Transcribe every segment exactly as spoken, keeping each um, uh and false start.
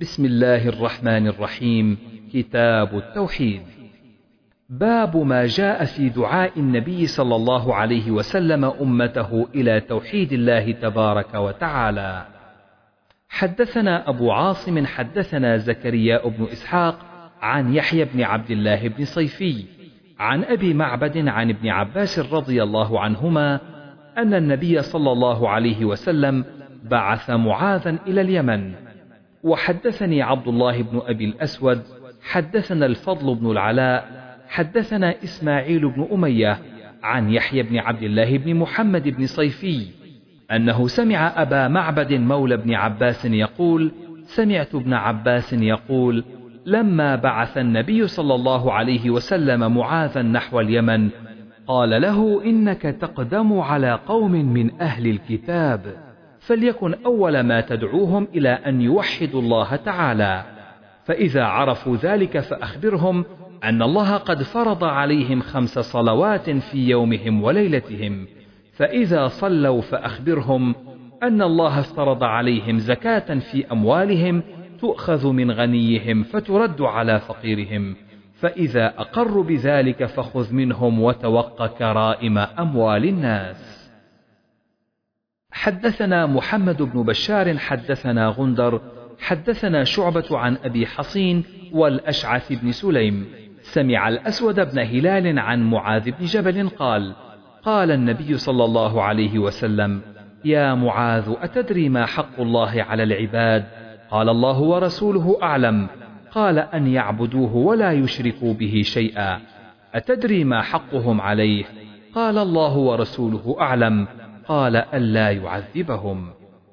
بسم الله الرحمن الرحيم. كتاب التوحيد. باب ما جاء في دعاء النبي صلى الله عليه وسلم أمته إلى توحيد الله تبارك وتعالى. حدثنا أبو عاصم حدثنا زكريا بن إسحاق عن يحيى بن عبد الله بن صيفي عن أبي معبد عن ابن عباس رضي الله عنهما أن النبي صلى الله عليه وسلم بعث معاذا إلى اليمن. وحدثني عبد الله بن أبي الأسود حدثنا الفضل بن العلاء حدثنا إسماعيل بن أمية عن يحيى بن عبد الله بن محمد بن صيفي أنه سمع أبا معبد مولى بن عباس يقول: سمعت ابن عباس يقول: لما بعث النبي صلى الله عليه وسلم معاذا نحو اليمن قال له: إنك تقدم على قوم من أهل الكتاب، فليكن أول ما تدعوهم إلى أن يوحدوا الله تعالى، فإذا عرفوا ذلك فأخبرهم أن الله قد فرض عليهم خمس صلوات في يومهم وليلتهم، فإذا صلوا فأخبرهم أن الله افترض عليهم زكاة في أموالهم تؤخذ من غنيهم فترد على فقيرهم، فإذا أقروا بذلك فخذ منهم وتوق كرائم أموال الناس. حدثنا محمد بن بشار حدثنا غندر حدثنا شعبة عن أبي حصين والأشعث بن سليم سمع الأسود بن هلال عن معاذ بن جبل قال: قال النبي صلى الله عليه وسلم: يا معاذ، أتدري ما حق الله على العباد؟ قال: الله ورسوله أعلم. قال: أن يعبدوه ولا يشركوا به شيئا. أتدري ما حقهم عليه؟ قال: الله ورسوله أعلم. قال: ألا يعذبهم.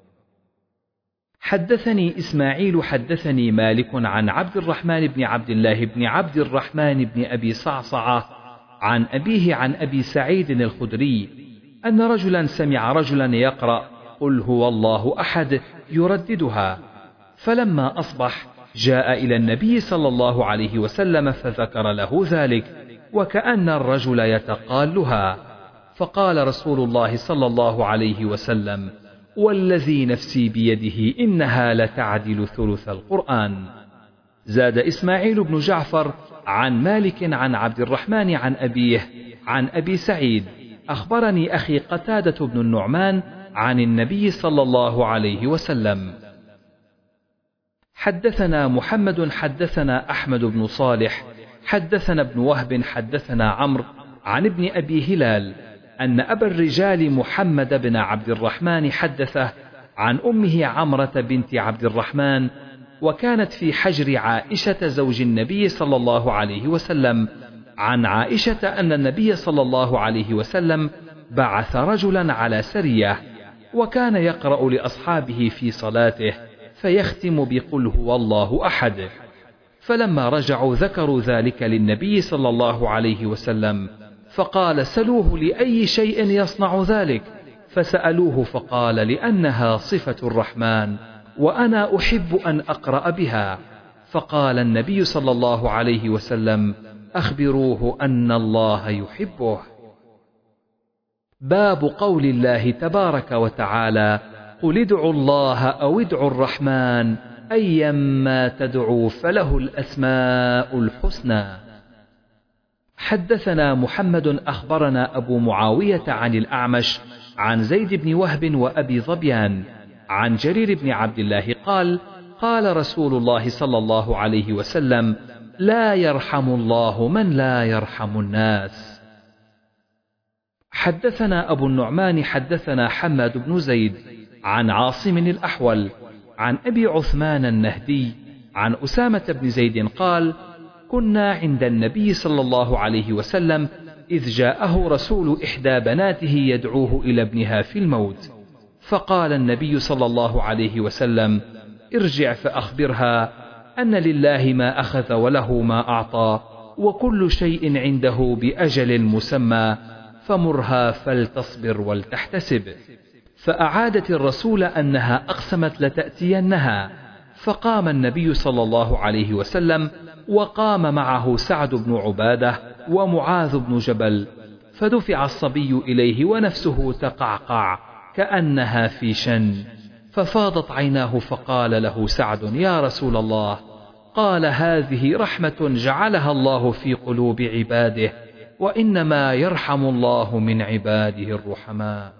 حدثني إسماعيل حدثني مالك عن عبد الرحمن بن عبد الله بن عبد الرحمن بن أبي صعصعة عن أبيه عن أبي سعيد الخدري أن رجلا سمع رجلا يقرأ: قل هو الله أحد يرددها، فلما أصبح جاء إلى النبي صلى الله عليه وسلم فذكر له ذلك، وكأن الرجل يتقالها، فقال رسول الله صلى الله عليه وسلم: والذي نفسي بيده إنها لتعدل ثلث القرآن. زاد إسماعيل بن جعفر عن مالك عن عبد الرحمن عن أبيه عن أبي سعيد: أخبرني أخي قتادة بن النعمان عن النبي صلى الله عليه وسلم. حدثنا محمد حدثنا أحمد بن صالح حدثنا ابن وهب حدثنا عمرو عن ابن أبي هلال أن أبا الرجال محمد بن عبد الرحمن حدثه عن أمه عمرة بنت عبد الرحمن، وكانت في حجر عائشة زوج النبي صلى الله عليه وسلم، عن عائشة أن النبي صلى الله عليه وسلم بعث رجلا على سرية، وكان يقرأ لأصحابه في صلاته فيختم بقل هو الله أحد، فلما رجعوا ذكروا ذلك للنبي صلى الله عليه وسلم، فقال: سلوه لأي شيء يصنع ذلك؟ فسألوه فقال: لأنها صفة الرحمن وأنا أحب أن أقرأ بها. فقال النبي صلى الله عليه وسلم: أخبروه أن الله يحبه. باب قول الله تبارك وتعالى: قل ادعوا الله أو ادعوا الرحمن أيما تدعوا فله الأسماء الحسنى. حدثنا محمد أخبرنا أبو معاوية عن الأعمش عن زيد بن وهب وأبي ظبيان عن جرير بن عبد الله قال: قال رسول الله صلى الله عليه وسلم: لا يرحم الله من لا يرحم الناس. حدثنا أبو النعمان حدثنا حماد بن زيد عن عاصم الأحول عن أبي عثمان النهدي عن أسامة بن زيد قال: كنا عند النبي صلى الله عليه وسلم إذ جاءه رسول إحدى بناته يدعوه إلى ابنها في الموت، فقال النبي صلى الله عليه وسلم: ارجع فأخبرها أن لله ما أخذ وله ما أعطى وكل شيء عنده بأجل مسمى، فمرها فلتصبر ولتحتسب. فأعادت الرسول أنها أقسمت لتأتينها، فقام النبي صلى الله عليه وسلم وقام معه سعد بن عبادة ومعاذ بن جبل، فدفع الصبي إليه ونفسه تقعقع كأنها في شن، ففاضت عيناه فقال له سعد: يا رسول الله. قال: هذه رحمة جعلها الله في قلوب عباده، وإنما يرحم الله من عباده الرحماء.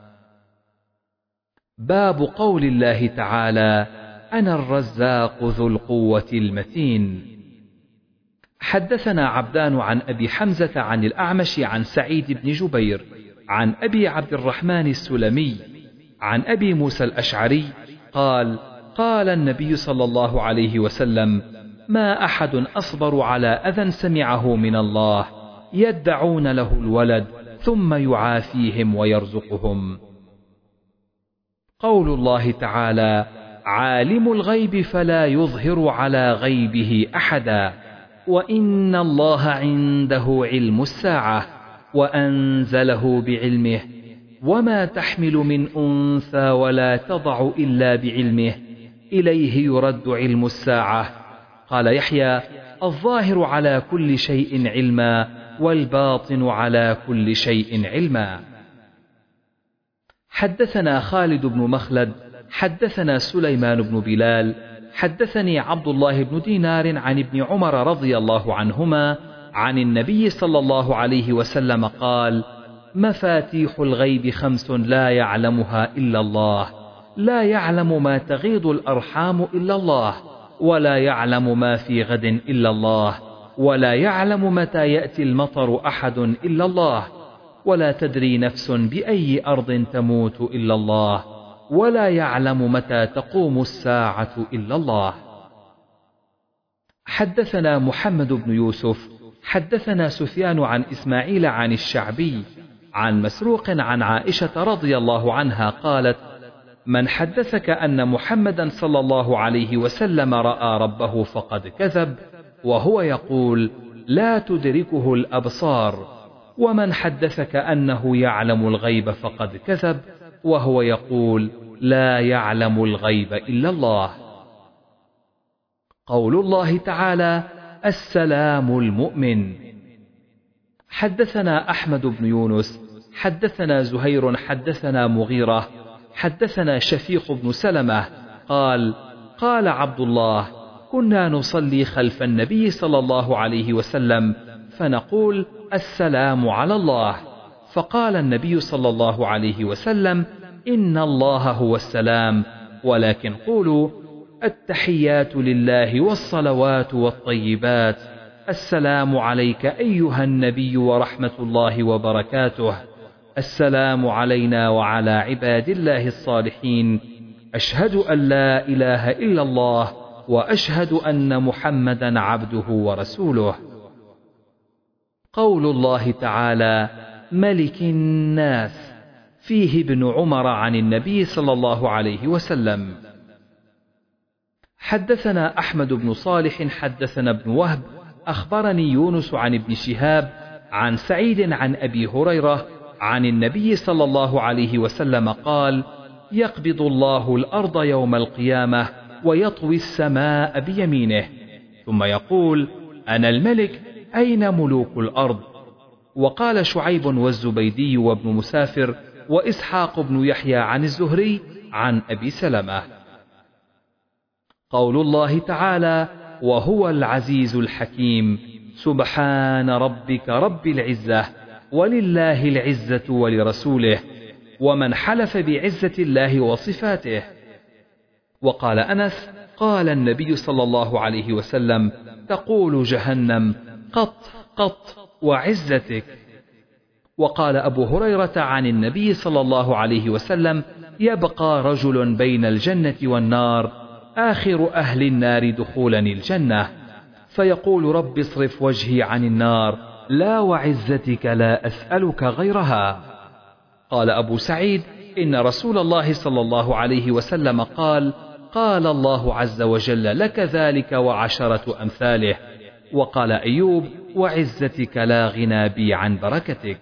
باب قول الله تعالى: أنا الرزاق ذو القوة المتين. حدثنا عبدان عن أبي حمزة عن الأعمش عن سعيد بن جبير عن أبي عبد الرحمن السلمي عن أبي موسى الأشعري قال: قال النبي صلى الله عليه وسلم: ما أحد أصبر على أذى سمعه من الله يدعون له الولد ثم يعافيهم ويرزقهم. قول الله تعالى: عالم الغيب فلا يظهر على غيبه أحدا، وإن الله عنده علم الساعة وأنزله بعلمه، وما تحمل من أنثى ولا تضع إلا بعلمه، إليه يرد علم الساعة. قال يحيى: الظاهر على كل شيء علما، والباطن على كل شيء علما. حدثنا خالد بن مخلد حدثنا سليمان بن بلال حدثني عبد الله بن دينار عن ابن عمر رضي الله عنهما عن النبي صلى الله عليه وسلم قال: مفاتيح الغيب خمس لا يعلمها إلا الله، لا يعلم ما تغيض الأرحام إلا الله، ولا يعلم ما في غد إلا الله، ولا يعلم متى يأتي المطر أحد إلا الله، ولا تدري نفس بأي أرض تموت إلا الله، ولا يعلم متى تقوم الساعة إلا الله. حدثنا محمد بن يوسف حدثنا سفيان عن إسماعيل عن الشعبي عن مسروق عن عائشة رضي الله عنها قالت: من حدثك أن محمدا صلى الله عليه وسلم رأى ربه فقد كذب، وهو يقول: لا تدركه الأبصار. ومن حدثك أنه يعلم الغيب فقد كذب، وهو يقول: لا يعلم الغيب إلا الله. قول الله تعالى: السلام المؤمن. حدثنا أحمد بن يونس حدثنا زهير حدثنا مغيرة حدثنا شفيق بن سلمة قال: قال عبد الله: كنا نصلي خلف النبي صلى الله عليه وسلم فنقول: السلام على الله. فقال النبي صلى الله عليه وسلم: إن الله هو السلام، ولكن قولوا: التحيات لله والصلوات والطيبات، السلام عليك أيها النبي ورحمة الله وبركاته، السلام علينا وعلى عباد الله الصالحين، أشهد أن لا إله إلا الله، وأشهد أن محمدا عبده ورسوله. قول الله تعالى: ملك الناس، فيه ابن عمر عن النبي صلى الله عليه وسلم. حدثنا أحمد بن صالح حدثنا ابن وهب أخبرني يونس عن ابن شهاب عن سعيد عن أبي هريرة عن النبي صلى الله عليه وسلم قال: يقبض الله الأرض يوم القيامة ويطوي السماء بيمينه، ثم يقول: أنا الملك، أين ملوك الأرض؟ وقال شعيب والزبيدي وابن مسافر وإسحاق بن يحيى عن الزهري عن أبي سلمة. قول الله تعالى: وهو العزيز الحكيم، سبحان ربك رب العزة، ولله العزة ولرسوله، ومن حلف بعزة الله وصفاته. وقال أنس: قال النبي صلى الله عليه وسلم: تقول جهنم: قط قط وعزتك. وقال أبو هريرة عن النبي صلى الله عليه وسلم: يبقى رجل بين الجنة والنار، آخر أهل النار دخولا الجنة، فيقول: رب اصرف وجهي عن النار، لا وعزتك لا أسألك غيرها. قال أبو سعيد: إن رسول الله صلى الله عليه وسلم قال: قال الله عز وجل: لك ذلك وعشرة أمثاله. وقال أيوب: وعزتك لا غنى بي عن بركتك.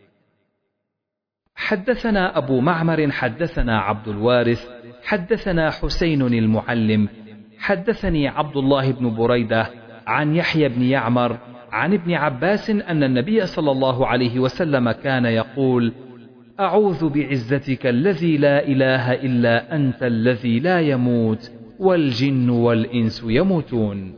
حدثنا أبو معمر حدثنا عبد الوارث حدثنا حسين المعلم حدثني عبد الله بن بريدة عن يحيى بن يعمر عن ابن عباس أن النبي صلى الله عليه وسلم كان يقول: أعوذ بعزتك الذي لا إله إلا أنت الذي لا يموت والجن والإنس يموتون.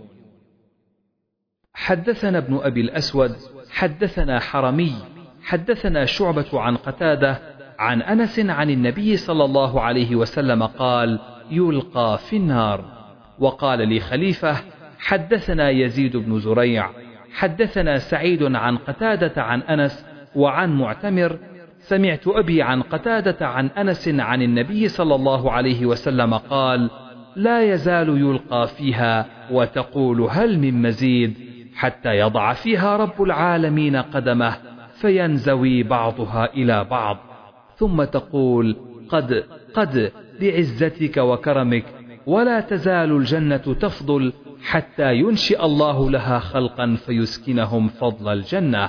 حدثنا ابن أبي الأسود حدثنا حرمي حدثنا شعبة عن قتادة عن أنس عن النبي صلى الله عليه وسلم قال: يلقى في النار. وقال لي خليفة: حدثنا يزيد بن زريع حدثنا سعيد عن قتادة عن أنس وعن معتمر سمعت أبي عن قتادة عن أنس عن النبي صلى الله عليه وسلم قال: لا يزال يلقى فيها وتقول هل من مزيد حتى يضع فيها رب العالمين قدمه فينزوي بعضها إلى بعض، ثم تقول: قد قد بعزتك وكرمك، ولا تزال الجنة تفضل حتى ينشئ الله لها خلقا فيسكنهم فضل الجنة.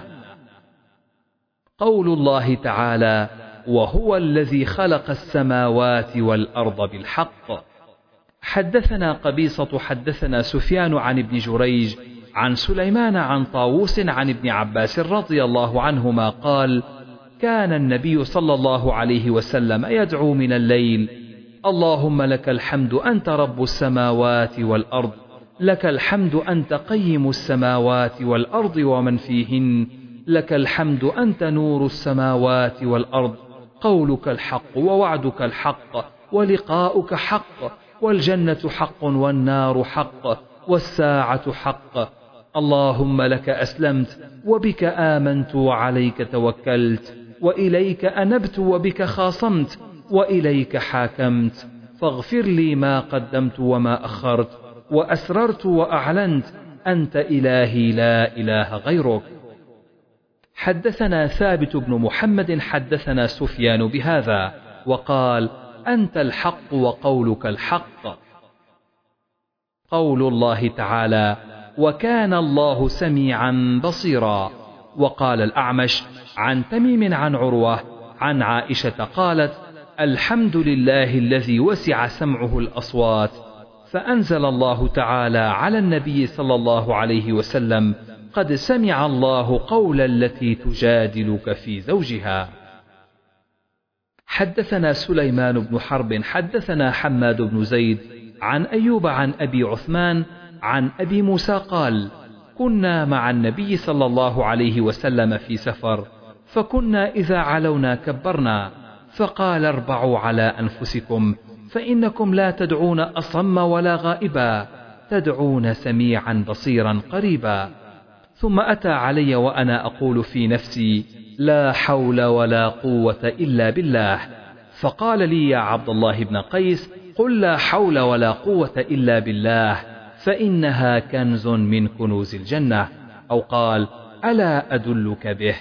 قول الله تعالى: وهو الذي خلق السماوات والأرض بالحق. حدثنا قبيصة حدثنا سفيان عن ابن جريج عن سليمان عن طاووس عن ابن عباس رضي الله عنهما قال: كان النبي صلى الله عليه وسلم يدعو من الليل: اللهم لك الحمد أنت رب السماوات والأرض، لك الحمد أنت قيم السماوات والأرض ومن فيهن، لك الحمد أنت نور السماوات والأرض، قولك الحق ووعدك الحق ولقاؤك حق، والجنة حق والنار حق والساعة حق. اللهم لك أسلمت وبك آمنت وعليك توكلت وإليك أنبت وبك خاصمت وإليك حاكمت، فاغفر لي ما قدمت وما أخرت وأسررت وأعلنت، أنت إلهي لا إله غيرك. حدثنا ثابت بن محمد حدثنا سفيان بهذا وقال: أنت الحق وقولك الحق. قول الله تعالى: وكان الله سميعا بصيرا. وقال الأعمش عن تميم عن عروة عن عائشة قالت: الحمد لله الذي وسع سمعه الأصوات، فأنزل الله تعالى على النبي صلى الله عليه وسلم: قد سمع الله قول التي تجادلك في زوجها. حدثنا سليمان بن حرب حدثنا حماد بن زيد عن أيوب عن أبي عثمان عن أبي موسى قال: كنا مع النبي صلى الله عليه وسلم في سفر، فكنا إذا علونا كبرنا، فقال: اربعوا على أنفسكم، فإنكم لا تدعون أصم ولا غائبا، تدعون سميعا بصيرا قريبا. ثم أتى علي وأنا أقول في نفسي: لا حول ولا قوة إلا بالله، فقال لي: يا عبد الله بن قيس، قل لا حول ولا قوة إلا بالله، فإنها كنز من كنوز الجنة، أو قال: ألا أدلك به.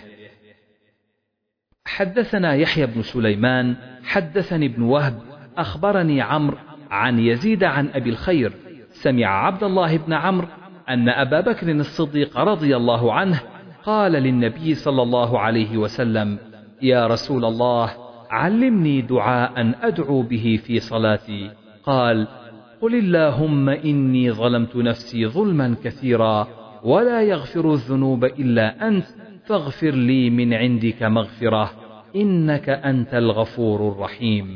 حدثنا يحيى بن سليمان حدثني ابن وهب أخبرني عمرو عن يزيد عن أبي الخير سمع عبد الله بن عمرو أن أبا بكر الصديق رضي الله عنه قال للنبي صلى الله عليه وسلم: يا رسول الله، علمني دعاء أدعو به في صلاتي. قال: قل اللهم إني ظلمت نفسي ظلما كثيرا ولا يغفر الذنوب إلا أنت، فاغفر لي من عندك مغفرة، إنك أنت الغفور الرحيم.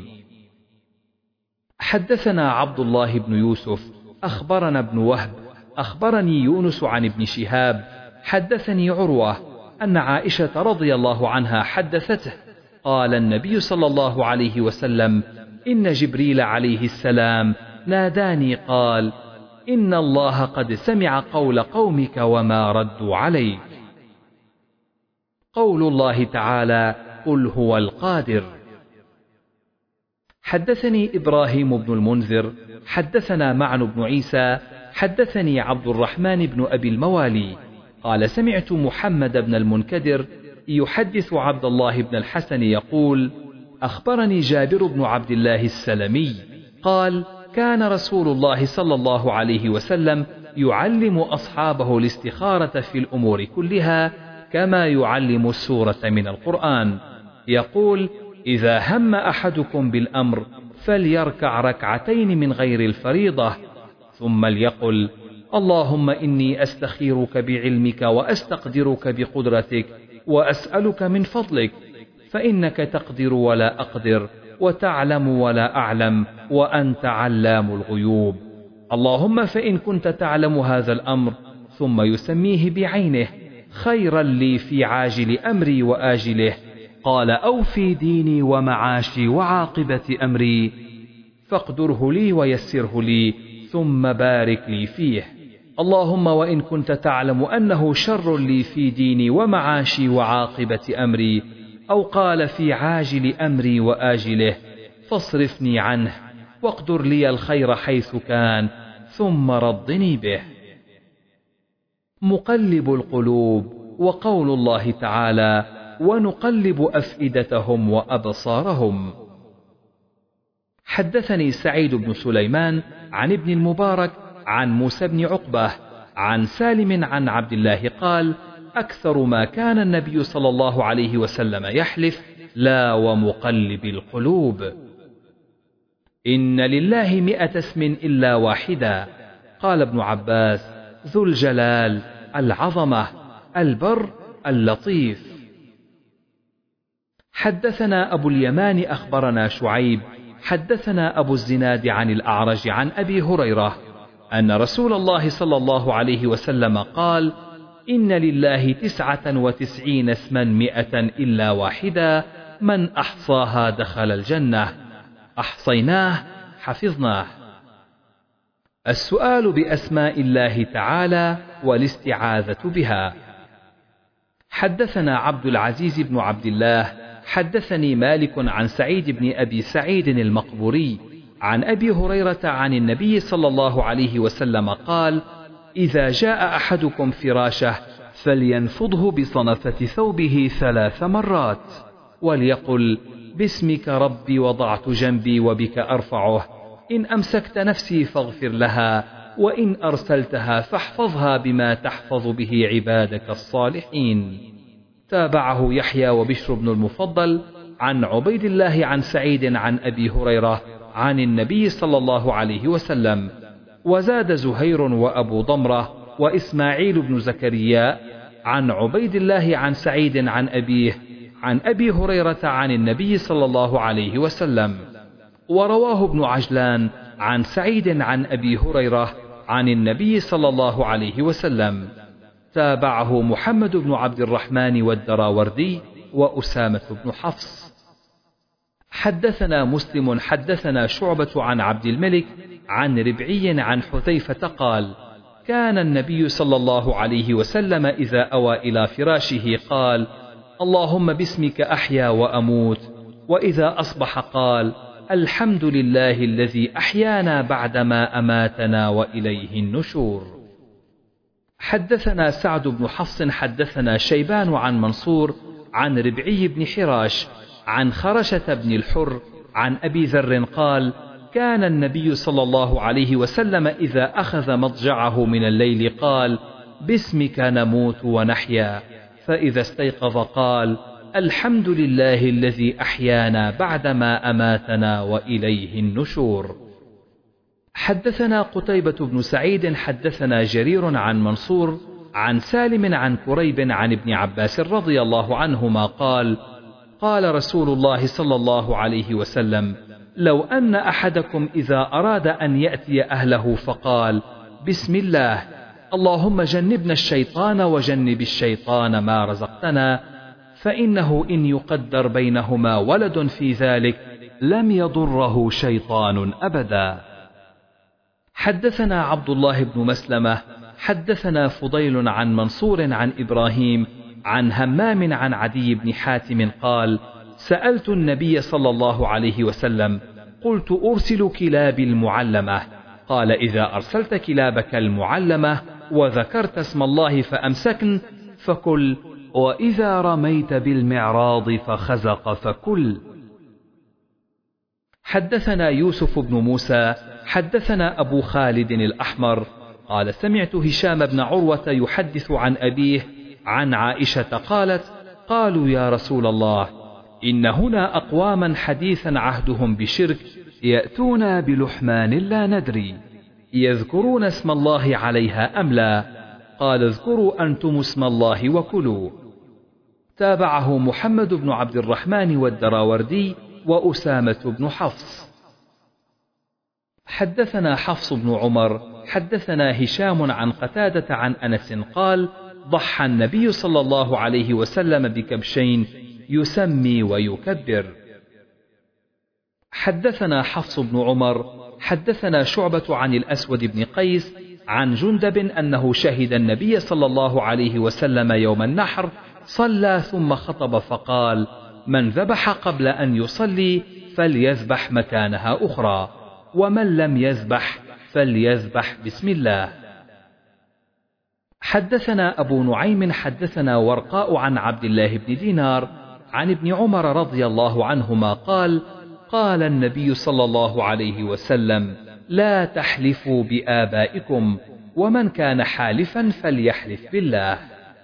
حدثنا عبد الله بن يوسف أخبرنا ابن وهب أخبرني يونس عن ابن شهاب حدثني عروة أن عائشة رضي الله عنها حدثته قال النبي صلى الله عليه وسلم: إن جبريل عليه السلام ناداني قال: إن الله قد سمع قول قومك وما ردوا عليك. قول الله تعالى: قل هو القادر. حدثني إبراهيم بن المنذر حدثنا معن بن عيسى حدثني عبد الرحمن بن أبي الموالي قال: سمعت محمد بن المنكدر يحدث عبد الله بن الحسن يقول: أخبرني جابر بن عبد الله السلمي قال: كان رسول الله صلى الله عليه وسلم يعلم أصحابه الاستخارة في الأمور كلها كما يعلم السورة من القرآن، يقول: إذا هم أحدكم بالأمر فليركع ركعتين من غير الفريضة، ثم ليقل: اللهم إني أستخيرك بعلمك وأستقدرك بقدرتك وأسألك من فضلك، فإنك تقدر ولا أقدر، وتعلم ولا أعلم، وأنت علام الغيوب. اللهم فإن كنت تعلم هذا الأمر ثم يسميه بعينه خيرا لي في عاجل أمري وآجله، قال أو في ديني ومعاشي وعاقبة أمري، فاقدره لي ويسره لي ثم بارك لي فيه. اللهم وإن كنت تعلم أنه شر لي في ديني ومعاشي وعاقبة أمري، أو قال في عاجل أمري وآجله، فاصرفني عنه واقدر لي الخير حيث كان ثم ردني به. مقلب القلوب، وقول الله تعالى ونقلب أفئدتهم وأبصارهم. حدثني سعيد بن سليمان عن ابن المبارك عن موسى بن عقبة عن سالم عن عبد الله قال أكثر ما كان النبي صلى الله عليه وسلم يحلف لا ومقلب القلوب. إن لله مئة اسم إلا واحدا. قال ابن عباس ذو الجلال، العظمة، البر، اللطيف. حدثنا أبو اليمان أخبرنا شعيب حدثنا أبو الزناد عن الأعرج عن أبي هريرة أن رسول الله صلى الله عليه وسلم قال إن لله تسعة وتسعين اسما مئة إلا واحدا، من أحصاها دخل الجنة. أحصيناه حفظناه. السؤال بأسماء الله تعالى والاستعاذة بها. حدثنا عبد العزيز بن عبد الله حدثني مالك عن سعيد بن أبي سعيد المقبوري عن أبي هريرة عن النبي صلى الله عليه وسلم قال إذا جاء أحدكم فراشه فلينفضه بصنفة ثوبه ثلاث مرات وليقل باسمك ربي وضعت جنبي وبك أرفعه، إن أمسكت نفسي فاغفر لها، وإن أرسلتها فاحفظها بما تحفظ به عبادك الصالحين. تابعه يحيى وبشر بن المفضل عن عبيد الله عن سعيد عن أبي هريرة عن النبي صلى الله عليه وسلم. وزاد زهير وأبو ضمرة وإسماعيل بن زكريا عن عبيد الله عن سعيد عن أبيه عن أبي هريرة عن النبي صلى الله عليه وسلم. ورواه ابن عجلان عن سعيد عن أبي هريرة عن النبي صلى الله عليه وسلم. تابعه محمد بن عبد الرحمن والدراوردي وأسامة بن حفص. حدثنا مسلم حدثنا شعبة عن عبد الملك عن ربعي عن حذيفة قال كان النبي صلى الله عليه وسلم إذا أوى إلى فراشه قال اللهم باسمك أحيا وأموت، وإذا أصبح قال الحمد لله الذي أحيانا بعدما أماتنا وإليه النشور. حدثنا سعد بن حفص حدثنا شيبان عن منصور عن ربعي بن حراش عن خرشة بن الحر عن أبي ذر قال كان النبي صلى الله عليه وسلم إذا أخذ مضجعه من الليل قال باسمك نموت ونحيا، فإذا استيقظ قال الحمد لله الذي أحيانا بعدما أماتنا وإليه النشور. حدثنا قتيبة بن سعيد حدثنا جرير عن منصور عن سالم عن كريب عن ابن عباس رضي الله عنهما قال قال رسول الله صلى الله عليه وسلم لو أن أحدكم إذا أراد أن يأتي أهله فقال بسم الله اللهم جنبنا الشيطان وجنب الشيطان ما رزقتنا، فإنه إن يقدر بينهما ولد في ذلك لم يضره شيطان أبدا. حدثنا عبد الله بن مسلمة حدثنا فضيل عن منصور عن إبراهيم عن همام عن عدي بن حاتم قال سألت النبي صلى الله عليه وسلم قلت أرسل كلابي المعلمة، قال إذا أرسلت كلابك المعلمة وذكرت اسم الله فأمسكن فكل، وإذا رميت بالمعراض فخزق فكل. حدثنا يوسف بن موسى حدثنا أبو خالد الأحمر قال سمعت هشام بن عروة يحدث عن أبيه عن عائشة قالت قالوا يا رسول الله إن هنا أقواما حديثا عهدهم بشرك يأتون بلحمان لا ندري يذكرون اسم الله عليها أم لا؟ قال اذكروا أنتم اسم الله وكلوا. تابعه محمد بن عبد الرحمن والدراوردي وأسامة بن حفص. حدثنا حفص بن عمر حدثنا هشام عن قتادة عن أنس قال: ضحى النبي صلى الله عليه وسلم بكبشين يسمي ويكبر. حدثنا حفص بن عمر حدثنا شعبة عن الأسود بن قيس عن جندب أنه شهد النبي صلى الله عليه وسلم يوم النحر صلى ثم خطب فقال: من ذبح قبل أن يصلي فليذبح مكانها أخرى، ومن لم يذبح فليذبح بسم الله. حدثنا أبو نعيم حدثنا ورقاء عن عبد الله بن دينار عن ابن عمر رضي الله عنهما قال: قال النبي صلى الله عليه وسلم: لا تحلفوا بآبائكم، ومن كان حالفا فليحلف بالله.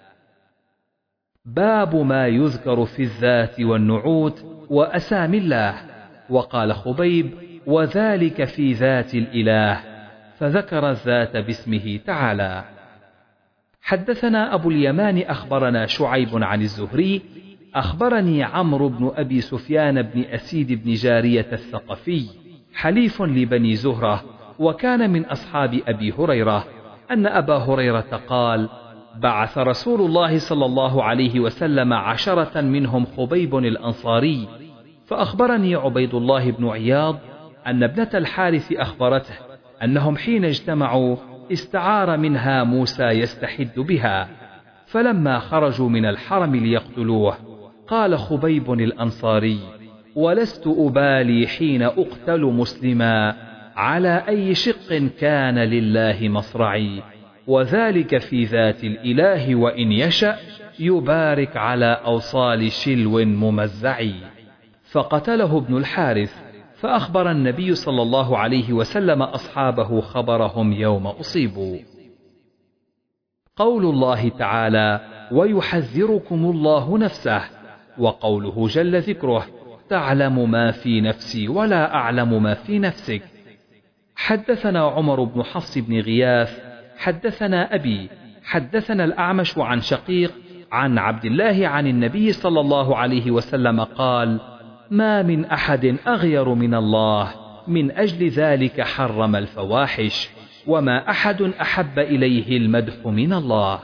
باب ما يذكر في الذات والنعوت وأسامي الله. وقال خبيب: وذلك في ذات الإله، فذكر الذات باسمه تعالى. حدثنا أبو اليمان أخبرنا شعيب عن الزهري أخبرني عمرو بن أبي سفيان بن أسيد بن جارية الثقفي حليف لبني زهرة وكان من أصحاب أبي هريرة أن أبا هريرة قال: بعث رسول الله صلى الله عليه وسلم عشرة منهم خبيب الأنصاري، فأخبرني عبيد الله بن عياض أن ابنة الحارث أخبرته أنهم حين اجتمعوا استعار منها موسى يستحد بها، فلما خرجوا من الحرم ليقتلوه قال خبيب الأنصاري: ولست أبالي حين أقتل مسلما على أي شق كان لله مصرعي، وذلك في ذات الإله وإن يشأ يبارك على أوصال شلو ممزعي. فقتله ابن الحارث، فأخبر النبي صلى الله عليه وسلم أصحابه خبرهم يوم أصيبوا. قول الله تعالى: ويحذركم الله نفسه، وقوله جل ذكره: تعلم ما في نفسي ولا أعلم ما في نفسك. حدثنا عمر بن حفص بن غياث حدثنا أبي حدثنا الأعمش عن شقيق عن عبد الله عن النبي صلى الله عليه وسلم قال: ما من أحد أغير من الله، من أجل ذلك حرم الفواحش، وما أحد أحب إليه المدح من الله.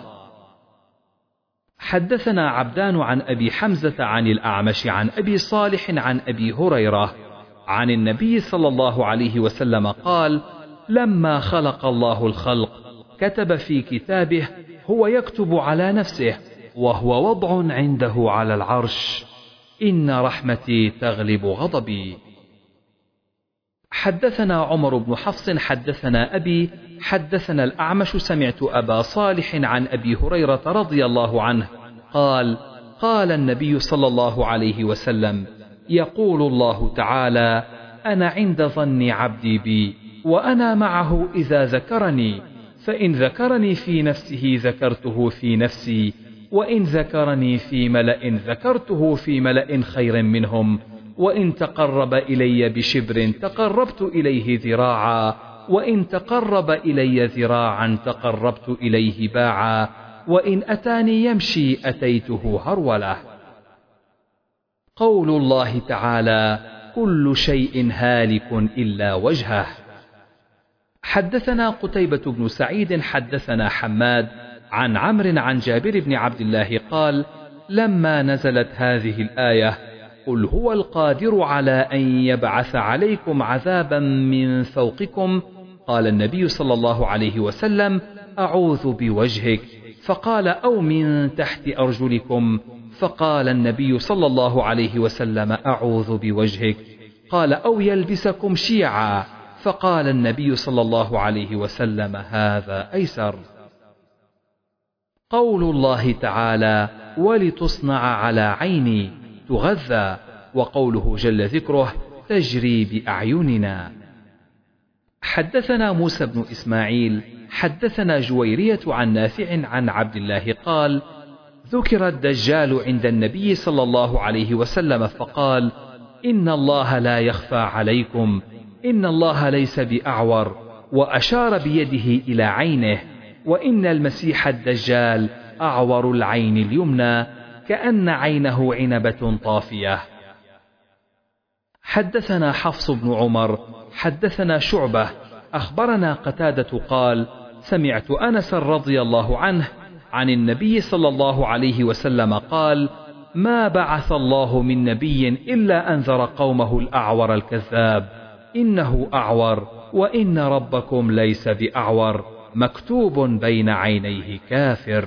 حدثنا عبدان عن أبي حمزة عن الأعمش عن أبي صالح عن أبي هريرة عن النبي صلى الله عليه وسلم قال: لما خلق الله الخلق كتب في كتابه: هو يكتب على نفسه وهو وضع عنده على العرش: إن رحمتي تغلب غضبي. حدثنا عمر بن حفص حدثنا أبي حدثنا الأعمش سمعت أبا صالح عن أبي هريرة رضي الله عنه قال: قال النبي صلى الله عليه وسلم: يقول الله تعالى: أنا عند ظن عبدي بي، وأنا معه إذا ذكرني، فإن ذكرني في نفسه ذكرته في نفسي، وإن ذكرني في ملأ ذكرته في ملأ خير منهم، وإن تقرب إلي بشبر تقربت إليه ذراعا، وإن تقرب إلي ذراعا تقربت إليه باعا، وإن أتاني يمشي أتيته هرولة. قول الله تعالى: كل شيء هالك إلا وجهه. حدثنا قتيبة بن سعيد حدثنا حماد عن عمرو عن جابر بن عبد الله قال: لما نزلت هذه الآية: قل هو القادر على أن يبعث عليكم عذابا من فوقكم، قال النبي صلى الله عليه وسلم: أعوذ بوجهك، فقال: أو من تحت أرجلكم، فقال النبي صلى الله عليه وسلم: أعوذ بوجهك، قال: أو يلبسكم شيعا، فقال النبي صلى الله عليه وسلم: هذا أيسر. قول الله تعالى: ولتصنع على عيني، تغذى، وقوله جل ذكره: تجري بأعيننا. حدثنا موسى بن إسماعيل حدثنا جويرية عن نافع عن عبد الله قال: ذكر الدجال عند النبي صلى الله عليه وسلم فقال: إن الله لا يخفى عليكم، إن الله ليس بأعور، وأشار بيده إلى عينه، وإن المسيح الدجال أعور العين اليمنى كأن عينه عنبة طافية. حدثنا حفص بن عمر حدثنا شعبة أخبرنا قتادة قال سمعت أنس رضي الله عنه عن النبي صلى الله عليه وسلم قال ما بعث الله من نبي إلا أنذر قومه الأعور الكذاب إنه أعور وإن ربكم ليس بأعور مكتوب بين عينيه كافر.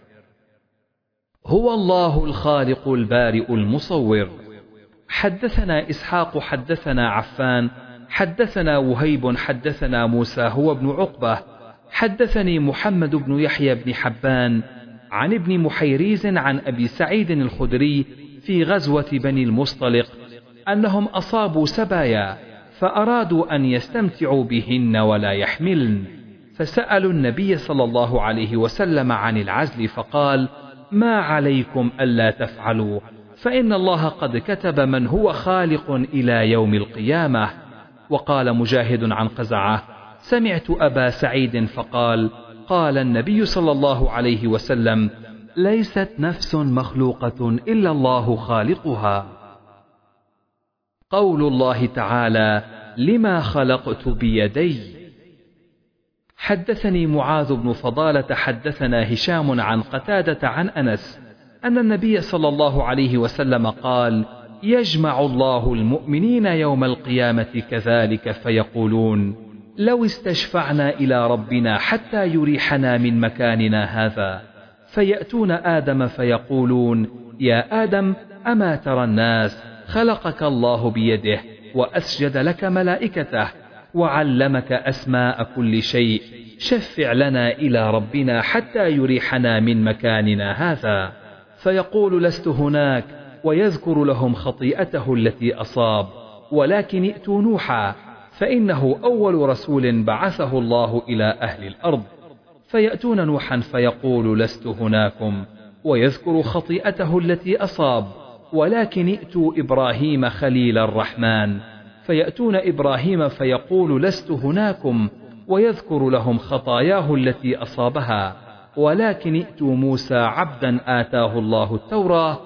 هو الله الخالق البارئ المصور. حدثنا إسحاق حدثنا عفان حدثنا وهيب حدثنا موسى هو ابن عقبة حدثني محمد بن يحيى بن حبان عن ابن محيريز عن أبي سعيد الخدري في غزوة بني المصطلق أنهم أصابوا سبايا فأرادوا أن يستمتعوا بهن ولا يحملن، فسألوا النبي صلى الله عليه وسلم عن العزل فقال ما عليكم ألا تفعلوا فإن الله قد كتب من هو خالق إلى يوم القيامة. وقال مجاهد عن قزعة سمعت أبا سعيد فقال قال النبي صلى الله عليه وسلم ليست نفس مخلوقة إلا الله خالقها. قول الله تعالى لما خلقت بيدي. حدثني معاذ بن فضالة حدثنا هشام عن قتادة عن أنس أن النبي صلى الله عليه وسلم قال يجمع الله المؤمنين يوم القيامة كذلك فيقولون لو استشفعنا إلى ربنا حتى يريحنا من مكاننا هذا، فيأتون آدم فيقولون يا آدم أما ترى الناس خلقك الله بيده وأسجد لك ملائكته وعلمك أسماء كل شيء، شفع لنا إلى ربنا حتى يريحنا من مكاننا هذا، فيقول لست هناك ويذكر لهم خطيئته التي أصاب، ولكن ائتوا نوحا فإنه أول رسول بعثه الله إلى أهل الأرض، فيأتون نوحا فيقول لست هناكم ويذكر خطيئته التي أصاب، ولكن ائتوا إبراهيم خليل الرحمن، فيأتون إبراهيم فيقول لست هناكم ويذكر لهم خطاياه التي أصابها، ولكن ائتوا موسى عبدا آتاه الله التوراة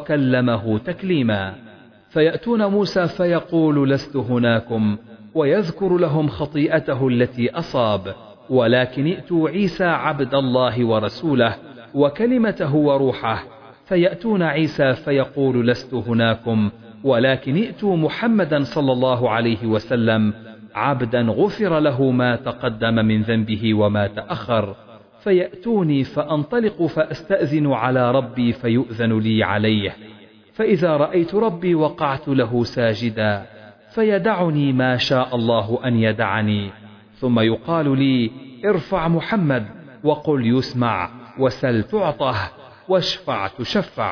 وكلمه تكليما، فيأتون موسى فيقول لست هناكم ويذكر لهم خطيئته التي أصاب، ولكن ائتوا عيسى عبد الله ورسوله وكلمته وروحه، فيأتون عيسى فيقول لست هناكم ولكن ائتوا محمدا صلى الله عليه وسلم عبدا غفر له ما تقدم من ذنبه وما تأخر، فيأتوني فأنطلق فأستأذن على ربي فيؤذن لي عليه، فإذا رأيت ربي وقعت له ساجدا فيدعني ما شاء الله أن يدعني، ثم يقال لي ارفع محمد وقل يسمع وسل تعطه واشفع تشفع،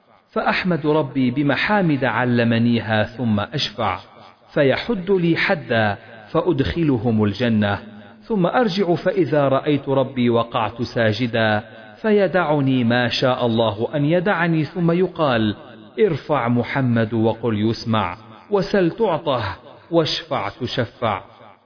فأحمد ربي بمحامد علمنيها ثم أشفع، فيحد لي حدا فأدخلهم الجنة، ثم أرجع فإذا رأيت ربي وقعت ساجدا فيدعني ما شاء الله أن يدعني، ثم يقال ارفع محمد وقل يسمع وسل تعطه واشفع تشفع،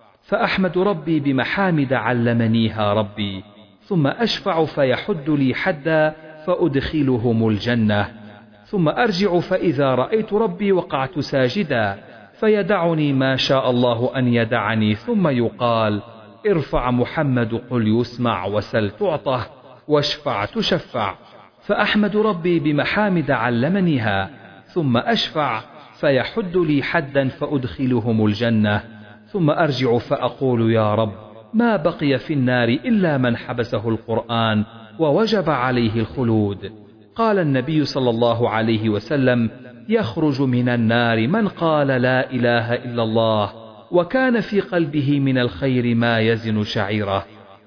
فأحمد ربي بمحامد علمنيها ربي، ثم أشفع فيحد لي حدا فأدخلهم الجنة، ثم أرجع فإذا رأيت ربي وقعت ساجدا فيدعني ما شاء الله أن يدعني، ثم يقال ارفع محمد قل يسمع وسل تعطه واشفع تشفع، فأحمد ربي بمحامد علمنيها، ثم أشفع فيحد لي حدا فأدخلهم الجنة، ثم أرجع فأقول يا رب ما بقي في النار إلا من حبسه القرآن ووجب عليه الخلود. قال النبي صلى الله عليه وسلم يخرج من النار من قال لا إله إلا الله وكان في قلبه من الخير ما يزن شعيرة،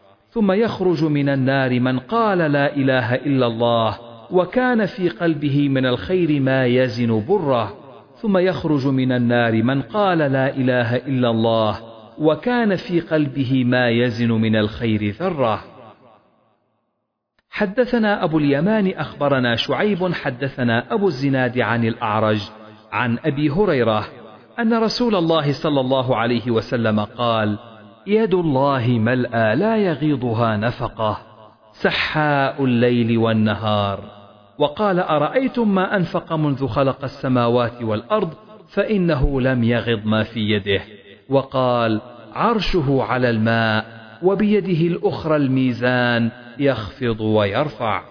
ثم يخرج من النار من قال لا إله إلا الله وكان في قلبه من الخير ما يزن بره، ثم يخرج من النار من قال لا إله إلا الله وكان في قلبه ما يزن من الخير ذرة. حدثنا أبو اليمان أخبرنا شعيب حدثنا أبو الزناد عن الأعرج عن أبي هريرة أن رسول الله صلى الله عليه وسلم قال يد الله ملأى لا يغيضها نفقة سحاء الليل والنهار، وقال أرأيتم ما أنفق منذ خلق السماوات والأرض فإنه لم يغض ما في يده. وقال عرشه على الماء وبيده الأخرى الميزان يخفض ويرفع.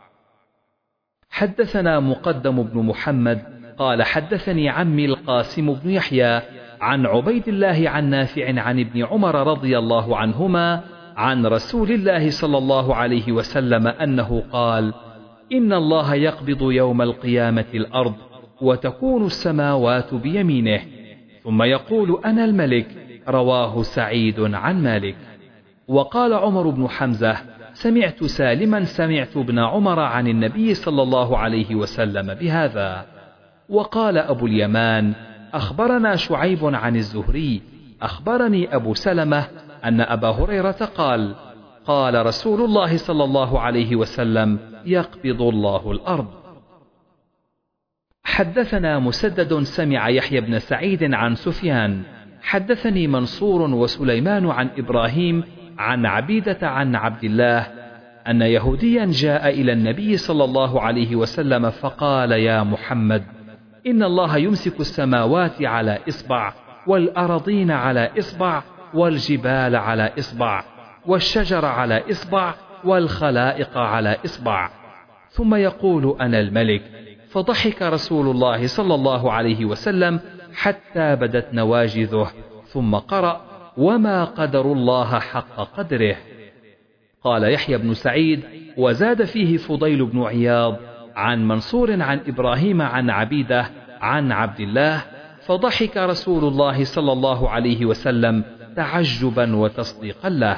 حدثنا مقدم بن محمد قال حدثني عمي القاسم بن يحيى عن عبيد الله عن نافع عن ابن عمر رضي الله عنهما عن رسول الله صلى الله عليه وسلم أنه قال إن الله يقبض يوم القيامة الأرض وتكون السماوات بيمينه ثم يقول أنا الملك. رواه سعيد عن مالك. وقال عمر بن حمزة سمعت سالما سمعت ابن عمر عن النبي صلى الله عليه وسلم بهذا. وقال أبو اليمان أخبرنا شعيب عن الزهري أخبرني أبو سلمة أن أبا هريرة قال قال رسول الله صلى الله عليه وسلم يقبض الله الأرض. حدثنا مسدد سمع يحيى بن سعيد عن سفيان حدثني منصور وسليمان عن إبراهيم عن عبيدة عن عبد الله أن يهوديا جاء إلى النبي صلى الله عليه وسلم فقال يا محمد إن الله يمسك السماوات على إصبع والأرضين على إصبع والجبال على إصبع والشجر على إصبع والخلائق على إصبع ثم يقول أنا الملك. فضحك رسول الله صلى الله عليه وسلم حتى بدت نواجذه ثم قرأ وما قدر الله حق قدره. قال يحيى بن سعيد وزاد فيه فضيل بن عياض عن منصور عن إبراهيم عن عبيدة عن عبد الله فضحك رسول الله صلى الله عليه وسلم تعجبا وتصديقا له.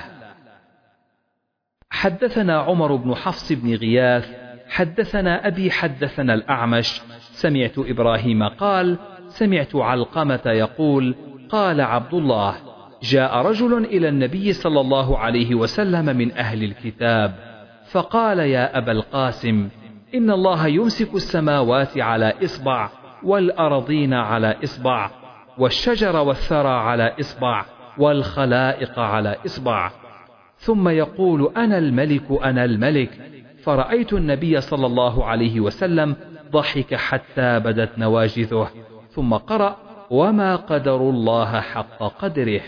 حدثنا عمر بن حفص بن غياث حدثنا أبي حدثنا الأعمش سمعت إبراهيم قال سمعت علقمة يقول قال عبد الله جاء رجل إلى النبي صلى الله عليه وسلم من أهل الكتاب فقال يا أبا القاسم إن الله يمسك السماوات على إصبع والأرضين على إصبع والشجر والثرى على إصبع والخلائق على إصبع ثم يقول أنا الملك أنا الملك. فرأيت النبي صلى الله عليه وسلم ضحك حتى بدت نواجذه ثم قرأ وما قدر الله حق قدره.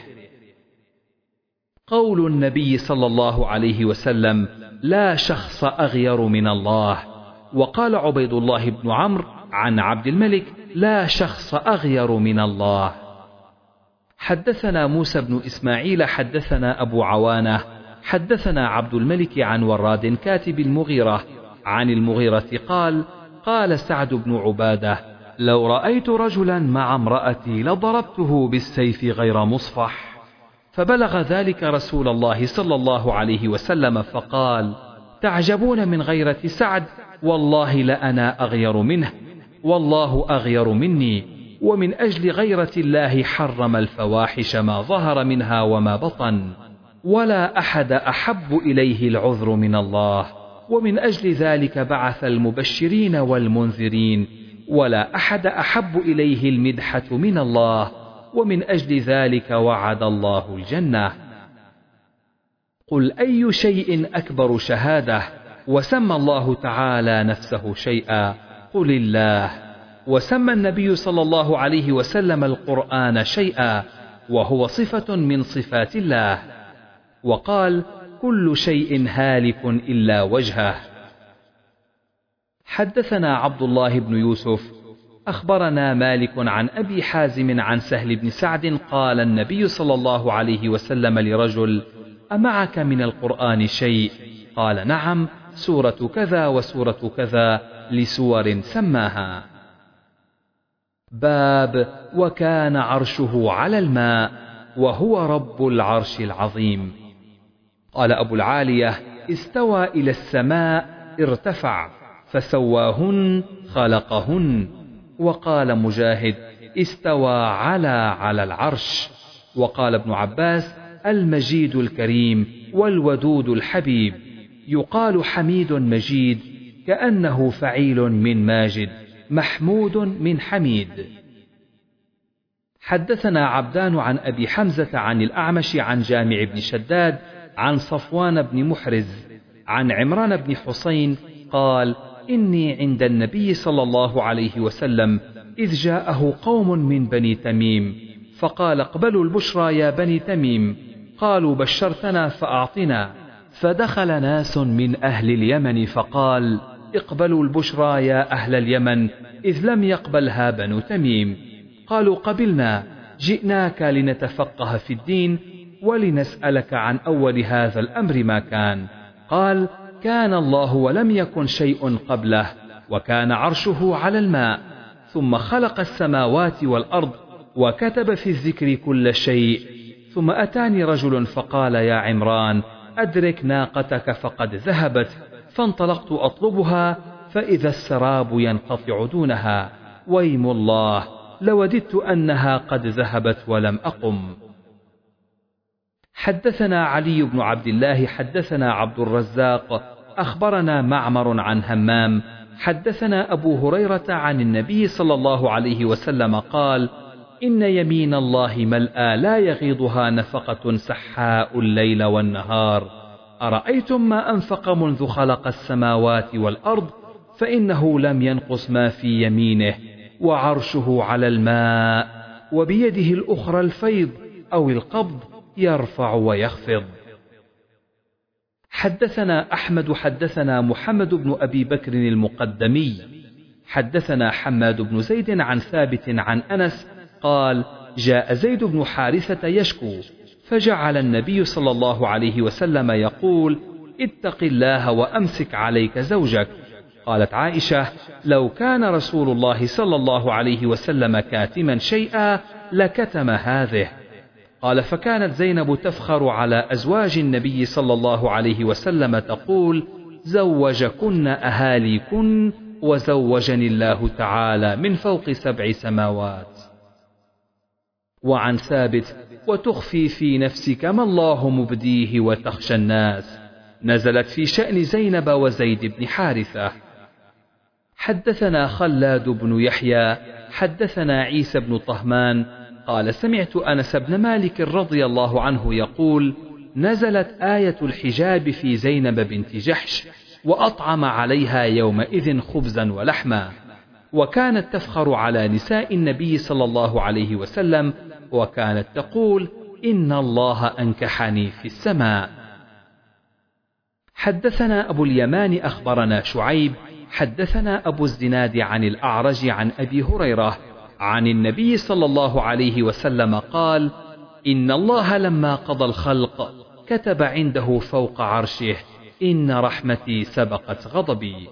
قول النبي صلى الله عليه وسلم لا شخص أغير من الله. وقال عبيد الله بن عمرو عن عبد الملك لا شخص أغير من الله. حدثنا موسى بن إسماعيل حدثنا أبو عوانة حدثنا عبد الملك عن وراد كاتب المغيرة عن المغيرة قال قال سعد بن عبادة لو رأيت رجلا مع امرأتي لضربته بالسيف غير مصفح. فبلغ ذلك رسول الله صلى الله عليه وسلم فقال تعجبون من غيرة سعد والله لأنا أغير منه والله أغير مني ومن أجل غيرة الله حرم الفواحش ما ظهر منها وما بطن ولا أحد أحب إليه العذر من الله ومن أجل ذلك بعث المبشرين والمنذرين ولا أحد أحب إليه المدحة من الله ومن أجل ذلك وعد الله الجنة. قل أي شيء أكبر شهادة وسمى الله تعالى نفسه شيئا قل الله. وسمى النبي صلى الله عليه وسلم القرآن شيئا وهو صفة من صفات الله. وقال كل شيء هالك إلا وجهه. حدثنا عبد الله بن يوسف أخبرنا مالك عن أبي حازم عن سهل بن سعد قال النبي صلى الله عليه وسلم لرجل أمعك من القرآن شيء؟ قال نعم سورة كذا وسورة كذا لسور سماها. باب وكان عرشه على الماء وهو رب العرش العظيم. قال أبو العالية استوى إلى السماء ارتفع فسواهن خلقهن. وقال مجاهد استوى على على العرش. وقال ابن عباس المجيد الكريم والودود الحبيب يقال حميد مجيد كأنه فعيل من ماجد محمود من حميد. حدثنا عبدان عن أبي حمزة عن الأعمش عن جامع بن شداد عن صفوان بن محرز عن عمران بن حسين قال إني عند النبي صلى الله عليه وسلم إذ جاءه قوم من بني تميم فقال اقبلوا البشرى يا بني تميم. قالوا بشرتنا فأعطنا. فدخل ناس من أهل اليمن فقال اقبلوا البشرى يا أهل اليمن إذ لم يقبلها بنو تميم. قالوا قبلنا، جئناك لنتفقه في الدين ولنسألك عن أول هذا الأمر ما كان. قال كان الله ولم يكن شيء قبله وكان عرشه على الماء، ثم خلق السماوات والأرض وكتب في الذكر كل شيء. ثم أتاني رجل فقال يا عمران أدرك ناقتك فقد ذهبت، فانطلقت أطلبها فإذا السراب ينقطع دونها، ويم الله لوددت أنها قد ذهبت ولم أقم. حدثنا علي بن عبد الله حدثنا عبد الرزاق أخبرنا معمر عن همام حدثنا أبو هريرة عن النبي صلى الله عليه وسلم قال إن يمين الله ملأى لا يغيضها نفقة سحاء الليل والنهار. أرأيتم ما أنفق منذ خلق السماوات والأرض فإنه لم ينقص ما في يمينه، وعرشه على الماء، وبيده الأخرى الفيض أو القبض يرفع ويخفض. حدثنا أحمد حدثنا محمد بن أبي بكر المقدمي حدثنا حماد بن زيد عن ثابت عن أنس قال جاء زيد بن حارثة يشكو، فجعل النبي صلى الله عليه وسلم يقول اتق الله وأمسك عليك زوجك. قالت عائشة لو كان رسول الله صلى الله عليه وسلم كاتما شيئا لكتم هذه. قال فكانت زينب تفخر على أزواج النبي صلى الله عليه وسلم تقول زوجكن أهاليكن وزوجني الله تعالى من فوق سبع سماوات. وعن ثابت وتخفي في نفسك ما الله مبديه وتخشى الناس نزلت في شأن زينب وزيد بن حارثة. حدثنا خلاد بن يحيى حدثنا عيسى بن طهمان قال سمعت أنس بن مالك رضي الله عنه يقول نزلت آية الحجاب في زينب بنت جحش وأطعم عليها يومئذ خبزا ولحما، وكانت تفخر على نساء النبي صلى الله عليه وسلم وكانت تقول إن الله أنكحني في السماء. حدثنا أبو اليمان أخبرنا شعيب حدثنا أبو الزناد عن الأعرج عن أبي هريرة عن النبي صلى الله عليه وسلم قال إن الله لما قضى الخلق كتب عنده فوق عرشه إن رحمتي سبقت غضبي.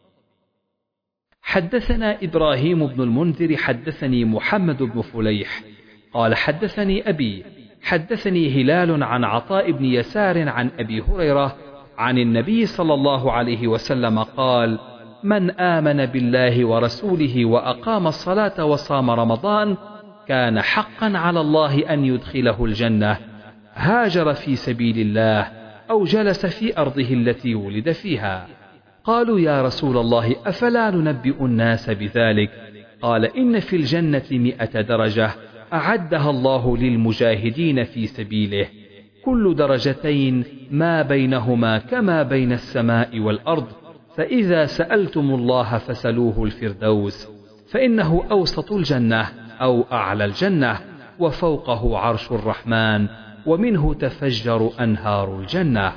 حدثنا إبراهيم بن المنذر حدثني محمد بن فليح قال حدثني أبي حدثني هلال عن عطاء بن يسار عن أبي هريرة عن النبي صلى الله عليه وسلم قال من آمن بالله ورسوله وأقام الصلاة وصام رمضان كان حقا على الله أن يدخله الجنة، هاجر في سبيل الله أو جلس في أرضه التي ولد فيها. قالوا يا رسول الله أفلا ننبئ الناس بذلك؟ قال إن في الجنة مئة درجة أعدها الله للمجاهدين في سبيله، كل درجتين ما بينهما كما بين السماء والأرض، فإذا سألتم الله فسلوه الفردوس، فإنه أوسط الجنة أو أعلى الجنة، وفوقه عرش الرحمن، ومنه تفجر أنهار الجنة.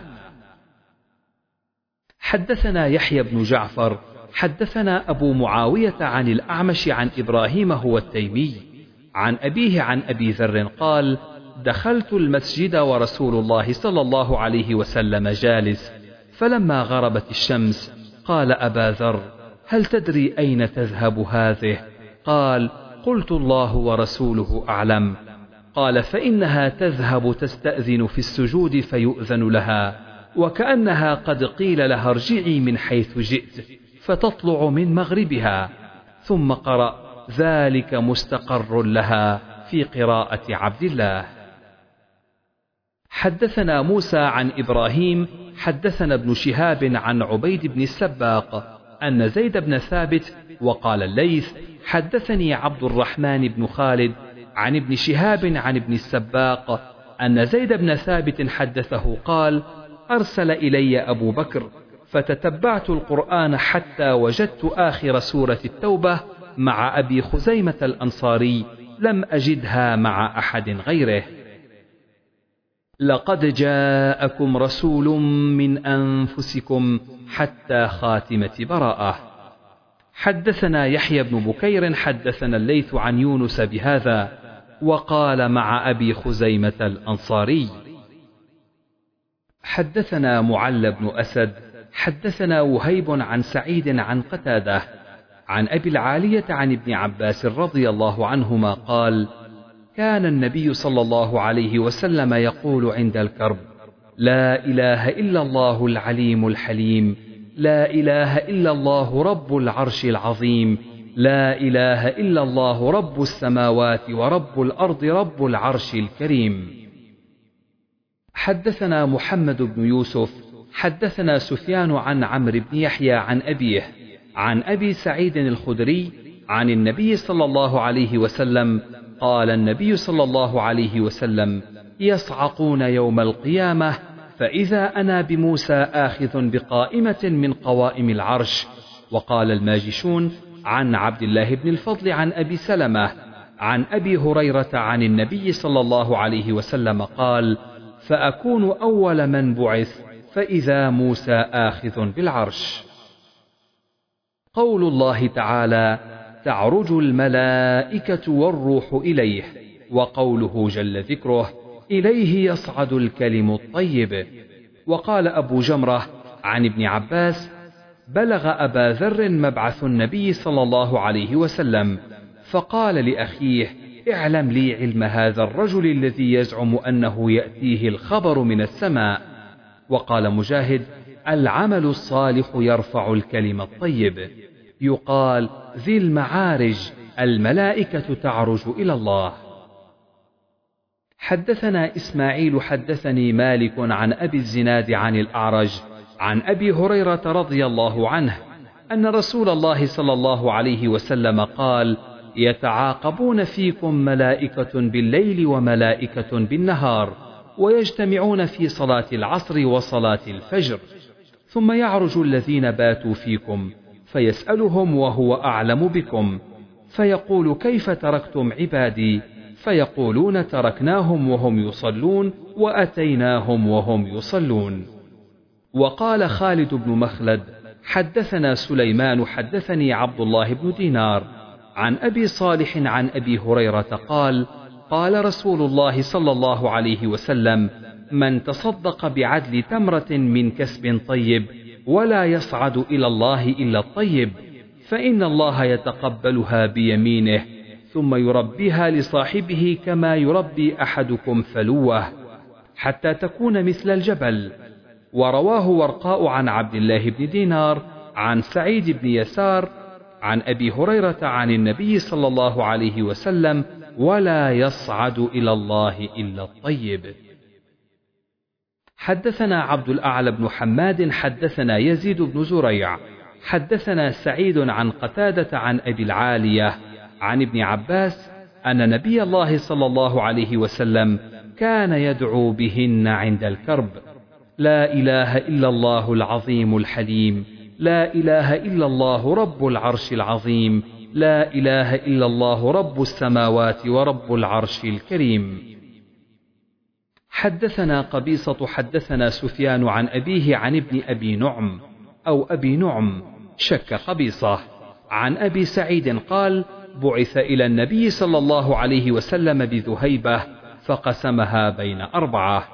حدثنا يحيى بن جعفر حدثنا أبو معاوية عن الأعمش عن إبراهيم هو التيمي عن أبيه عن أبي ذر قال دخلت المسجد ورسول الله صلى الله عليه وسلم جالس، فلما غربت الشمس قال أبا ذر هل تدري أين تذهب هذه؟ قال قلت الله ورسوله أعلم. قال فإنها تذهب تستأذن في السجود فيؤذن لها، وكأنها قد قيل لها ارجعي من حيث جئت، فتطلع من مغربها. ثم قرأ ذلك مستقر لها في قراءة عبد الله. حدثنا موسى عن إبراهيم حدثنا ابن شهاب عن عبيد بن السباق أن زيد بن ثابت وقال الليث حدثني عبد الرحمن بن خالد عن ابن شهاب عن ابن السباق أن زيد بن ثابت حدثه قال أرسل إلي أبو بكر فتتبعت القرآن حتى وجدت آخر سورة التوبة مع أبي خزيمة الأنصاري، لم أجدها مع أحد غيره. لقد جاءكم رسول من أنفسكم حتى خاتمة براءة. حدثنا يحيى بن بكير حدثنا الليث عن يونس بهذا، وقال مع أبي خزيمة الأنصاري. حدثنا معل بن أسد حدثنا وهيب عن سعيد عن قتادة عن أبي العالية عن ابن عباس رضي الله عنهما قال: كان النبي صلى الله عليه وسلم يقول عند الكرب: لا إله إلا الله العليم الحليم، لا إله إلا الله رب العرش العظيم، لا إله إلا الله رب السماوات ورب الأرض رب العرش الكريم. حدثنا محمد بن يوسف حدثنا سفيان عن عمرو بن يحيى عن أبيه عن أبي سعيد الخدري عن النبي صلى الله عليه وسلم قال: النبي صلى الله عليه وسلم: يصعقون يوم القيامة، فإذا أنا بموسى آخذ بقائمة من قوائم العرش. وقال الماجشون عن عبد الله بن الفضل عن أبي سلمة عن أبي هريرة عن النبي صلى الله عليه وسلم قال: فأكون أول من بعث، فإذا موسى آخذ بالعرش. قول الله تعالى: تعرج الملائكة والروح إليه، وقوله جل ذكره: إليه يصعد الكلم الطيب. وقال أبو جمرة عن ابن عباس: بلغ أبا ذر مبعث النبي صلى الله عليه وسلم، فقال لأخيه: اعلم لي علم هذا الرجل الذي يزعم أنه يأتيه الخبر من السماء. وقال مجاهد: العمل الصالح يرفع الكلم الطيب. يقال: ذي المعارج، الملائكة تعرج إلى الله. حدثنا إسماعيل حدثني مالك عن أبي الزناد عن الأعرج عن أبي هريرة رضي الله عنه أن رسول الله صلى الله عليه وسلم قال: يتعاقبون فيكم ملائكة بالليل وملائكة بالنهار، ويجتمعون في صلاة العصر وصلاة الفجر، ثم يعرج الذين باتوا فيكم فيسألهم وهو أعلم بكم، فيقول: كيف تركتم عبادي؟ فيقولون: تركناهم وهم يصلون، وأتيناهم وهم يصلون. وقال خالد بن مخلد: حدثنا سليمان حدثني عبد الله بن دينار عن أبي صالح عن أبي هريرة قال: قال رسول الله صلى الله عليه وسلم: من تصدق بعدل تمرة من كسب طيب ولا يصعد إلى الله إلا الطيب، فإن الله يتقبلها بيمينه ثم يربيها لصاحبه كما يربي أحدكم فلوه حتى تكون مثل الجبل. ورواه ورقاء عن عبد الله بن دينار عن سعيد بن يسار عن أبي هريرة عن النبي صلى الله عليه وسلم: ولا يصعد إلى الله إلا الطيب. حدثنا عبد الأعلى بن حماد حدثنا يزيد بن زريع حدثنا سعيد عن قتادة عن أبي العالية عن ابن عباس أن نبي الله صلى الله عليه وسلم كان يدعو بهن عند الكرب: لا إله إلا الله العظيم الحليم، لا إله إلا الله رب العرش العظيم، لا إله إلا الله رب السماوات ورب العرش الكريم. حدثنا قبيصة حدثنا سفيان عن أبيه عن ابن أبي نعم أو أبي نعم شك قبيصة عن أبي سعيد قال: بعث إلى النبي صلى الله عليه وسلم بذهيبة فقسمها بين أربعة.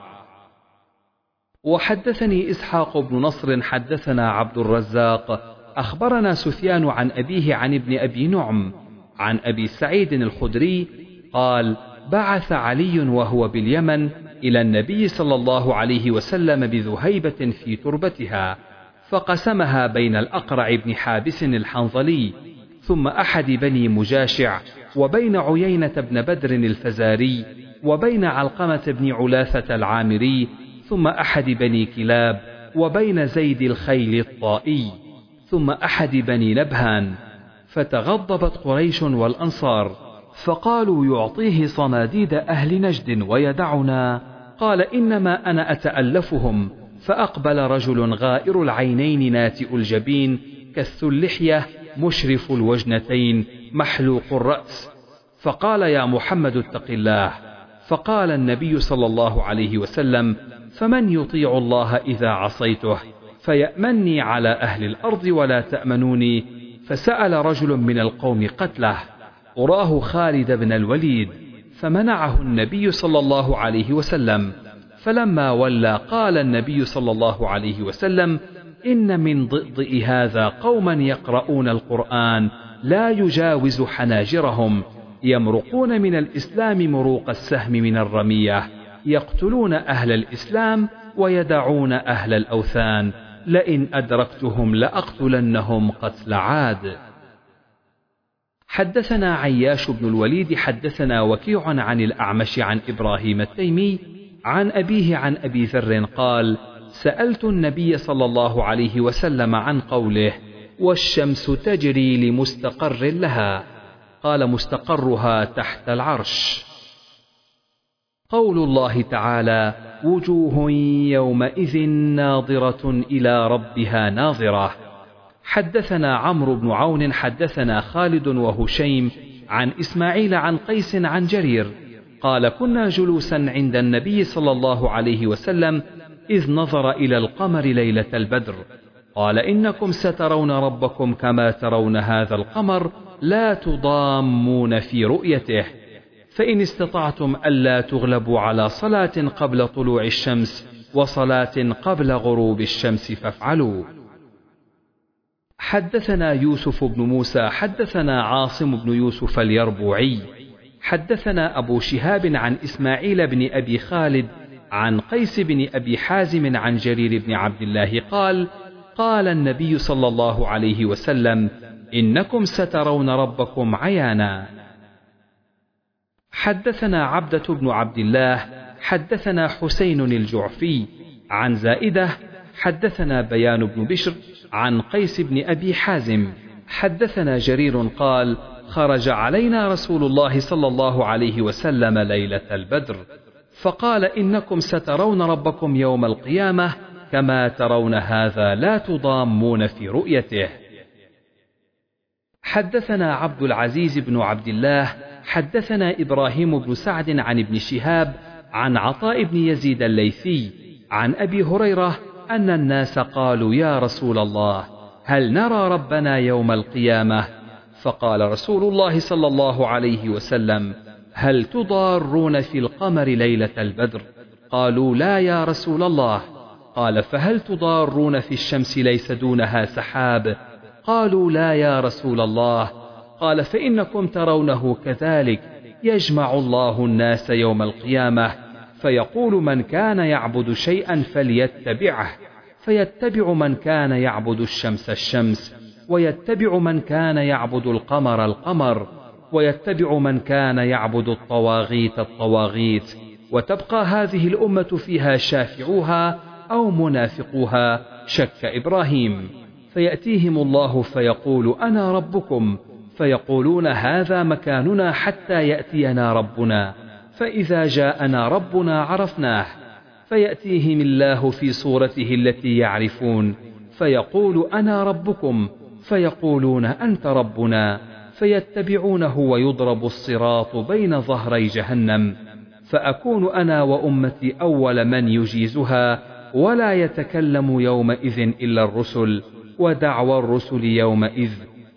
وحدثني إسحاق بن نصر حدثنا عبد الرزاق أخبرنا سفيان عن أبيه عن ابن أبي نعم عن أبي سعيد الخدري قال: بعث علي وهو باليمن إلى النبي صلى الله عليه وسلم بذهيبة في تربتها، فقسمها بين الأقرع بن حابس الحنظلي ثم أحد بني مجاشع، وبين عيينة بن بدر الفزاري، وبين علقمة بن علاثة العامري، ثم أحد بني كلاب، وبين زيد الخيل الطائي، ثم أحد بني نبهان. فتغضبت قريش والأنصار فقالوا: يعطيه صناديد أهل نجد ويدعنا. قال: إنما أنا أتألفهم، فأقبل رجل غائر العينين ناتئ الجبين كث اللحية مشرف الوجنتين محلوق الرأس، فقال: يا محمد اتق الله. فقال النبي صلى الله عليه وسلم: فمن يطيع الله إذا عصيته؟ فيأمني على أهل الأرض ولا تأمنوني. فسأل رجل من القوم قتله، أراه خالد بن الوليد، فمنعه النبي صلى الله عليه وسلم. فلما ولى قال النبي صلى الله عليه وسلم: إن من ضئضئ هذا قوما يقرؤون القرآن لا يجاوز حناجرهم، يمرقون من الإسلام مروق السهم من الرمية، يقتلون أهل الإسلام ويدعون أهل الأوثان، لئن أدركتهم لأقتلنهم قتل عاد. حدثنا عياش بن الوليد حدثنا وكيع عن الأعمش عن إبراهيم التيمي عن أبيه عن أبي ذر قال: سألت النبي صلى الله عليه وسلم عن قوله: والشمس تجري لمستقر لها، قال: مستقرها تحت العرش. قول الله تعالى: وجوه يومئذ ناظرة إلى ربها ناظرة. حدثنا عمرو بن عون حدثنا خالد وهشيم عن إسماعيل عن قيس عن جرير قال: كنا جلوسا عند النبي صلى الله عليه وسلم إذ نظر إلى القمر ليلة البدر، قال: إنكم سترون ربكم كما ترون هذا القمر لا تضامون في رؤيته، فإن استطعتم ألا تغلبوا على صلاة قبل طلوع الشمس وصلاة قبل غروب الشمس فافعلوا. حدثنا يوسف بن موسى حدثنا عاصم بن يوسف اليربوعي حدثنا أبو شهاب عن إسماعيل بن أبي خالد عن قيس بن أبي حازم عن جرير بن عبد الله قال: قال النبي صلى الله عليه وسلم: إنكم سترون ربكم عيانا. حدثنا عبدة بن عبد الله حدثنا حسين الجعفي عن زائدة حدثنا بيان بن بشر عن قيس بن أبي حازم حدثنا جرير قال: خرج علينا رسول الله صلى الله عليه وسلم ليلة البدر فقال: إنكم سترون ربكم يوم القيامة كما ترون هذا لا تضامون في رؤيته. حدثنا عبد العزيز بن عبد الله حدثنا إبراهيم بن سعد عن ابن شهاب عن عطاء بن يزيد الليثي عن أبي هريرة أن الناس قالوا: يا رسول الله، هل نرى ربنا يوم القيامة؟ فقال رسول الله صلى الله عليه وسلم: هل تضارون في القمر ليلة البدر؟ قالوا: لا يا رسول الله. قال: فهل تضارون في الشمس ليس دونها سحاب؟ قالوا: لا يا رسول الله. قال: فإنكم ترونه كذلك، يجمع الله الناس يوم القيامة فيقول: من كان يعبد شيئا فليتبعه، فيتبع من كان يعبد الشمس الشمس، ويتبع من كان يعبد القمر القمر، ويتبع من كان يعبد الطواغيت الطواغيت، وتبقى هذه الأمة فيها شافعوها أو منافقوها، شك إبراهيم. فيأتيهم الله فيقول: أنا ربكم، فيقولون: هذا مكاننا حتى يأتينا ربنا، فإذا جاءنا ربنا عرفناه. فيأتيهم الله في صورته التي يعرفون فيقول: أنا ربكم، فيقولون: أنت ربنا، فيتبعونه ويضرب الصراط بين ظهري جهنم، فأكون أنا وأمتي أول من يجيزها، ولا يتكلم يومئذ إلا الرسل، ودعوى الرسل يومئذ: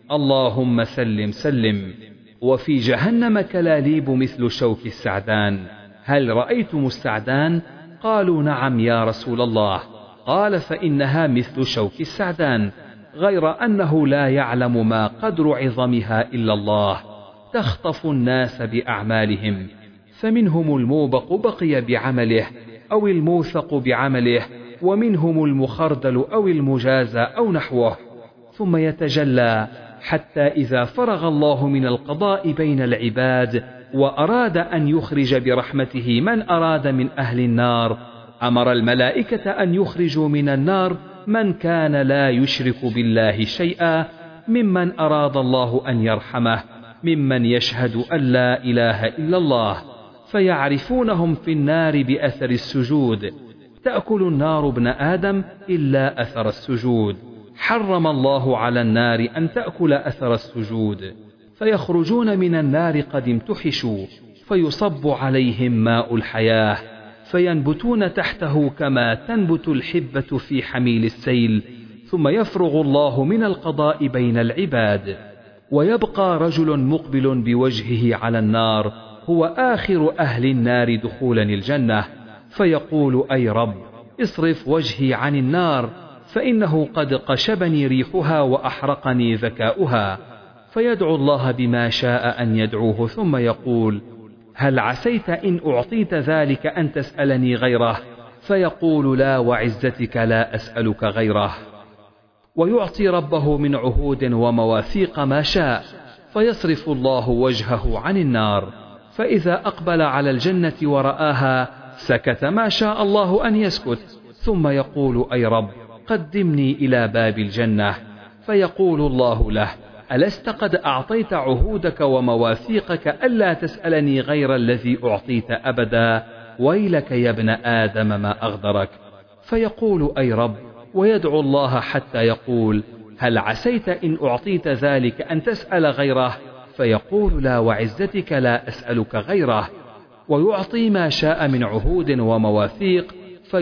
اللهم سلم سلم. وفي جهنم كلاليب مثل شوك السعدان، هل رأيتم السعدان؟ قالوا: نعم يا رسول الله. قال: فإنها مثل شوك السعدان، غير أنه لا يعلم ما قدر عظمها إلا الله، تخطف الناس بأعمالهم، فمنهم الموبق بقي بعمله أو الموثق بعمله، ومنهم المخردل أو المجازى أو نحوه، ثم يتجلى حتى إذا فرغ الله من القضاء بين العباد وأراد أن يخرج برحمته من أراد من أهل النار، أمر الملائكة أن يخرجوا من النار من كان لا يشرك بالله شيئا، ممن أراد الله أن يرحمه، ممن يشهد أن لا إله إلا الله، فيعرفونهم في النار بأثر السجود، تأكل النار ابن آدم إلا أثر السجود، حرم الله على النار أن تأكل أثر السجود. فيخرجون من النار قد امتحشوا، فيصب عليهم ماء الحياة، فينبتون تحته كما تنبت الحبة في حميل السيل، ثم يفرغ الله من القضاء بين العباد، ويبقى رجل مقبل بوجهه على النار هو آخر أهل النار دخولا الجنة، فيقول: أي رب، اصرف وجهي عن النار، فإنه قد قشبني ريحها وأحرقني ذكاؤها. فيدعو الله بما شاء أن يدعوه، ثم يقول: هل عسيت إن أعطيت ذلك أن تسألني غيره؟ فيقول: لا وعزتك لا أسألك غيره. ويعطي ربه من عهود ومواثيق ما شاء، فيصرف الله وجهه عن النار، فإذا أقبل على الجنة ورآها سكت ما شاء الله أن يسكت، ثم يقول: أي رب، قدمني إلى باب الجنة. فيقول الله له: ألست قد أعطيت عهودك ومواثيقك ألا تسألني غير الذي أعطيت أبدا؟ ويلك يا ابن آدم ما أغدرك. فيقول: أي رب، ويدعو الله حتى يقول: هل عسيت إن أعطيت ذلك أن تسأل غيره؟ فيقول: لا وعزتك لا أسألك غيره. ويعطي ما شاء من عهود ومواثيق،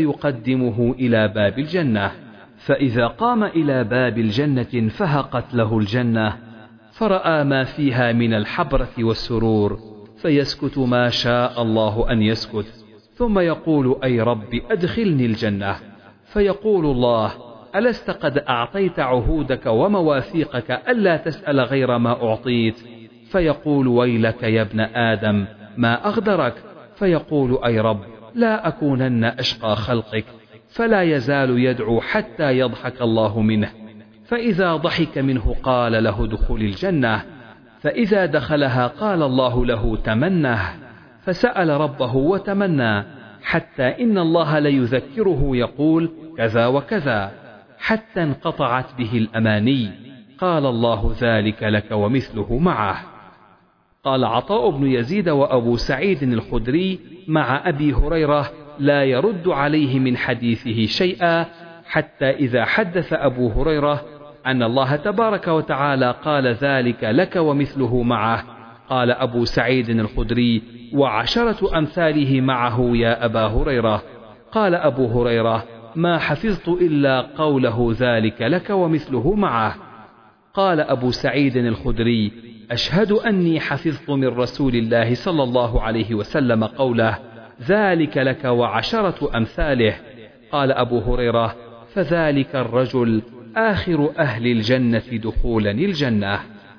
فيقدمه إلى باب الجنة، فإذا قام إلى باب الجنة انفهقت له الجنة، فرأى ما فيها من الحبرة والسرور، فيسكت ما شاء الله أن يسكت، ثم يقول: أي رب، أدخلني الجنة. فيقول الله: ألست قد أعطيت عهودك ومواثيقك ألا تسأل غير ما أعطيت؟ فيقول: ويلك يا ابن آدم ما أغدرك. فيقول: أي رب، لا أكونن أشقى خلقك. فلا يزال يدعو حتى يضحك الله منه، فإذا ضحك منه قال له: دخل الجنة. فإذا دخلها قال الله له: تمنه. فسأل ربه وتمنى، حتى إن الله ليذكره يقول: كذا وكذا، حتى انقطعت به الأماني. قال الله: ذلك لك ومثله معه. قال عطاء بن يزيد وأبو سعيد الخدري مع أبي هريرة لا يرد عليه من حديثه شيئا، حتى إذا حدث أبو هريرة أن الله تبارك وتعالى قال: ذلك لك ومثله معه، قال أبو سعيد الخدري: وعشرة أمثاله معه يا أبا هريرة. قال أبو هريرة: ما حفظت إلا قوله ذلك لك ومثله معه. قال أبو سعيد الخدري: أشهد أني حفظت من رسول الله صلى الله عليه وسلم قوله: ذلك لك وعشرة أمثاله. قال أبو هريرة: فذلك الرجل آخر أهل الجنة دخولا الجنة.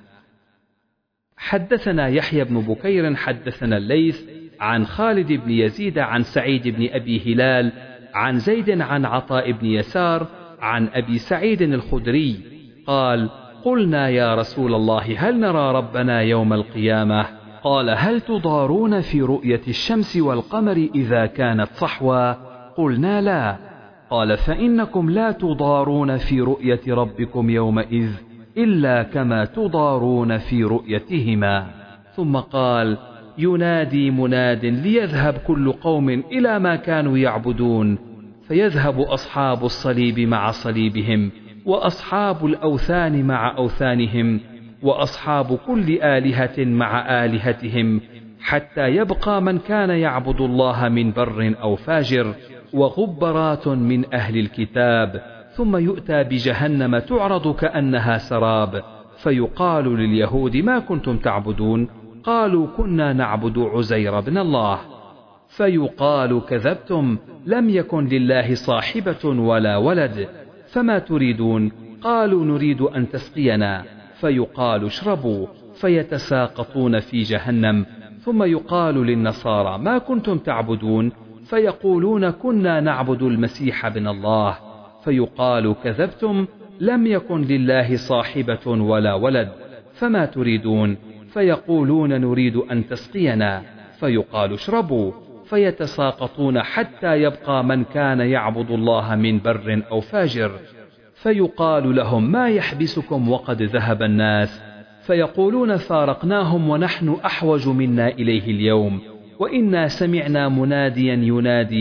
حدثنا يحيى بن بكير حدثنا الليث عن خالد بن يزيد عن سعيد بن أبي هلال عن زيد عن عطاء بن يسار عن أبي سعيد الخدري قال: قلنا يا رسول الله هل نرى ربنا يوم القيامة؟ قال: هل تضارون في رؤية الشمس والقمر إذا كانت صحوا؟ قلنا لا. قال: فإنكم لا تضارون في رؤية ربكم يومئذ إلا كما تضارون في رؤيتهما. ثم قال: ينادي مناد ليذهب كل قوم إلى ما كانوا يعبدون، فيذهب أصحاب الصليب مع صليبهم، وأصحاب الأوثان مع أوثانهم، وأصحاب كل آلهة مع آلهتهم، حتى يبقى من كان يعبد الله من بر أو فاجر، وغبرات من أهل الكتاب. ثم يؤتى بجهنم تعرض كأنها سراب، فيقال لليهود: ما كنتم تعبدون؟ قالوا: كنا نعبد عزير بن الله. فيقال: كذبتم، لم يكن لله صاحبة ولا ولد، فما تريدون؟ قالوا: نريد أن تسقينا. فيقال: اشربوا، فيتساقطون في جهنم. ثم يقال للنصارى: ما كنتم تعبدون؟ فيقولون: كنا نعبد المسيح بن الله. فيقال: كذبتم، لم يكن لله صاحبة ولا ولد، فما تريدون؟ فيقولون: نريد أن تسقينا. فيقال: اشربوا، فيتساقطون حتى يبقى من كان يعبد الله من بر أو فاجر. فيقال لهم: ما يحبسكم وقد ذهب الناس؟ فيقولون: فارقناهم ونحن أحوج منا إليه اليوم، وإنا سمعنا مناديا ينادي: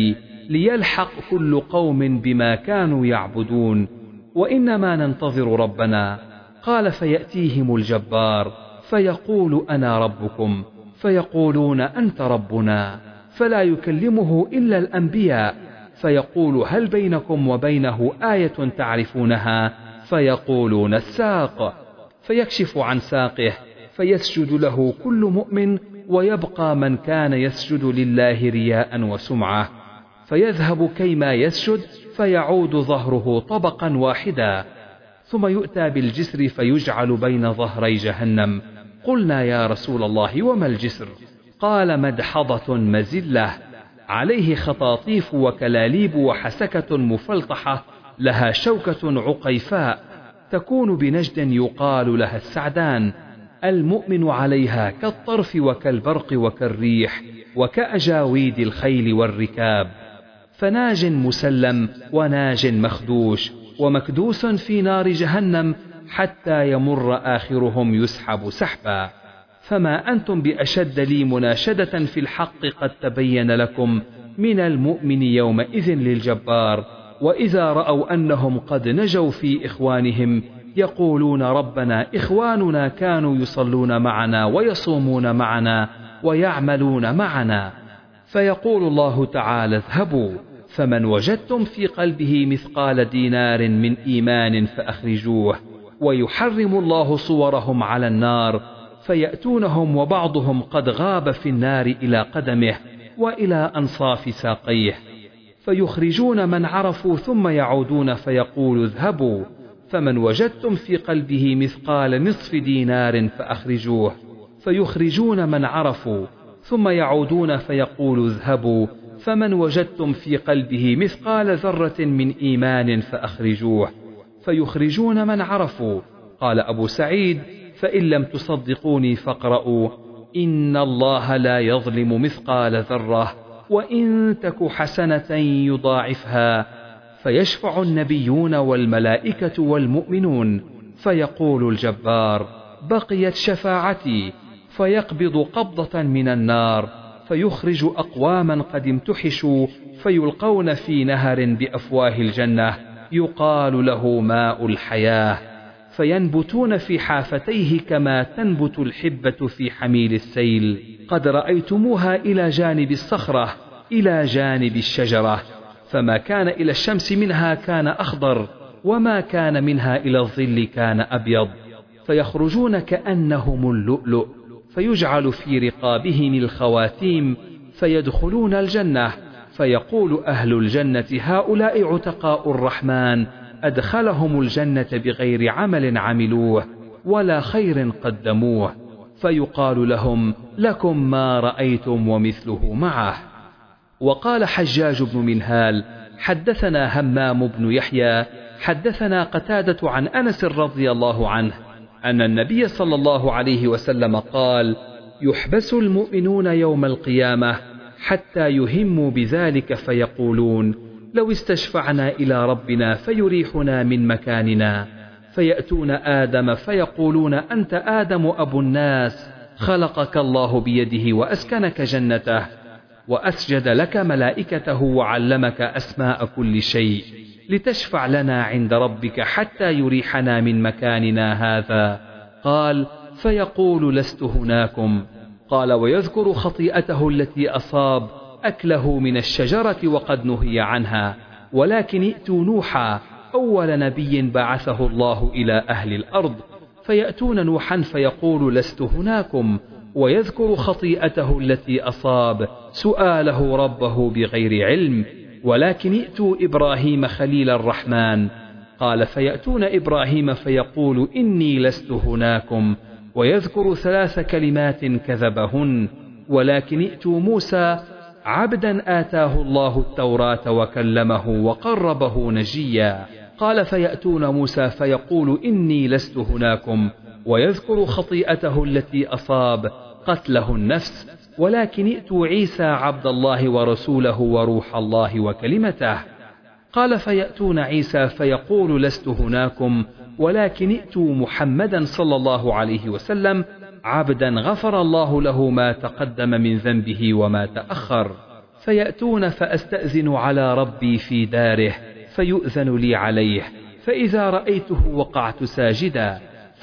ليلحق كل قوم بما كانوا يعبدون، وإنما ننتظر ربنا. قال فيأتيهم الجبار فيقول أنا ربكم، فيقولون أنت ربنا، فلا يكلمه إلا الأنبياء، فيقول هل بينكم وبينه آية تعرفونها؟ فيقولون الساق، فيكشف عن ساقه فيسجد له كل مؤمن، ويبقى من كان يسجد لله رياء وسمعة، فيذهب كيما يسجد فيعود ظهره طبقا واحدا، ثم يؤتى بالجسر فيجعل بين ظهري جهنم. قلنا يا رسول الله وما الجسر؟ قال مدحضة مزلة عليه خطاطيف وكلاليب وحسكة مفلطحة لها شوكة عقيفاء تكون بنجد يقال لها السعدان، المؤمن عليها كالطرف وكالبرق وكالريح وكأجاويد الخيل والركاب، فناج مسلم وناج مخدوش ومكدوس في نار جهنم حتى يمر آخرهم يسحب سحبا. فما أنتم بأشد لي مناشدة في الحق قد تبين لكم من المؤمن يومئذ للجبار. وإذا رأوا أنهم قد نجوا في إخوانهم يقولون ربنا إخواننا كانوا يصلون معنا ويصومون معنا ويعملون معنا، فيقول الله تعالى اذهبوا فمن وجدتم في قلبه مثقال دينار من إيمان فأخرجوه، ويحرم الله صورهم على النار، فيأتونهم وبعضهم قد غاب في النار إلى قدمه وإلى أنصاف ساقيه، فيخرجون من عرفوا ثم يعودون فيقول اذهبوا فمن وجدتم في قلبه مثقال نصف دينار فأخرجوه، فيخرجون من عرفوا ثم يعودون فيقول اذهبوا فمن وجدتم في قلبه مثقال ذرة من إيمان فأخرجوه، فيخرجون من عرفوا. قال أبو سعيد فإن لم تصدقوني فاقرؤوا إن الله لا يظلم مثقال ذرة وإن تك حسنة يضاعفها، فيشفع النبيون والملائكة والمؤمنون، فيقول الجبار بقيت شفاعتي، فيقبض قبضة من النار فيخرج أقواما قد امتحشوا فيلقون في نهر بأفواه الجنة يقال له ماء الحياة، فينبتون في حافتيه كما تنبت الحبة في حميل السيل، قد رأيتموها إلى جانب الصخرة إلى جانب الشجرة، فما كان إلى الشمس منها كان أخضر وما كان منها إلى الظل كان أبيض، فيخرجون كأنهم اللؤلؤ، فيجعل في رقابهم الخواتيم فيدخلون الجنة، فيقول أهل الجنة هؤلاء عتقاء الرحمن أدخلهم الجنة بغير عمل عملوه ولا خير قدموه، فيقال لهم لكم ما رأيتم ومثله معه. وقال حجاج بن منهال حدثنا همام بن يحيى حدثنا قتادة عن أنس رضي الله عنه أن النبي صلى الله عليه وسلم قال يحبس المؤمنون يوم القيامة حتى يهموا بذلك فيقولون لو استشفعنا إلى ربنا فيريحنا من مكاننا، فيأتون آدم فيقولون أنت آدم أبو الناس، خلقك الله بيده وأسكنك جنته وأسجد لك ملائكته وعلمك أسماء كل شيء، لتشفع لنا عند ربك حتى يريحنا من مكاننا هذا. قال فيقول لست هناكم. قال ويذكر خطيئته التي أصاب أكله من الشجرة وقد نهي عنها، ولكن ائتوا نوحا أول نبي بعثه الله إلى أهل الأرض، فيأتون نوحا فيقول لست هناكم، ويذكر خطيئته التي أصاب سؤاله ربه بغير علم، ولكن ائتوا إبراهيم خليل الرحمن. قال فيأتون إبراهيم فيقول إني لست هناكم، ويذكر ثلاث كلمات كذبهن، ولكن ائتوا موسى عبدا آتاه الله التوراة وكلمه وقربه نجيا. قال فيأتون موسى فيقول إني لست هناكم، ويذكر خطيئته التي أصاب قتله النفس، ولكن ائتوا عيسى عبد الله ورسوله وروح الله وكلمته. قال فيأتون عيسى فيقول لست هناكم، ولكن ائتوا محمدا صلى الله عليه وسلم عبدا غفر الله له ما تقدم من ذنبه وما تأخر. فيأتون فأستأذن على ربي في داره فيؤذن لي عليه، فإذا رأيته وقعت ساجدا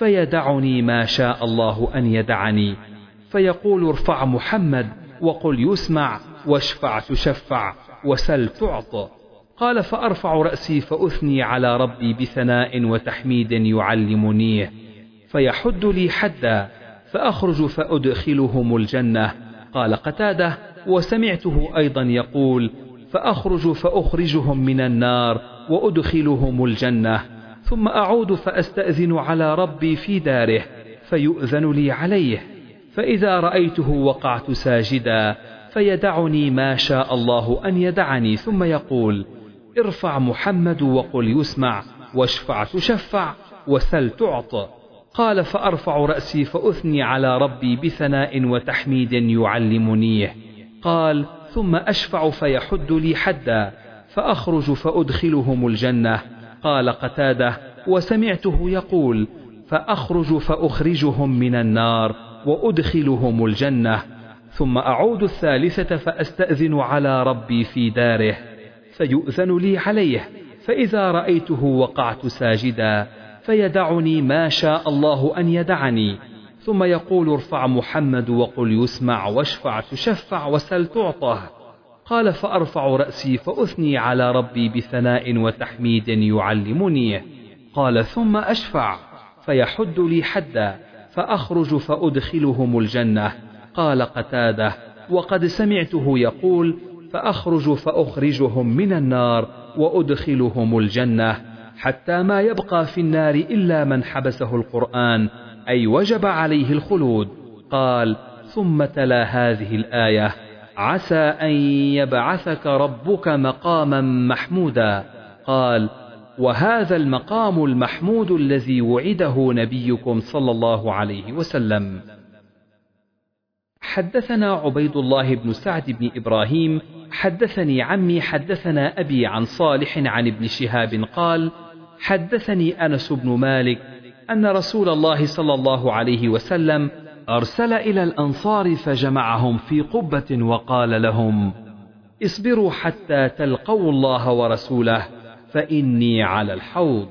فيدعني ما شاء الله أن يدعني، فيقول ارفع محمد وقل يسمع واشفع تشفع وسل تعط. قال فأرفع رأسي فأثني على ربي بثناء وتحميد يعلمنيه، فيحد لي حدا فأخرج فأدخلهم الجنة. قال قتادة وسمعته أيضا يقول فأخرج فأخرجهم من النار وأدخلهم الجنة، ثم أعود فأستأذن على ربي في داره فيؤذن لي عليه، فإذا رأيته وقعت ساجدا فيدعني ما شاء الله أن يدعني، ثم يقول ارفع محمد وقل يسمع واشفع تشفع وسل تعط. قال فأرفع رأسي فأثني على ربي بثناء وتحميد يعلمنيه. قال ثم أشفع فيحد لي حدا فأخرج فأدخلهم الجنة. قال قتادة وسمعته يقول فأخرج فأخرجهم من النار وأدخلهم الجنة، ثم أعود الثالثة فأستأذن على ربي في داره فيؤذن لي عليه، فإذا رأيته وقعت ساجدا فيدعني ما شاء الله أن يدعني، ثم يقول ارفع محمد وقل يسمع واشفع تشفع وسل تعطه. قال فأرفع رأسي فأثني على ربي بثناء وتحميد يعلمنيه. قال ثم أشفع فيحد لي حدا فأخرج فأدخلهم الجنة. قال قتادة وقد سمعته يقول فأخرج فأخرجهم من النار وأدخلهم الجنة، حتى ما يبقى في النار إلا من حبسه القرآن أي وجب عليه الخلود. قال ثم تلا هذه الآية عسى أن يبعثك ربك مقاما محمودا. قال وهذا المقام المحمود الذي وعده نبيكم صلى الله عليه وسلم. حدثنا عبيد الله بن سعد بن إبراهيم حدثني عمي حدثنا أبي عن صالح عن ابن شهاب قال حدثني أنس بن مالك أن رسول الله صلى الله عليه وسلم أرسل إلى الأنصار فجمعهم في قبة وقال لهم اصبروا حتى تلقوا الله ورسوله فإني على الحوض.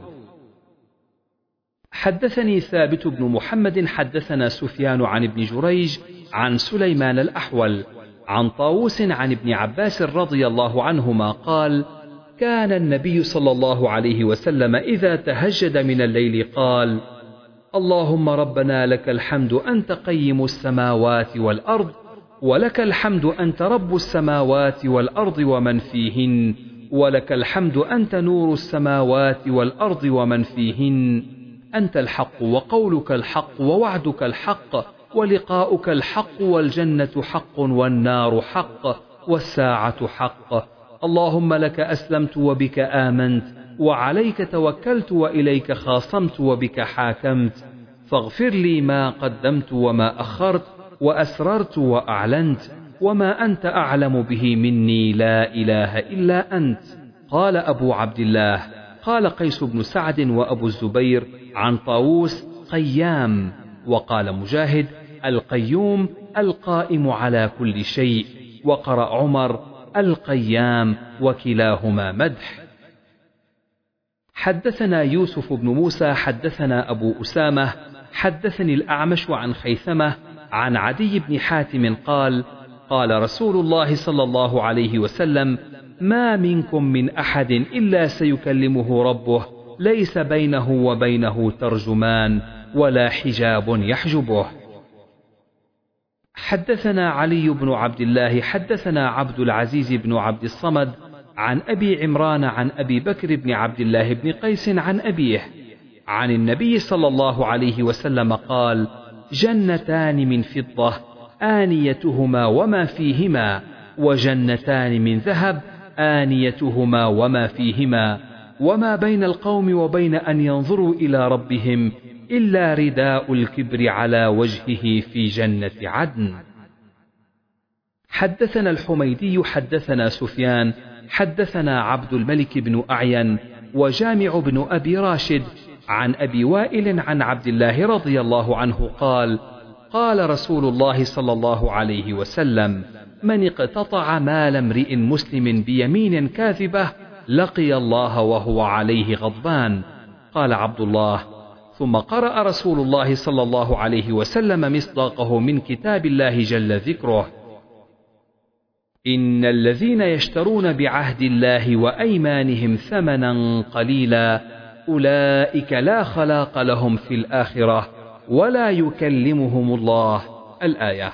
حدثني ثابت بن محمد حدثنا سفيان عن ابن جريج عن سليمان الأحول عن طاووس عن ابن عباس رضي الله عنهما قال كان النبي صلى الله عليه وسلم إذا تهجد من الليل قال اللهم ربنا لك الحمد أنت قيم السماوات والأرض، ولك الحمد أنت رب السماوات والأرض ومن فيهن، ولك الحمد أنت نور السماوات والأرض ومن فيهن، أنت الحق وقولك الحق ووعدك الحق ولقاؤك الحق والجنة حق والنار حق والساعة حق. اللهم لك أسلمت وبك آمنت وعليك توكلت وإليك خاصمت وبك حاكمت، فاغفر لي ما قدمت وما أخرت وأسررت وأعلنت، وما أنت أعلم به مني لا إله إلا أنت. قال أبو عبد الله قال قيس بن سعد وأبو الزبير عن طاووس قيام، وقال مجاهد القيوم القائم على كل شيء، وقرأ عمر القيام، وكلاهما مدح. حدثنا يوسف بن موسى حدثنا أبو أسامة حدثني الأعمش عن خيثمة عن عدي بن حاتم قال قال رسول الله صلى الله عليه وسلم ما منكم من أحد إلا سيكلمه ربه ليس بينه وبينه ترجمان ولا حجاب يحجبه. حدثنا علي بن عبد الله حدثنا عبد العزيز بن عبد الصمد عن أبي عمران عن أبي بكر بن عبد الله بن قيس عن أبيه عن النبي صلى الله عليه وسلم قال جنتان من فضة آنيتهما وما فيهما، وجنتان من ذهب آنيتهما وما فيهما، وما بين القوم وبين أن ينظروا إلى ربهم إلا رداء الكبر على وجهه في جنة عدن. حدثنا الحميدي حدثنا سفيان حدثنا عبد الملك بن أعين وجامع بن أبي راشد عن أبي وائل عن عبد الله رضي الله عنه قال قال رسول الله صلى الله عليه وسلم: من اقتطع مال امرئ مسلم بيمين كاذبة لقي الله وهو عليه غضبان. قال عبد الله: ثم قرأ رسول الله صلى الله عليه وسلم مصداقه من كتاب الله جل ذكره: إن الذين يشترون بعهد الله وأيمانهم ثمنا قليلا أولئك لا خلاق لهم في الآخرة ولا يكلمهم الله. الآية.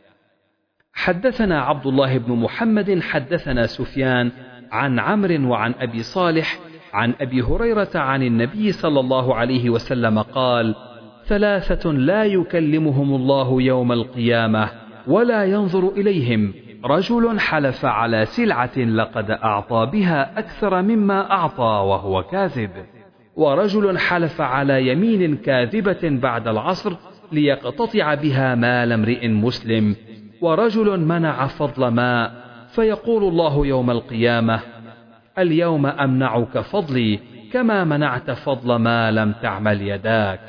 حدثنا عبد الله بن محمد حدثنا سفيان عن عمرو وعن أبي صالح عن أبي هريرة عن النبي صلى الله عليه وسلم قال: ثلاثة لا يكلمهم الله يوم القيامة ولا ينظر إليهم: رجل حلف على سلعة لقد أعطى بها أكثر مما أعطى وهو كاذب، ورجل حلف على يمين كاذبة بعد العصر ليقتطع بها مال امرئ مسلم، ورجل منع فضل ماء فيقول الله يوم القيامة: اليوم أمنعك فضلي كما منعت فضل ما لم تعمل يداك.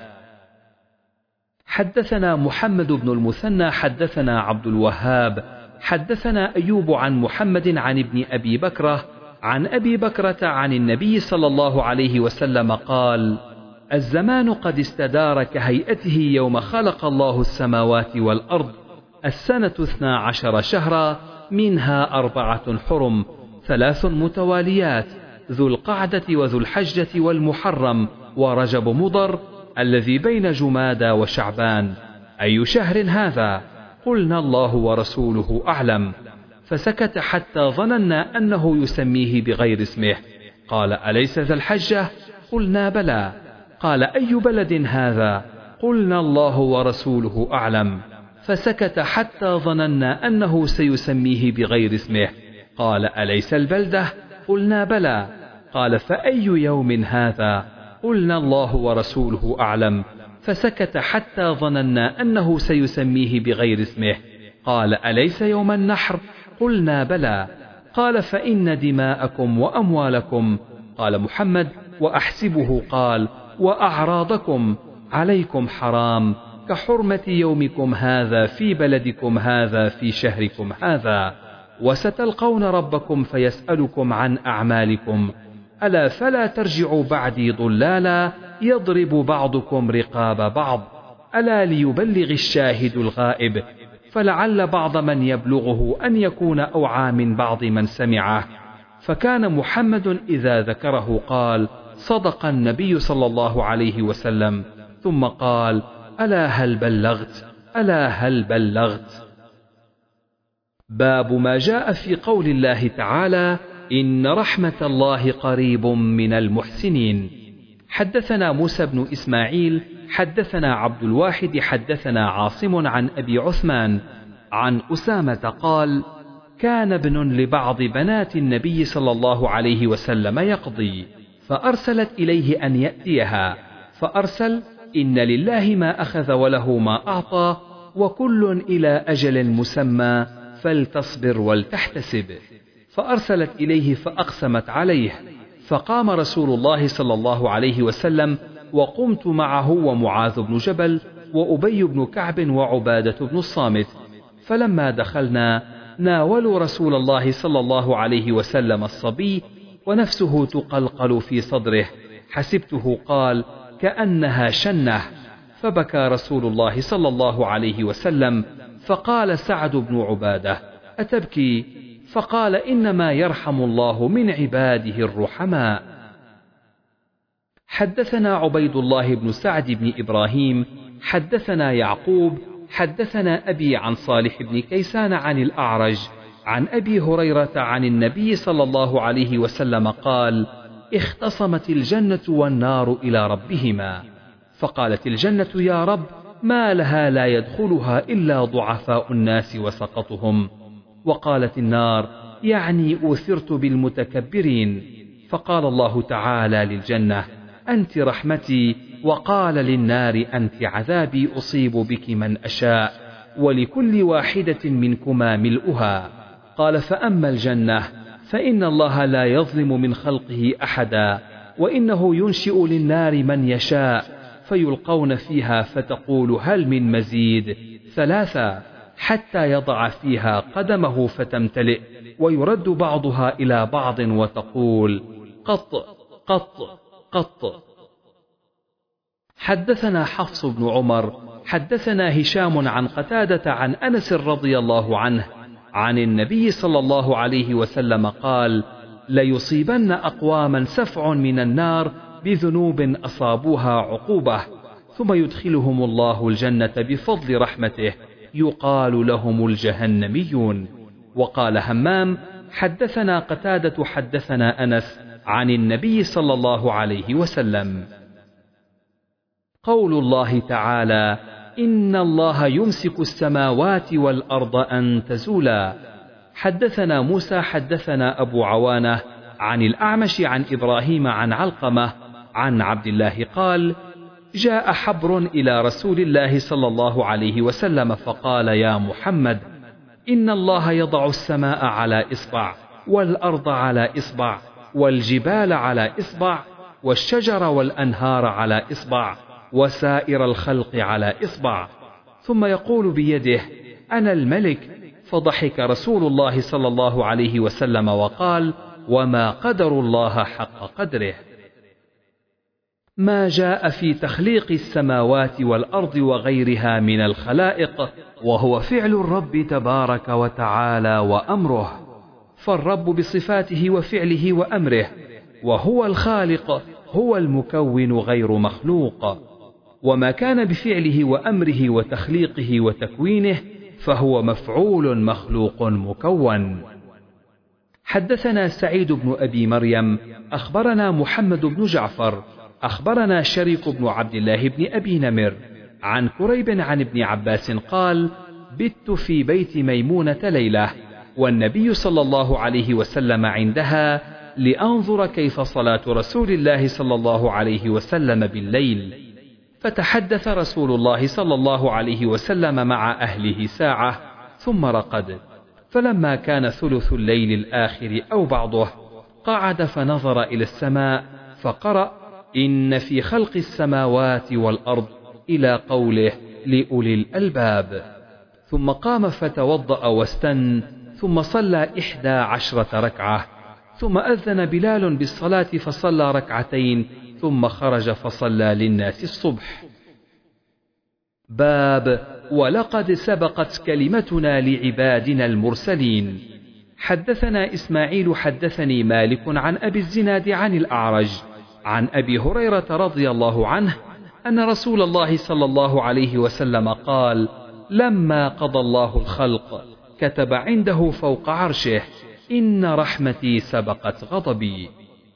حدثنا محمد بن المثنى حدثنا عبد الوهاب حدثنا أيوب عن محمد عن ابن أبي بكرة عن أبي بكرة عن النبي صلى الله عليه وسلم قال: الزمان قد استدار كهيئته يوم خلق الله السماوات والأرض، السنة اثنا عشر شهرا منها أربعة حرم، ثلاث متواليات: ذو القعدة وذو الحجة والمحرم ورجب مضر الذي بين جمادى وشعبان. أي شهر هذا؟ قلنا: الله ورسوله أعلم. فسكت حتى ظننا أنه يسميه بغير اسمه. قال: أليس ذا الحجة؟ قلنا: بلى. قال: أي بلد هذا؟ قلنا: الله ورسوله أعلم. فسكت حتى ظننا أنه سيسميه بغير اسمه. قال: أليس البلدة؟ قلنا: بلى. قال: فأي يوم هذا؟ قلنا: الله ورسوله أعلم. فسكت حتى ظننا أنه سيسميه بغير اسمه. قال: أليس يوم النحر؟ قلنا: بلى. قال: فإن دماءكم وأموالكم، قال محمد وأحسبه قال: وأعراضكم عليكم حرام كحرمة يومكم هذا في بلدكم هذا في شهركم هذا، وستلقون ربكم فيسألكم عن أعمالكم، ألا فلا ترجعوا بعدي ضلالا يضرب بعضكم رقاب بعض، ألا ليبلغ الشاهد الغائب، فلعل بعض من يبلغه أن يكون أوعى من بعض من سمعه. فكان محمد إذا ذكره قال: صدق النبي صلى الله عليه وسلم، ثم قال: ألا هل بلغت؟ ألا هل بلغت؟ باب ما جاء في قول الله تعالى: إن رحمة الله قريب من المحسنين. حدثنا موسى بن إسماعيل حدثنا عبد الواحد حدثنا عاصم عن أبي عثمان عن أسامة قال: كان ابن لبعض بنات النبي صلى الله عليه وسلم يقضي، فأرسلت إليه أن يأتيها، فأرسل: إن لله ما أخذ وله ما أعطى، وكل إلى أجل مسمى، فلتصبر ولتحتسب. فأرسلت إليه فأقسمت عليه، فقام رسول الله صلى الله عليه وسلم، وقمت معه ومعاذ بن جبل وأبي بن كعب وعبادة بن الصامت، فلما دخلنا ناولوا رسول الله صلى الله عليه وسلم الصبي ونفسه تقلقل في صدره، حسبته قال: كأنها شنة. فبكى رسول الله صلى الله عليه وسلم، فقال سعد بن عبادة: أتبكي؟ فقال: إنما يرحم الله من عباده الرحماء. حدثنا عبيد الله بن سعد بن إبراهيم حدثنا يعقوب حدثنا أبي عن صالح بن كيسان عن الأعرج عن أبي هريرة عن النبي صلى الله عليه وسلم قال: اختصمت الجنة والنار إلى ربهما، فقالت الجنة: يا رب، ما لها لا يدخلها إلا ضعفاء الناس وسقطهم. وقالت النار: يعني أوثرت بالمتكبرين. فقال الله تعالى للجنة: أنت رحمتي، وقال للنار: أنت عذابي، أصيب بك من أشاء، ولكل واحدة منكما ملؤها. قال: فأما الجنة فإن الله لا يظلم من خلقه أحدا، وإنه ينشئ للنار من يشاء، فيلقون فيها فتقول: هل من مزيد؟ ثلاثا حتى يضع فيها قدمه فتمتلئ، ويرد بعضها إلى بعض وتقول قط قط قط. حدثنا حفص بن عمر حدثنا هشام عن قتادة عن أنس رضي الله عنه عن النبي صلى الله عليه وسلم قال: ليصيبن أقواما سفع من النار بذنوب أصابوها عقوبة، ثم يدخلهم الله الجنة بفضل رحمته، يقال لهم الجهنميون. وقال همام: حدثنا قتادة حدثنا أنس عن النبي صلى الله عليه وسلم. قول الله تعالى: إن الله يمسك السماوات والأرض أن تزولا. حدثنا موسى حدثنا أبو عوانة عن الأعمش عن إبراهيم عن علقمة عن عبد الله قال: جاء حبر إلى رسول الله صلى الله عليه وسلم فقال: يا محمد، إن الله يضع السماء على إصبع، والأرض على إصبع، والجبال على إصبع، والشجر والأنهار على إصبع، وسائر الخلق على إصبع، ثم يقول بيده: أنا الملك. فضحك رسول الله صلى الله عليه وسلم وقال: وما قدر الله حق قدره. ما جاء في تخليق السماوات والأرض وغيرها من الخلائق، وهو فعل الرب تبارك وتعالى وأمره، فالرب بصفاته وفعله وأمره، وهو الخالق، هو المكون غير مخلوق، وما كان بفعله وأمره وتخليقه وتكوينه فهو مفعول مخلوق مكون. حدثنا سعيد بن أبي مريم أخبرنا محمد بن جعفر أخبرنا شريك بن عبد الله بن أبي نمر عن كريب عن ابن عباس قال: بت في بيت ميمونة ليلة، والنبي صلى الله عليه وسلم عندها، لأنظر كيف صلاة رسول الله صلى الله عليه وسلم بالليل. فتحدث رسول الله صلى الله عليه وسلم مع أهله ساعة ثم رقد، فلما كان ثلث الليل الآخر أو بعضه قعد فنظر إلى السماء فقرأ: إن في خلق السماوات والأرض إلى قوله لأولي الألباب، ثم قام فتوضأ واستن، ثم صلى إحدى عشرة ركعة، ثم أذن بلال بالصلاة فصلى ركعتين، ثم خرج فصلى للناس الصبح. باب ولقد سبقت كلمتنا لعبادنا المرسلين. حدثنا إسماعيل حدثني مالك عن أبي الزناد عن الأعرج عن أبي هريرة رضي الله عنه أن رسول الله صلى الله عليه وسلم قال: لما قضى الله الخلق كتب عنده فوق عرشه: إن رحمتي سبقت غضبي.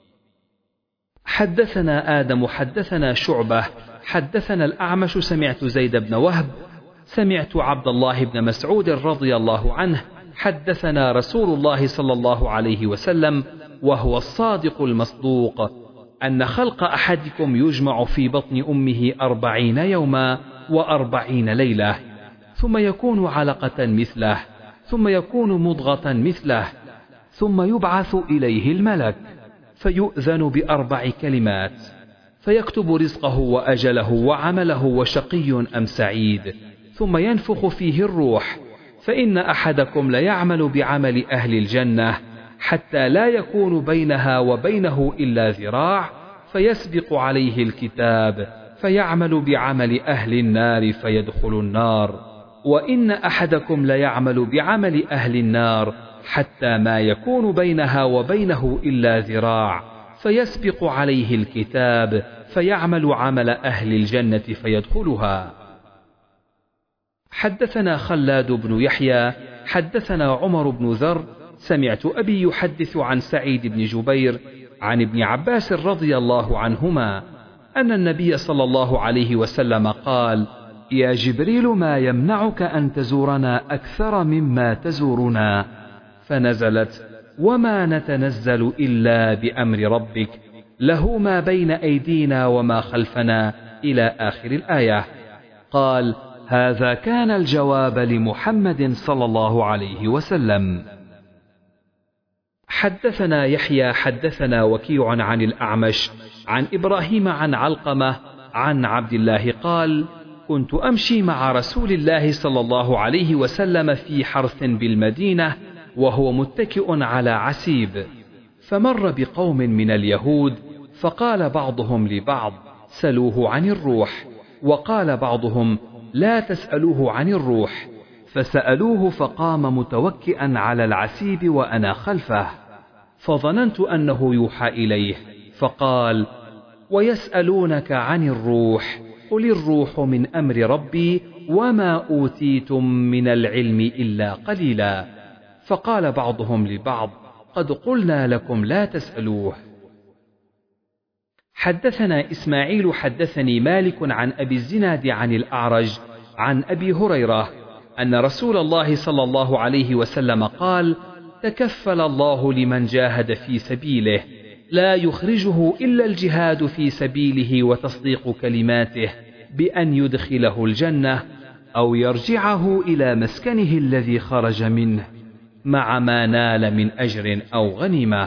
حدثنا آدم حدثنا شعبة حدثنا الأعمش سمعت زيد بن وهب سمعت عبد الله بن مسعود رضي الله عنه حدثنا رسول الله صلى الله عليه وسلم وهو الصادق المصدوق أن خلق أحدكم يجمع في بطن أمه أربعين يوما وأربعين ليلة، ثم يكون علقة مثله، ثم يكون مضغة مثله، ثم يبعث إليه الملك فيؤذن بأربع كلمات، فيكتب رزقه وأجله وعمله وشقي أم سعيد، ثم ينفخ فيه الروح، فإن أحدكم ليعمل بعمل أهل الجنة حتى لا يكون بينها وبينه إلا ذراع، فيسبق عليه الكتاب فيعمل بعمل أهل النار فيدخل النار، وإن أحدكم ليعمل بعمل أهل النار حتى ما يكون بينها وبينه إلا ذراع، فيسبق عليه الكتاب فيعمل عمل أهل الجنة فيدخلها. حدثنا خلاد بن يحيى حدثنا عمر بن ذر سمعت أبي يحدث عن سعيد بن جبير عن ابن عباس رضي الله عنهما أن النبي صلى الله عليه وسلم قال: يا جبريل، ما يمنعك أن تزورنا أكثر مما تزورنا؟ فنزلت: وما نتنزل إلا بأمر ربك، له ما بين أيدينا وما خلفنا، إلى آخر الآية. قال: هذا كان الجواب لمحمد صلى الله عليه وسلم. حدثنا يحيى حدثنا وكيع عن الأعمش عن إبراهيم عن علقمة عن عبد الله قال: كنت أمشي مع رسول الله صلى الله عليه وسلم في حرث بالمدينة وهو متكئ على عسيب، فمر بقوم من اليهود، فقال بعضهم لبعض: سلوه عن الروح، وقال بعضهم: لا تسألوه عن الروح، فسألوه فقام متوكئا على العسيب وأنا خلفه، فظننت أنه يوحى إليه، فقال: ويسألونك عن الروح، قل الروح من أمر ربي وما أوتيتم من العلم إلا قليلا. فقال بعضهم لبعض: قد قلنا لكم لا تسألوه. حدثنا إسماعيل حدثني مالك عن أبي الزناد عن الأعرج عن أبي هريرة أن رسول الله صلى الله عليه وسلم قال: تكفل الله لمن جاهد في سبيله، لا يخرجه إلا الجهاد في سبيله وتصديق كلماته بأن يدخله الجنة أو يرجعه إلى مسكنه الذي خرج منه مع ما نال من أجر أو غنيمة.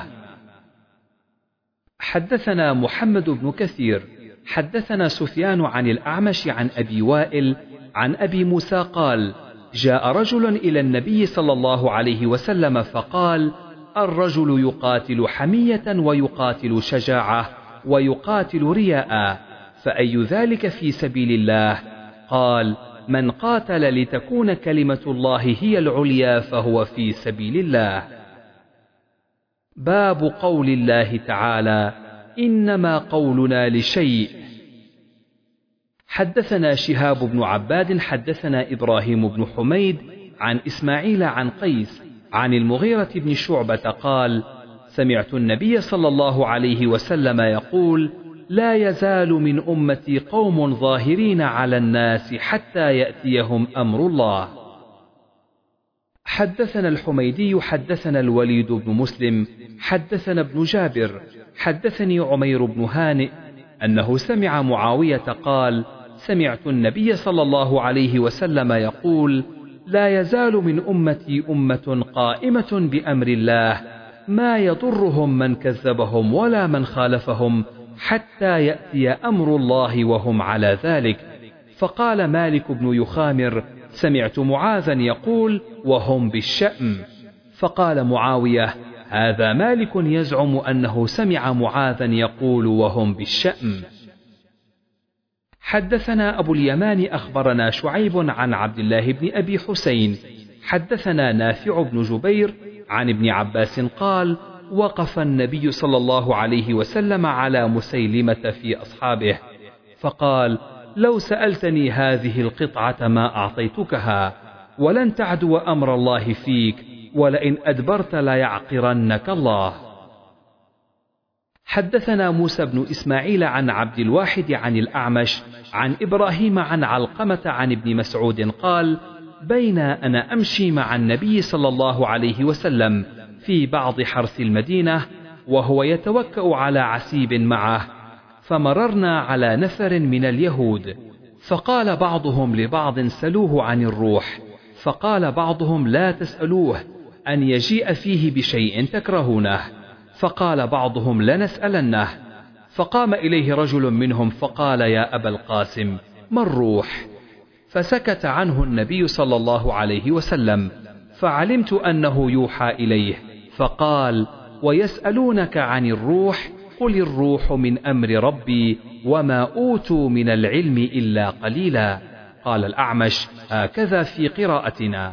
حدثنا محمد بن كثير حدثنا سفيان عن الأعمش عن أبي وائل عن أبي موسى قال: جاء رجل إلى النبي صلى الله عليه وسلم فقال: الرجل يقاتل حمية ويقاتل شجاعة ويقاتل رياء، فأي ذلك في سبيل الله؟ قال: من قاتل لتكون كلمة الله هي العليا فهو في سبيل الله. باب قول الله تعالى: إنما قولنا لشيء. حدثنا شهاب بن عباد حدثنا إبراهيم بن حميد عن إسماعيل عن قيس عن المغيرة بن شعبة قال: سمعت النبي صلى الله عليه وسلم يقول: لا يزال من أمتي قوم ظاهرين على الناس حتى يأتيهم أمر الله. حدثنا الحميدي حدثنا الوليد بن مسلم حدثنا ابن جابر حدثني عمير بن هانئ أنه سمع معاوية قال: سمعت النبي صلى الله عليه وسلم يقول: لا يزال من أمتي أمة قائمة بأمر الله ما يضرهم من كذبهم ولا من خالفهم حتى يأتي أمر الله وهم على ذلك. فقال مالك بن يخامر: سمعت معاذا يقول: وهم بالشأم. فقال معاوية: هذا مالك يزعم أنه سمع معاذا يقول: وهم بالشأم. حدثنا أبو اليمان أخبرنا شعيب عن عبد الله بن أبي حسين حدثنا نافع بن جبير عن ابن عباس قال: وقف النبي صلى الله عليه وسلم على مسيلمة في أصحابه فقال: لو سألتني هذه القطعة ما أعطيتكها، ولن تعدو أمر الله فيك، ولئن أدبرت ليعقرنك الله. حدثنا موسى بن إسماعيل عن عبد الواحد عن الأعمش عن إبراهيم عن علقمة عن ابن مسعود قال: بين أنا أمشي مع النبي صلى الله عليه وسلم في بعض حرث المدينة وهو يتوكأ على عسيب معه، فمررنا على نفر من اليهود، فقال بعضهم لبعض: سلوه عن الروح، فقال بعضهم: لا تسألوه أن يجيء فيه بشيء تكرهونه، فقال بعضهم: لنسألنه. فقام إليه رجل منهم فقال: يا أبا القاسم، ما الروح؟ فسكت عنه النبي صلى الله عليه وسلم، فعلمت أنه يوحى إليه، فقال: ويسألونك عن الروح، قل الروح من أمر ربي وما أوتوا من العلم إلا قليلا. قال الأعمش: هكذا في قراءتنا.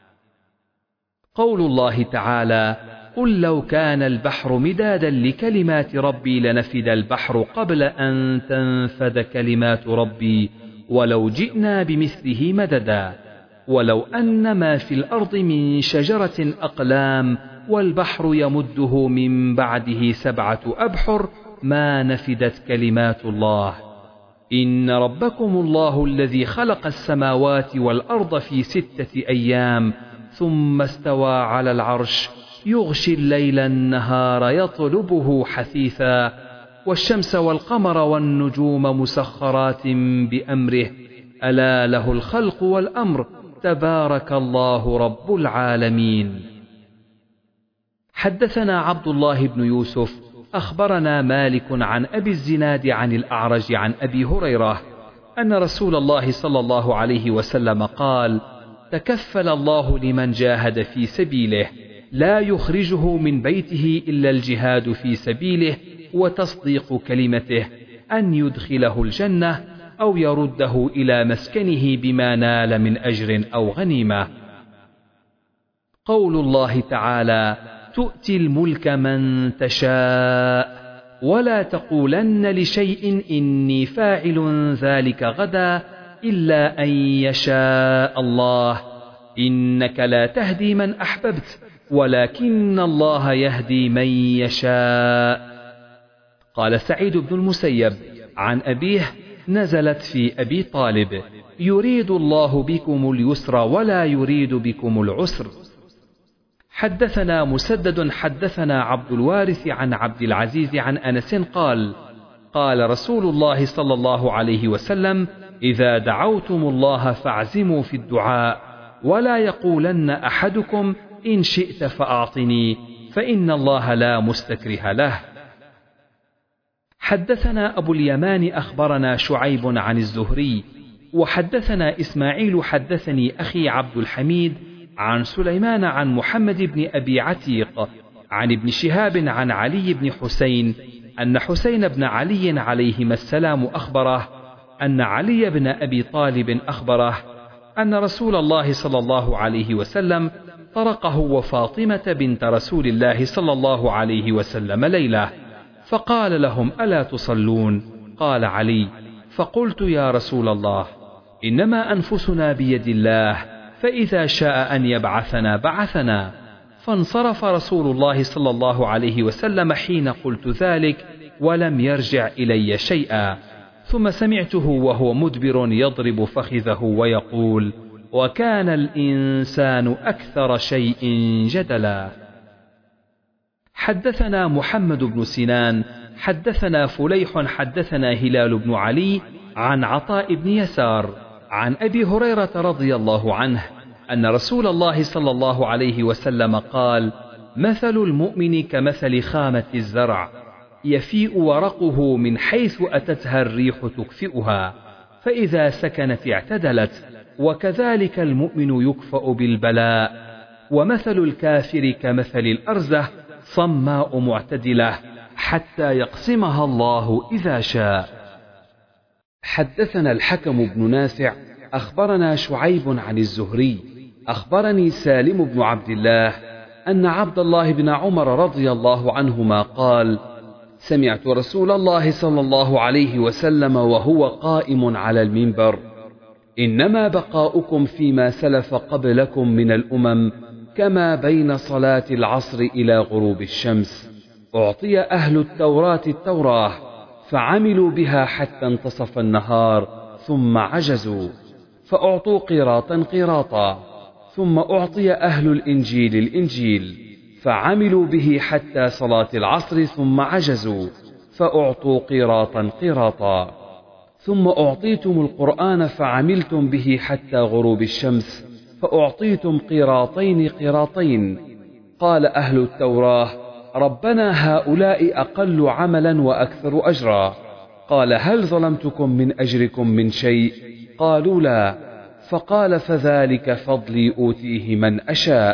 قول الله تعالى: قل لو كان البحر مدادا لكلمات ربي لنفد البحر قبل أن تنفد كلمات ربي ولو جئنا بمثله مددا، ولو أن ما في الأرض من شجرة أقلام والبحر يمده من بعده سبعة أبحر ما نفدت كلمات الله. إن ربكم الله الذي خلق السماوات والأرض في ستة أيام ثم استوى على العرش يغشي الليل النهار يطلبه حثيثا، والشمس والقمر والنجوم مسخرات بأمره، ألا له الخلق والأمر، تبارك الله رب العالمين. حدثنا عبد الله بن يوسف أخبرنا مالك عن أبي الزناد عن الأعرج عن أبي هريرة أن رسول الله صلى الله عليه وسلم قال: تكفل الله لمن جاهد في سبيله، لا يخرجه من بيته إلا الجهاد في سبيله وتصديق كلمته، أن يدخله الجنة أو يرده إلى مسكنه بما نال من أجر أو غنيمة. قول الله تعالى: تؤتي الملك من تشاء ولا تقولن لشيء إني فاعل ذلك غدا إلا أن يشاء الله، إنك لا تهدي من أحببت ولكن الله يهدي من يشاء. قال سعيد بن المسيب عن أبيه: نزلت في أبي طالب: يريد الله بكم اليسر ولا يريد بكم العسر. حدثنا مسدد حدثنا عبد الوارث عن عبد العزيز عن أنس قال: قال رسول الله صلى الله عليه وسلم: إذا دعوتم الله فاعزموا في الدعاء، ولا يقولن أحدكم إن شئت فأعطني، فإن الله لا مستكره له. حدثنا أبو اليمان أخبرنا شعيب عن الزهري، وحدثنا إسماعيل حدثني أخي عبد الحميد عن سليمان عن محمد بن أبي عتيق عن ابن شهاب عن علي بن حسين أن حسين بن علي عليهما السلام أخبره أن علي بن أبي طالب أخبره أن رسول الله صلى الله عليه وسلم طرقه وفاطمة بنت رسول الله صلى الله عليه وسلم ليلة، فقال لهم: ألا تصلون؟ قال علي: فقلت: يا رسول الله، إنما أنفسنا بيد الله، فإذا شاء أن يبعثنا بعثنا. فانصرف رسول الله صلى الله عليه وسلم حين قلت ذلك، ولم يرجع إلي شيئا. ثم سمعته وهو مدبر يضرب فخذه ويقول: وكان الإنسان أكثر شيء جدلا. حدثنا محمد بن سنان حدثنا فليح حدثنا هلال بن علي عن عطاء بن يسار عن أبي هريرة رضي الله عنه أن رسول الله صلى الله عليه وسلم قال: مثل المؤمن كمثل خامة الزرع، يفيء ورقه من حيث أتتها الريح تكفئها، فإذا سكنت اعتدلت، وكذلك المؤمن يكفأ بالبلاء. ومثل الكافر كمثل الأرزة، صماء معتدلة، حتى يقسمها الله إذا شاء. حدثنا الحكم بن نافع أخبرنا شعيب عن الزهري أخبرني سالم بن عبد الله أن عبد الله بن عمر رضي الله عنهما قال: سمعت رسول الله صلى الله عليه وسلم وهو قائم على المنبر: إنما بقاؤكم فيما سلف قبلكم من الأمم كما بين صلاة العصر إلى غروب الشمس. أعطي أهل التوراة التوراة فعملوا بها حتى انتصف النهار ثم عجزوا، فأعطوا قيراطا قيراطا. ثم أعطي أهل الإنجيل الإنجيل فعملوا به حتى صلاة العصر ثم عجزوا، فأعطوا قيراطا قيراطا. ثم أعطيتم القرآن فعملتم به حتى غروب الشمس، فأعطيتم قيراطين قيراطين. قال أهل التوراة: ربنا هؤلاء أقل عملا وأكثر أجرا. قال: هل ظلمتكم من أجركم من شيء؟ قالوا: لا. فقال: فذلك فضلي أوتيه من أشاء.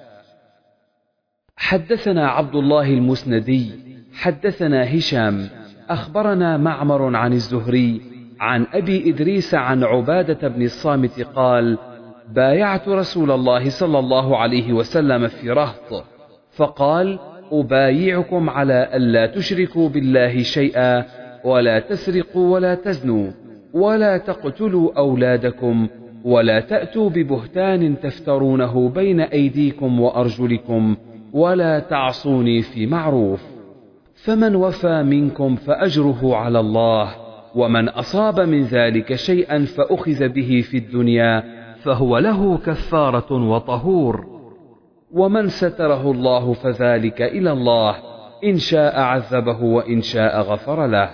حدثنا عبد الله المسندي حدثنا هشام أخبرنا معمر عن الزهري عن أبي إدريس عن عبادة بن الصامت قال: بايعت رسول الله صلى الله عليه وسلم في رهط، فقال: أبايعكم على ألا تشركوا بالله شيئا، ولا تسرقوا ولا تزنوا، ولا تقتلوا أولادكم، ولا تأتوا ببهتان تفترونه بين أيديكم وأرجلكم، ولا تعصوني في معروف. فمن وفى منكم فأجره على الله، ومن أصاب من ذلك شيئا فأخذ به في الدنيا فهو له كفارة وطهور، ومن ستره الله فذلك إلى الله، إن شاء عذبه وإن شاء غفر له.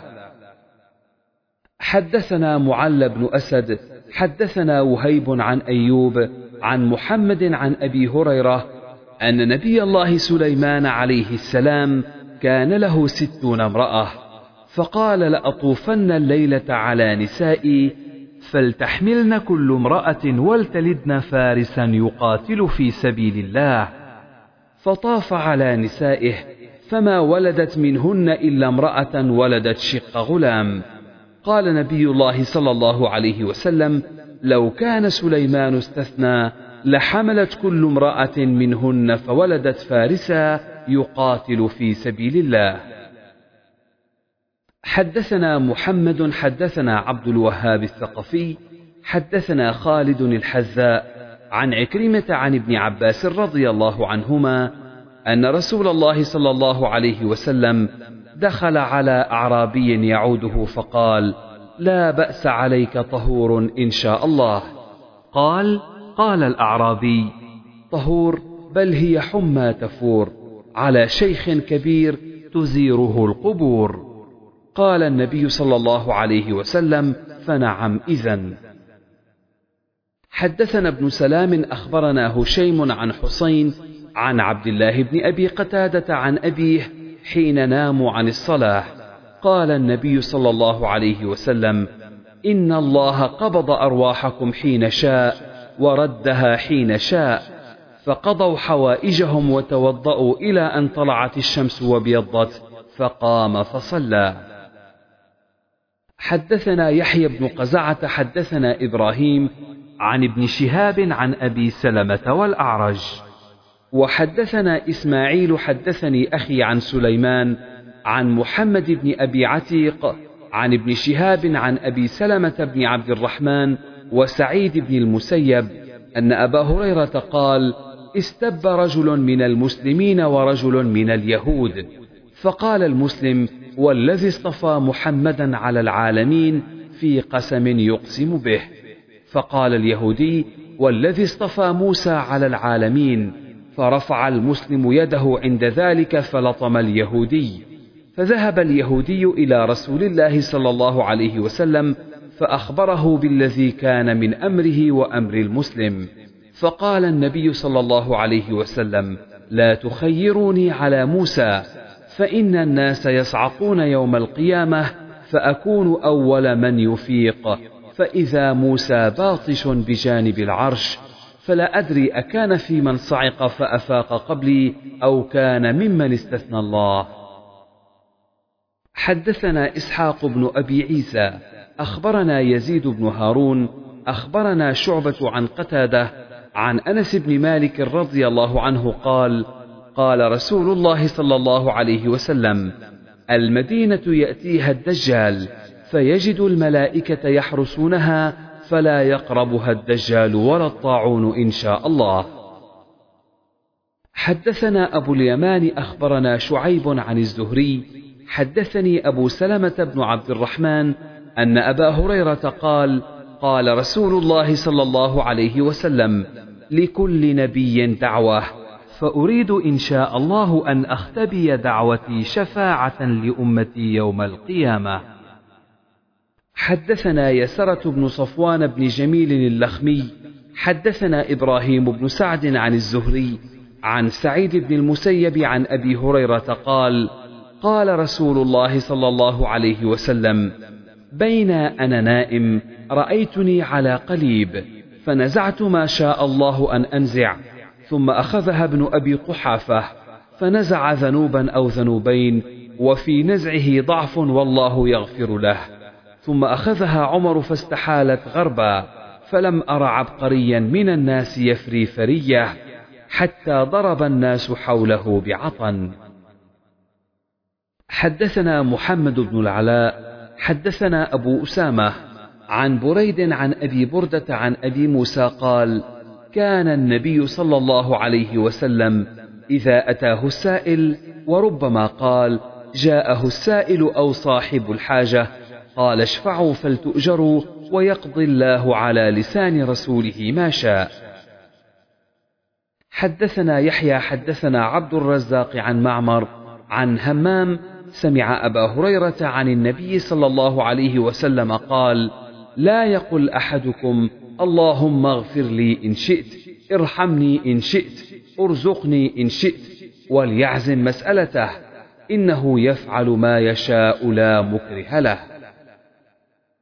حدثنا معل بن أسد حدثنا وهيب عن أيوب عن محمد عن أبي هريرة أن نبي الله سليمان عليه السلام كان له ستون امرأة، فقال: لأطوفن الليلة على نسائي فلتحملن كل امرأة ولتلدن فارسا يقاتل في سبيل الله. فطاف على نسائه فما ولدت منهن إلا امرأة ولدت شق غلام. قال نبي الله صلى الله عليه وسلم: لو كان سليمان استثنى لحملت كل امرأة منهن فولدت فارسا يقاتل في سبيل الله. حدثنا محمد حدثنا عبد الوهاب الثقفي حدثنا خالد الحذاء عن عكرمة عن ابن عباس رضي الله عنهما أن رسول الله صلى الله عليه وسلم دخل على أعرابي يعوده فقال: لا بأس عليك طهور إن شاء الله. قال: قال الأعرابي: طهور بل هي حمى تفور على شيخ كبير تزيره القبور. قال النبي صلى الله عليه وسلم: فنعم إذن. حدثنا ابن سلام أخبرنا هشيم عن حسين عن عبد الله بن أبي قتادة عن أبيه حين ناموا عن الصلاة قال النبي صلى الله عليه وسلم: إن الله قبض أرواحكم حين شاء وردها حين شاء، فقضوا حوائجهم وتوضأوا إلى أن طلعت الشمس وابيضت فقام فصلى. حدثنا يحيى بن قزعة حدثنا إبراهيم عن ابن شهاب عن أبي سلمة والأعرج. وحدثنا إسماعيل حدثني أخي عن سليمان عن محمد بن أبي عتيق عن ابن شهاب عن أبي سلمة بن عبد الرحمن وسعيد بن المسيب أن أبا هريرة قال: استب رجل من المسلمين ورجل من اليهود، فقال المسلم: والذي اصطفى محمدا على العالمين، في قسم يقسم به. فقال اليهودي: والذي اصطفى موسى على العالمين. فرفع المسلم يده عند ذلك فلطم اليهودي. فذهب اليهودي إلى رسول الله صلى الله عليه وسلم فأخبره بالذي كان من أمره وأمر المسلم. فقال النبي صلى الله عليه وسلم: لا تخيروني على موسى، فإن الناس يصعقون يوم القيامة فأكون أول من يفيق، فإذا موسى باطش بجانب العرش، فلا أدري أكان في من صعق فأفاق قبلي أو كان ممن استثنى الله. حدثنا إسحاق بن أبي عيسى أخبرنا يزيد بن هارون أخبرنا شعبة عن قتادة عن أنس بن مالك رضي الله عنه قال: قال رسول الله صلى الله عليه وسلم: المدينة يأتيها الدجال فيجد الملائكة يحرسونها فلا يقربها الدجال ولا الطاعون إن شاء الله. حدثنا أبو اليمان أخبرنا شعيب عن الزهري حدثني أبو سلمة بن عبد الرحمن أن أبا هريرة قال: قال رسول الله صلى الله عليه وسلم: لكل نبي دعوة، فأريد إن شاء الله أن أختبي دعوتي شفاعة لأمتي يوم القيامة. حدثنا يسرة بن صفوان بن جميل اللخمي حدثنا إبراهيم بن سعد عن الزهري عن سعيد بن المسيب عن أبي هريرة قال: قال رسول الله صلى الله عليه وسلم: بين أنا نائم رأيتني على قليب، فنزعت ما شاء الله أن أنزع، ثم أخذها ابن أبي قحافة فنزع ذنوبا أو ذنوبين، وفي نزعه ضعف والله يغفر له، ثم أخذها عمر فاستحالت غربا، فلم أر عبقريا من الناس يفري فرية حتى ضرب الناس حوله بعطن. حدثنا محمد بن العلاء حدثنا أبو أسامة عن بريد عن أبي بردة عن أبي موسى قال: كان النبي صلى الله عليه وسلم إذا أتاه السائل، وربما قال: جاءه السائل أو صاحب الحاجة، قال: اشفعوا فلتؤجروا، ويقضي الله على لسان رسوله ما شاء. حدثنا يحيى حدثنا عبد الرزاق عن معمر عن همام سمع أبا هريرة عن النبي صلى الله عليه وسلم قال: لا يقل أحدكم اللهم اغفر لي إن شئت، ارحمني إن شئت، ارزقني إن شئت، وليعزم مسألته، إنه يفعل ما يشاء لا مكره له.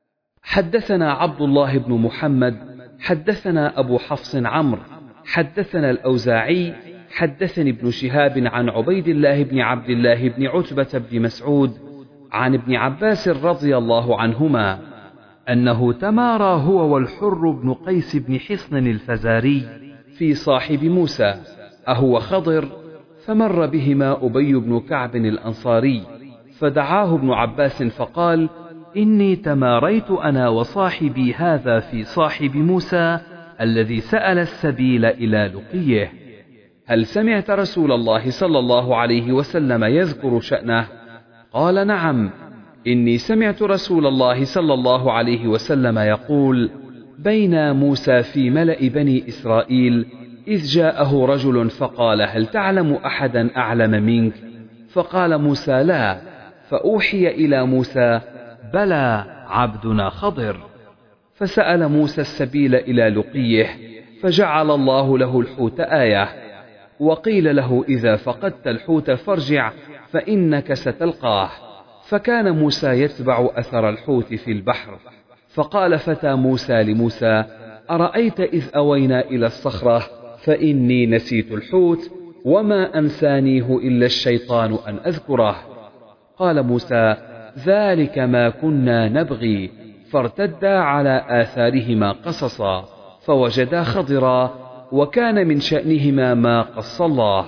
حدثنا عبد الله بن محمد حدثنا أبو حفص عمرو حدثنا الأوزاعي حدثني ابن شهاب عن عبيد الله بن عبد الله بن عتبة بن مسعود عن ابن عباس رضي الله عنهما أنه تمارى هو والحر بن قيس بن حصن الفزاري في صاحب موسى أهو خضر، فمر بهما أبي بن كعب الأنصاري فدعاه ابن عباس فقال: إني تماريت أنا وصاحبي هذا في صاحب موسى الذي سأل السبيل إلى لقيه، هل سمعت رسول الله صلى الله عليه وسلم يذكر شأنه؟ قال: نعم، إني سمعت رسول الله صلى الله عليه وسلم يقول: بين موسى في ملأ بني إسرائيل إذ جاءه رجل فقال: هل تعلم أحدا أعلم منك؟ فقال موسى: لا. فأوحي إلى موسى: بلى عبدنا خضر. فسأل موسى السبيل إلى لقيه فجعل الله له الحوت آية، وقيل له: إذا فقدت الحوت فارجع فإنك ستلقاه. فكان موسى يتبع أثر الحوت في البحر. فقال فتى موسى لموسى: أرأيت إذ أوينا إلى الصخرة فإني نسيت الحوت وما أنسانيه إلا الشيطان أن أذكره. قال موسى: ذلك ما كنا نبغي. فارتدا على آثارهما قصصا فوجدا خضرا، وكان من شأنهما ما قص الله.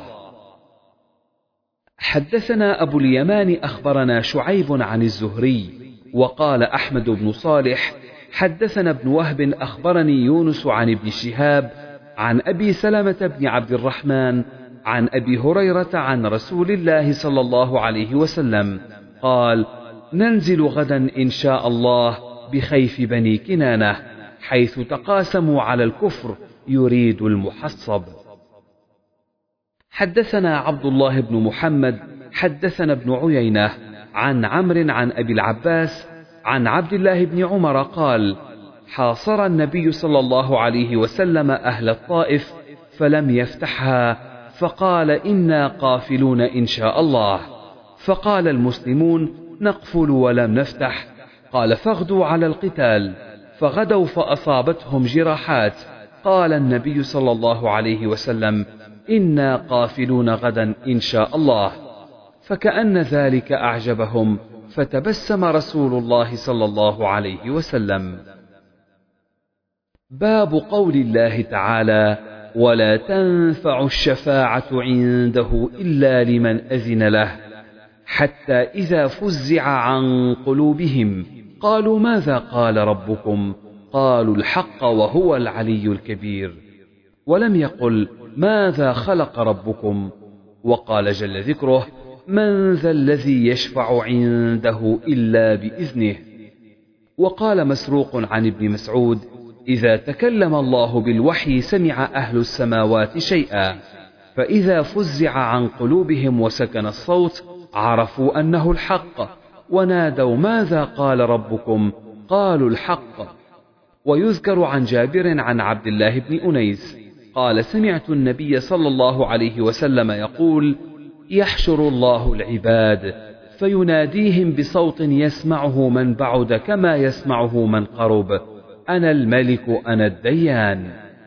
حدثنا أبو اليمان أخبرنا شعيب عن الزهري وقال أحمد بن صالح حدثنا ابن وهب أخبرني يونس عن ابن شهاب عن أبي سلمة بن عبد الرحمن عن أبي هريرة عن رسول الله صلى الله عليه وسلم قال: ننزل غدا إن شاء الله بخيف بني كنانة حيث تقاسموا على الكفر يريد المحصب. حدثنا عبد الله بن محمد حدثنا ابن عيينة عن عمرو عن أبي العباس عن عبد الله بن عمر قال: حاصر النبي صلى الله عليه وسلم أهل الطائف فلم يفتحها، فقال: إنا قافلون إن شاء الله. فقال المسلمون: نقفل ولم نفتح. قال: فاغدوا على القتال. فغدوا فأصابتهم جراحات. قال النبي صلى الله عليه وسلم: إنا قافلون غدا إن شاء الله. فكأن ذلك أعجبهم، فتبسم رسول الله صلى الله عليه وسلم. باب قول الله تعالى: ولا تنفع الشفاعة عنده إلا لمن أذن له، حتى إذا فزع عن قلوبهم قالوا: ماذا قال ربكم؟ قالوا: الحق وهو العلي الكبير. ولم يقل: ماذا خلق ربكم؟ وقال جل ذكره: من ذا الذي يشفع عنده إلا بإذنه. وقال مسروق عن ابن مسعود: إذا تكلم الله بالوحي سمع أهل السماوات شيئا، فإذا فزع عن قلوبهم وسكن الصوت عرفوا أنه الحق، ونادوا: ماذا قال ربكم؟ قالوا: الحق. ويذكر عن جابر عن عبد الله بن أنيس قال: سمعت النبي صلى الله عليه وسلم يقول: يحشر الله العباد فيناديهم بصوت يسمعه من بعد كما يسمعه من قرب: أنا الملك أنا الديان.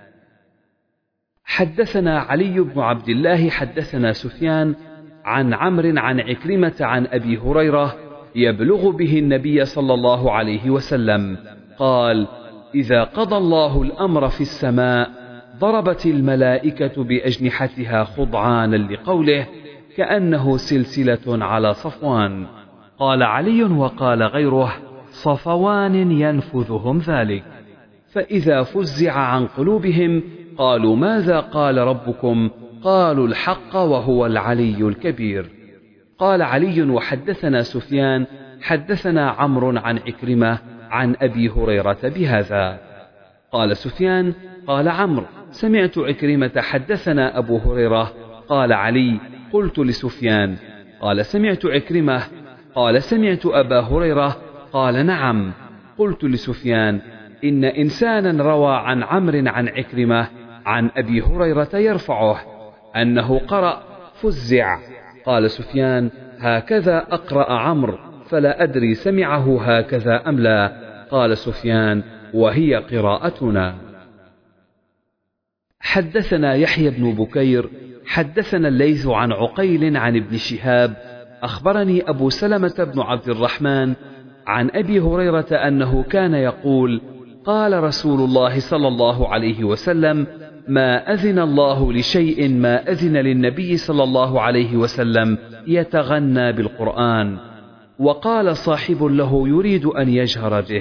حدثنا علي بن عبد الله حدثنا سفيان عن عمرو عن عكرمة عن أبي هريرة يبلغ به النبي صلى الله عليه وسلم قال: إذا قضى الله الأمر في السماء ضربت الملائكة بأجنحتها خضعانا لقوله كأنه سلسلة على صفوان. قال علي وقال غيره: صفوان ينفذهم ذلك. فإذا فزع عن قلوبهم قالوا: ماذا قال ربكم؟ قالوا: الحق وهو العلي الكبير. قال علي: وحدثنا سفيان حدثنا عمرو عن عكرمة عن أبي هريرة بهذا. قال سفيان: قال عمرو: سمعت عكرمة حدثنا أبو هريرة. قال علي: قلت لسفيان: قال سمعت عكرمة. قال: سمعت أبا هريرة. قال: نعم. قلت لسفيان: إن إنسانا روى عن عمرو عن عكرمة عن أبي هريرة يرفعه أنه قرأ: فزع. قال سفيان: هكذا أقرأ عمرو، فلا أدري سمعه هكذا أم لا. قال سفيان: وهي قراءتنا. حدثنا يحيى بن بكير حدثنا الليث عن عقيل عن ابن شهاب أخبرني أبو سلمة بن عبد الرحمن عن أبي هريرة أنه كان يقول: قال رسول الله صلى الله عليه وسلم: ما أذن الله لشيء ما أذن للنبي صلى الله عليه وسلم يتغنى بالقرآن. وقال صاحب له يريد أن يجهر به.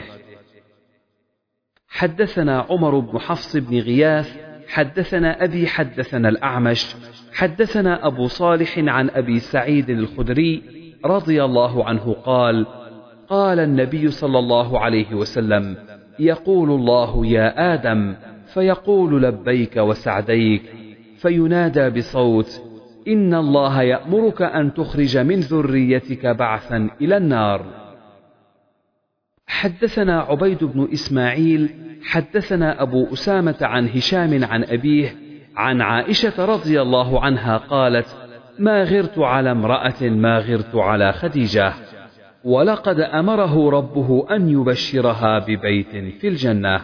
حدثنا عمر بن حفص بن غياث حدثنا أبي حدثنا الأعمش حدثنا أبو صالح عن أبي سعيد الخدري رضي الله عنه قال: قال النبي صلى الله عليه وسلم: يقول الله يا آدم، فيقول لبيك وسعديك، فينادى بصوت: إن الله يأمرك أن تخرج من ذريتك بعثا إلى النار. حدثنا عبيد بن إسماعيل حدثنا أبو أسامة عن هشام عن أبيه عن عائشة رضي الله عنها قالت: ما غرت على امرأة ما غرت على خديجة، ولقد أمره ربه أن يبشرها ببيت في الجنة.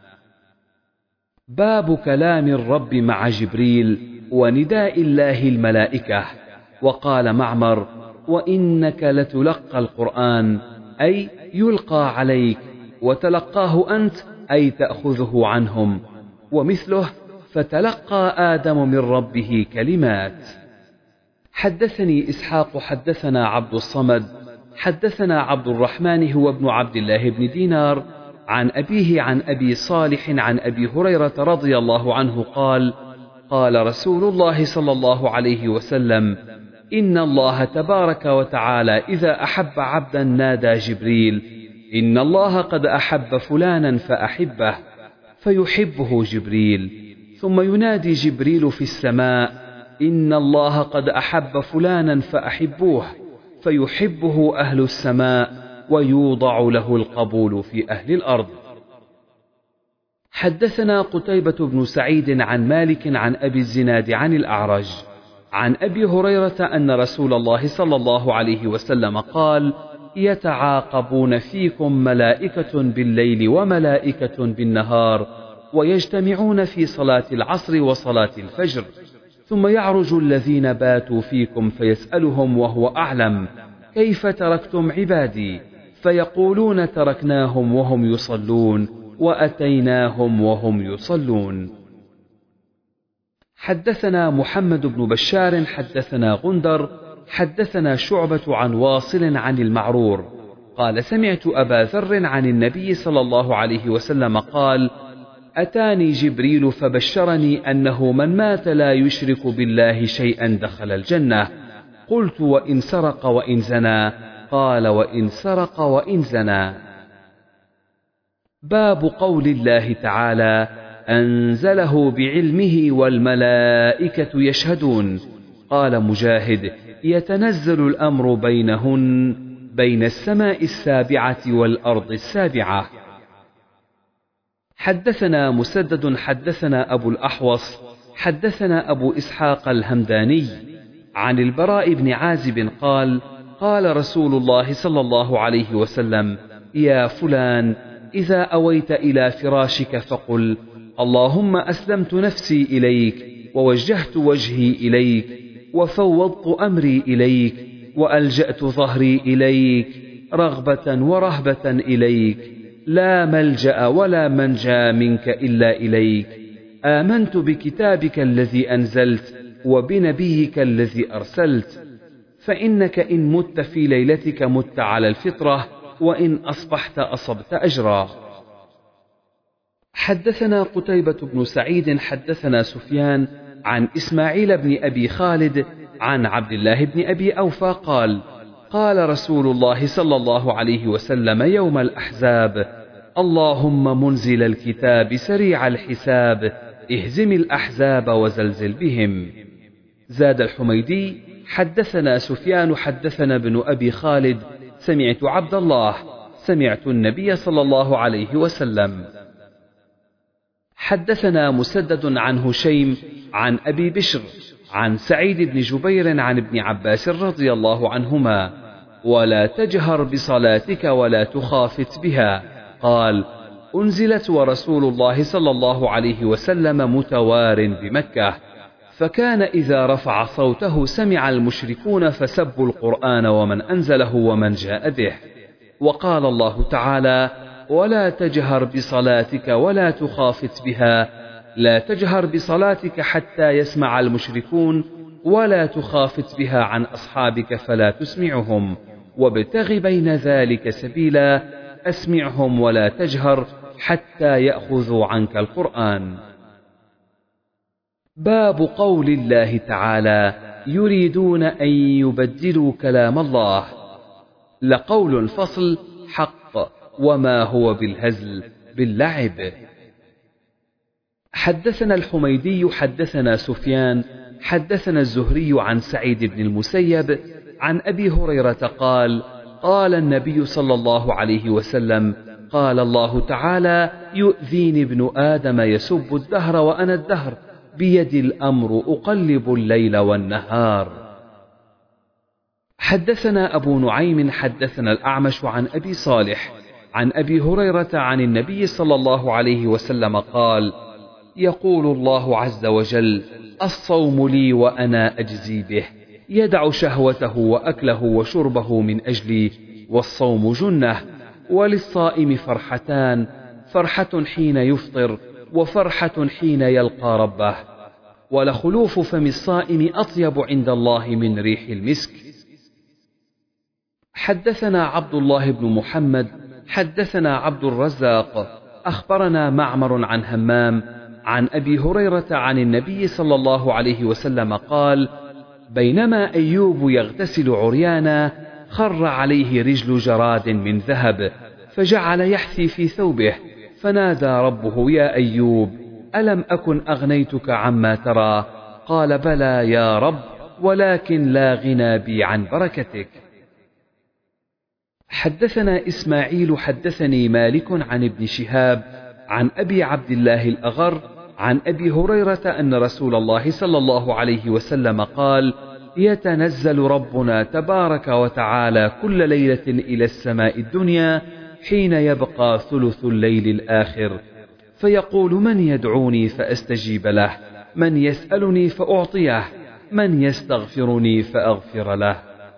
باب كلام الرب مع جبريل ونداء الله الملائكة. وقال معمر: وإنك لتلقى القرآن، أي يلقى عليك، وتلقاه أنت، أي تأخذه عنهم. ومثله: فتلقى آدم من ربه كلمات. حدثني إسحاق حدثنا عبد الصمد حدثنا عبد الرحمن هو ابن عبد الله بن دينار عن أبيه عن أبي صالح عن أبي هريرة رضي الله عنه قال: قال رسول الله صلى الله عليه وسلم: إن الله تبارك وتعالى إذا أحب عبدا نادى جبريل: إن الله قد أحب فلانا فأحبه، فيحبه جبريل. ثم ينادي جبريل في السماء: إن الله قد أحب فلانا فأحبوه، فيحبه أهل السماء، ويوضع له القبول في أهل الأرض. حدثنا قتيبة بن سعيد عن مالك عن أبي الزناد عن الأعرج عن أبي هريرة أن رسول الله صلى الله عليه وسلم قال: يتعاقبون فيكم ملائكة بالليل وملائكة بالنهار، ويجتمعون في صلاة العصر وصلاة الفجر، ثم يعرج الذين باتوا فيكم فيسألهم وهو أعلم: كيف تركتم عبادي؟ فيقولون: تركناهم وهم يصلون، وأتيناهم وهم يصلون. حدثنا محمد بن بشار حدثنا غندر حدثنا شعبة عن واصل عن المعرور قال: سمعت أبا ذر عن النبي صلى الله عليه وسلم قال: أتاني جبريل فبشرني أنه من مات لا يشرك بالله شيئا دخل الجنة. قلت: وإن سرق وإن زنى؟ قال: وإن سرق وإن زنى. باب قول الله تعالى: أنزله بعلمه والملائكة يشهدون. قال مجاهد: يتنزل الأمر بينهن بين السماء السابعة والأرض السابعة. حدثنا مسدد حدثنا أبو الأحوص حدثنا أبو إسحاق الهمداني عن البراء بن عازب قال: قال رسول الله صلى الله عليه وسلم: يا فلان، إذا أويت إلى فراشك فقل: اللهم أسلمت نفسي إليك، ووجهت وجهي إليك، وفوضت أمري إليك، وألجأت ظهري إليك، رغبة ورهبة إليك، لا ملجأ ولا منجى منك إلا إليك. آمنت بكتابك الذي أنزلت وبنبيك الذي أرسلت، فإنك إن مت في ليلتك مت على الفطرة، وإن أصبحت أصبت أجرا. حدثنا قتيبة بن سعيد حدثنا سفيان عن إسماعيل بن أبي خالد عن عبد الله بن أبي أوفى قال: قال رسول الله صلى الله عليه وسلم يوم الأحزاب: اللهم منزل الكتاب سريع الحساب، اهزم الأحزاب وزلزل بهم. زاد الحميدي: حدثنا سفيان حدثنا ابن أبي خالد سمعت عبد الله سمعت النبي صلى الله عليه وسلم. حدثنا مسدد عن هشيم عن أبي بشر عن سعيد بن جبير عن ابن عباس رضي الله عنهما: ولا تجهر بصلاتك ولا تخافت بها، قال: أنزلت ورسول الله صلى الله عليه وسلم متوار بمكة، فكان إذا رفع صوته سمع المشركون فسبوا القرآن ومن أنزله ومن جاء به. وقال الله تعالى: ولا تجهر بصلاتك ولا تخافت بها، لا تجهر بصلاتك حتى يسمع المشركون، ولا تخافت بها عن أصحابك فلا تسمعهم، وابتغ بين ذلك سبيلا، أسمعهم ولا تجهر حتى يأخذوا عنك القرآن. باب قول الله تعالى: يريدون أن يبدلوا كلام الله. لقول الفصل حق، وما هو بالهزل باللعب. حدثنا الحميدي حدثنا سفيان حدثنا الزهري عن سعيد بن المسيب عن أبي هريرة قال: قال النبي صلى الله عليه وسلم: قال الله تعالى: يؤذيني ابن آدم يسب الدهر وأنا الدهر، بيدي الأمر أقلب الليل والنهار. حدثنا أبو نعيم حدثنا الأعمش عن أبي صالح عن أبي هريرة عن النبي صلى الله عليه وسلم قال: يقول الله عز وجل: الصوم لي وأنا أجزي به، يدع شهوته وأكله وشربه من أجلي، والصوم جنة. وللصائم فرحتان: فرحة حين يفطر، وفرحة حين يلقى ربه. ولخلوف فم الصائم أطيب عند الله من ريح المسك. حدثنا عبد الله بن محمد حدثنا عبد الرزاق أخبرنا معمر عن همام عن أبي هريرة عن النبي صلى الله عليه وسلم قال: بينما أيوب يغتسل عريانا خر عليه رجل جراد من ذهب، فجعل يحثي في ثوبه، فنادى ربه: يا أيوب، ألم أكن أغنيتك عما ترى؟ قال: بلى يا رب، ولكن لا غنى بي عن بركتك. حدثنا إسماعيل حدثني مالك عن ابن شهاب عن أبي عبد الله الأغر عن أبي هريرة أن رسول الله صلى الله عليه وسلم قال: يتنزل ربنا تبارك وتعالى كل ليلة إلى السماء الدنيا حين يبقى ثلث الليل الآخر، فيقول: من يدعوني فأستجيب له، من يسألني فأعطيه، من يستغفرني فأغفر له.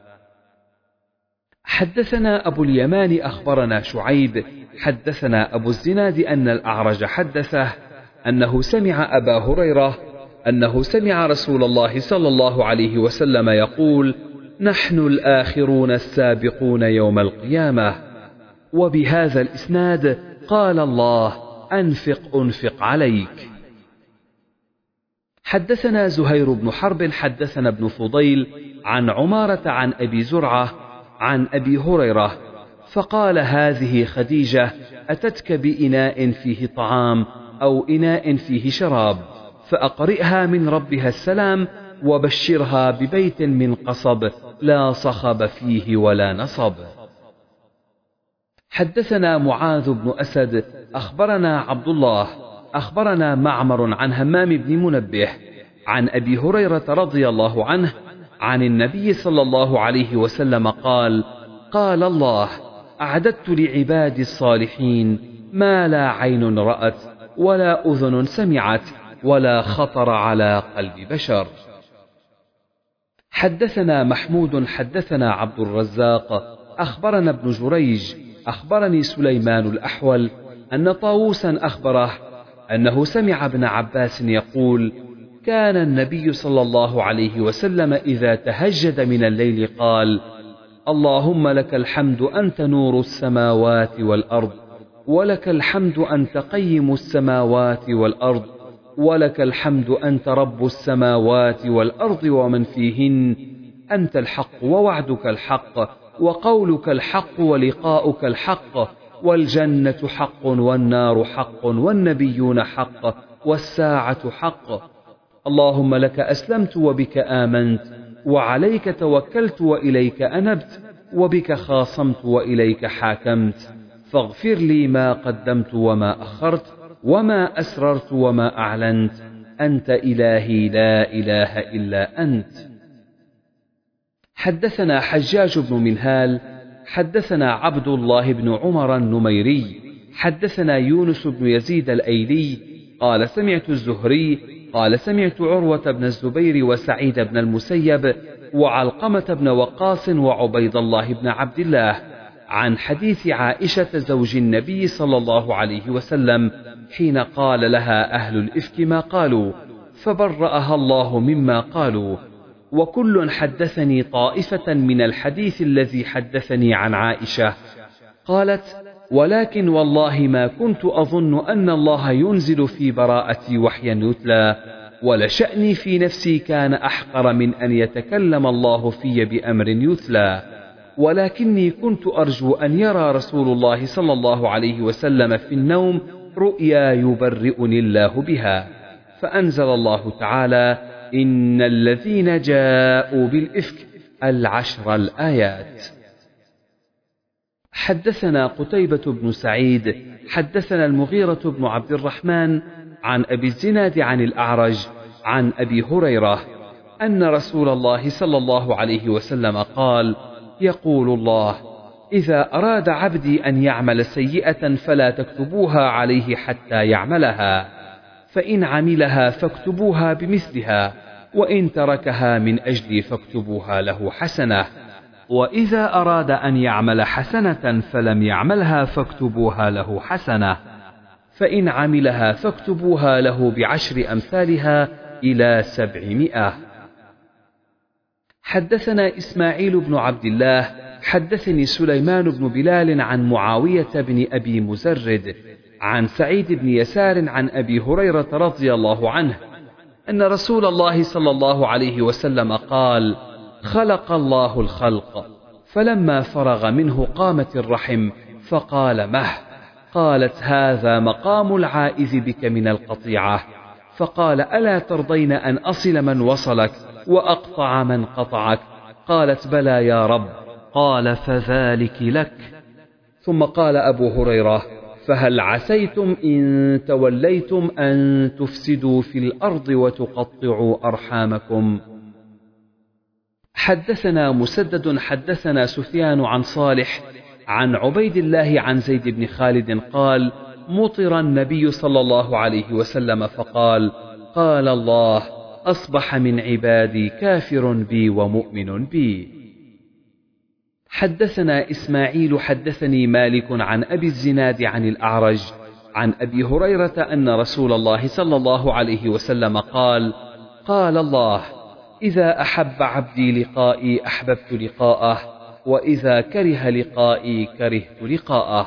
حدثنا أبو اليمان أخبرنا شعيب حدثنا أبو الزناد أن الأعرج حدثه أنه سمع أبا هريرة أنه سمع رسول الله صلى الله عليه وسلم يقول: نحن الآخرون السابقون يوم القيامة. وبهذا الإسناد قال الله: أنفق أنفق عليك. حدثنا زهير بن حرب حدثنا ابن فضيل عن عمارة عن أبي زرعة عن أبي هريرة فقال: هذه خديجة أتتك بإناء فيه طعام أو إناء فيه شراب، فأقرئها من ربها السلام، وبشرها ببيت من قصب لا صخب فيه ولا نصب. حدثنا معاذ بن أسد أخبرنا عبد الله أخبرنا معمر عن همام بن منبه عن أبي هريرة رضي الله عنه عن النبي صلى الله عليه وسلم قال: قال الله: أعددت لعبادي الصالحين ما لا عين رأت ولا أذن سمعت ولا خطر على قلب بشر. حدثنا محمود حدثنا عبد الرزاق أخبرنا ابن جريج أخبرني سليمان الأحول أن طاووسا أخبره أنه سمع ابن عباس يقول: كان النبي صلى الله عليه وسلم إذا تهجد من الليل قال: اللهم لك الحمد أنت نور السماوات والأرض، ولك الحمد أنت قيم السماوات والأرض، ولك الحمد أنت رب السماوات والأرض ومن فيهن، أنت الحق ووعدك الحق وقولك الحق ولقاؤك الحق، والجنة حق والنار حق والنبيون حق والساعة حق. اللهم لك أسلمت وبك آمنت وعليك توكلت وإليك أنبت وبك خاصمت وإليك حاكمت، فاغفر لي ما قدمت وما أخرت وما أسررت وما أعلنت، أنت إلهي لا إله إلا أنت. حدثنا حجاج بن منهال حدثنا عبد الله بن عمر النميري حدثنا يونس بن يزيد الأيلي قال سمعت الزهري قال سمعت عروة بن الزبير وسعيد بن المسيب وعلقمة بن وقاص وعبيد الله بن عبد الله عن حديث عائشة زوج النبي صلى الله عليه وسلم حين قال لها أهل الإفك ما قالوا فبرأها الله مما قالوا. وكل حدثني طائفة من الحديث الذي حدثني عن عائشة. قالت ولكن والله ما كنت أظن أن الله ينزل في براءتي وحيا يتلى، ولشأني في نفسي كان أحقر من أن يتكلم الله في بأمر يتلى، ولكني كنت أرجو أن يرى رسول الله صلى الله عليه وسلم في النوم رؤيا يبرئني الله بها، فأنزل الله تعالى إن الذين جاءوا بالإفك العشر الآيات. حدثنا قتيبة بن سعيد حدثنا المغيرة بن عبد الرحمن عن أبي الزناد عن الأعرج عن أبي هريرة أن رسول الله صلى الله عليه وسلم قال يقول الله إذا أراد عبدي أن يعمل سيئة فلا تكتبوها عليه حتى يعملها، فإن عملها فاكتبوها بمثلها، وإن تركها من أجلي فاكتبوها له حسنة، وإذا أراد أن يعمل حسنة فلم يعملها فاكتبوها له حسنة، فإن عملها فاكتبوها له بعشر أمثالها إلى سبعمائة. حدثنا إسماعيل بن عبد الله حدثني سليمان بن بلال عن معاوية بن أبي مزرد عن سعيد بن يسار عن أبي هريرة رضي الله عنه أن رسول الله صلى الله عليه وسلم قال خلق الله الخلق فلما فرغ منه قامت الرحم فقال مه، قالت هذا مقام العائذ بك من القطيعة، فقال ألا ترضين أن أصل من وصلك وأقطع من قطعك؟ قالت بلى يا رب، قال فذلك لك. ثم قال أبو هريرة فهل عسيتم إن توليتم أن تفسدوا في الأرض وتقطعوا أرحامكم؟ حدثنا مسدد حدثنا سفيان عن صالح عن عبيد الله عن زيد بن خالد قال مطر النبي صلى الله عليه وسلم فقال قال الله أصبح من عبادي كافر بي ومؤمن بي. حدثنا إسماعيل حدثني مالك عن أبي الزناد عن الأعرج عن أبي هريرة أن رسول الله صلى الله عليه وسلم قال قال الله إذا أحب عبدي لقائي أحببت لقاءه، وإذا كره لقائي كرهت لقاءه.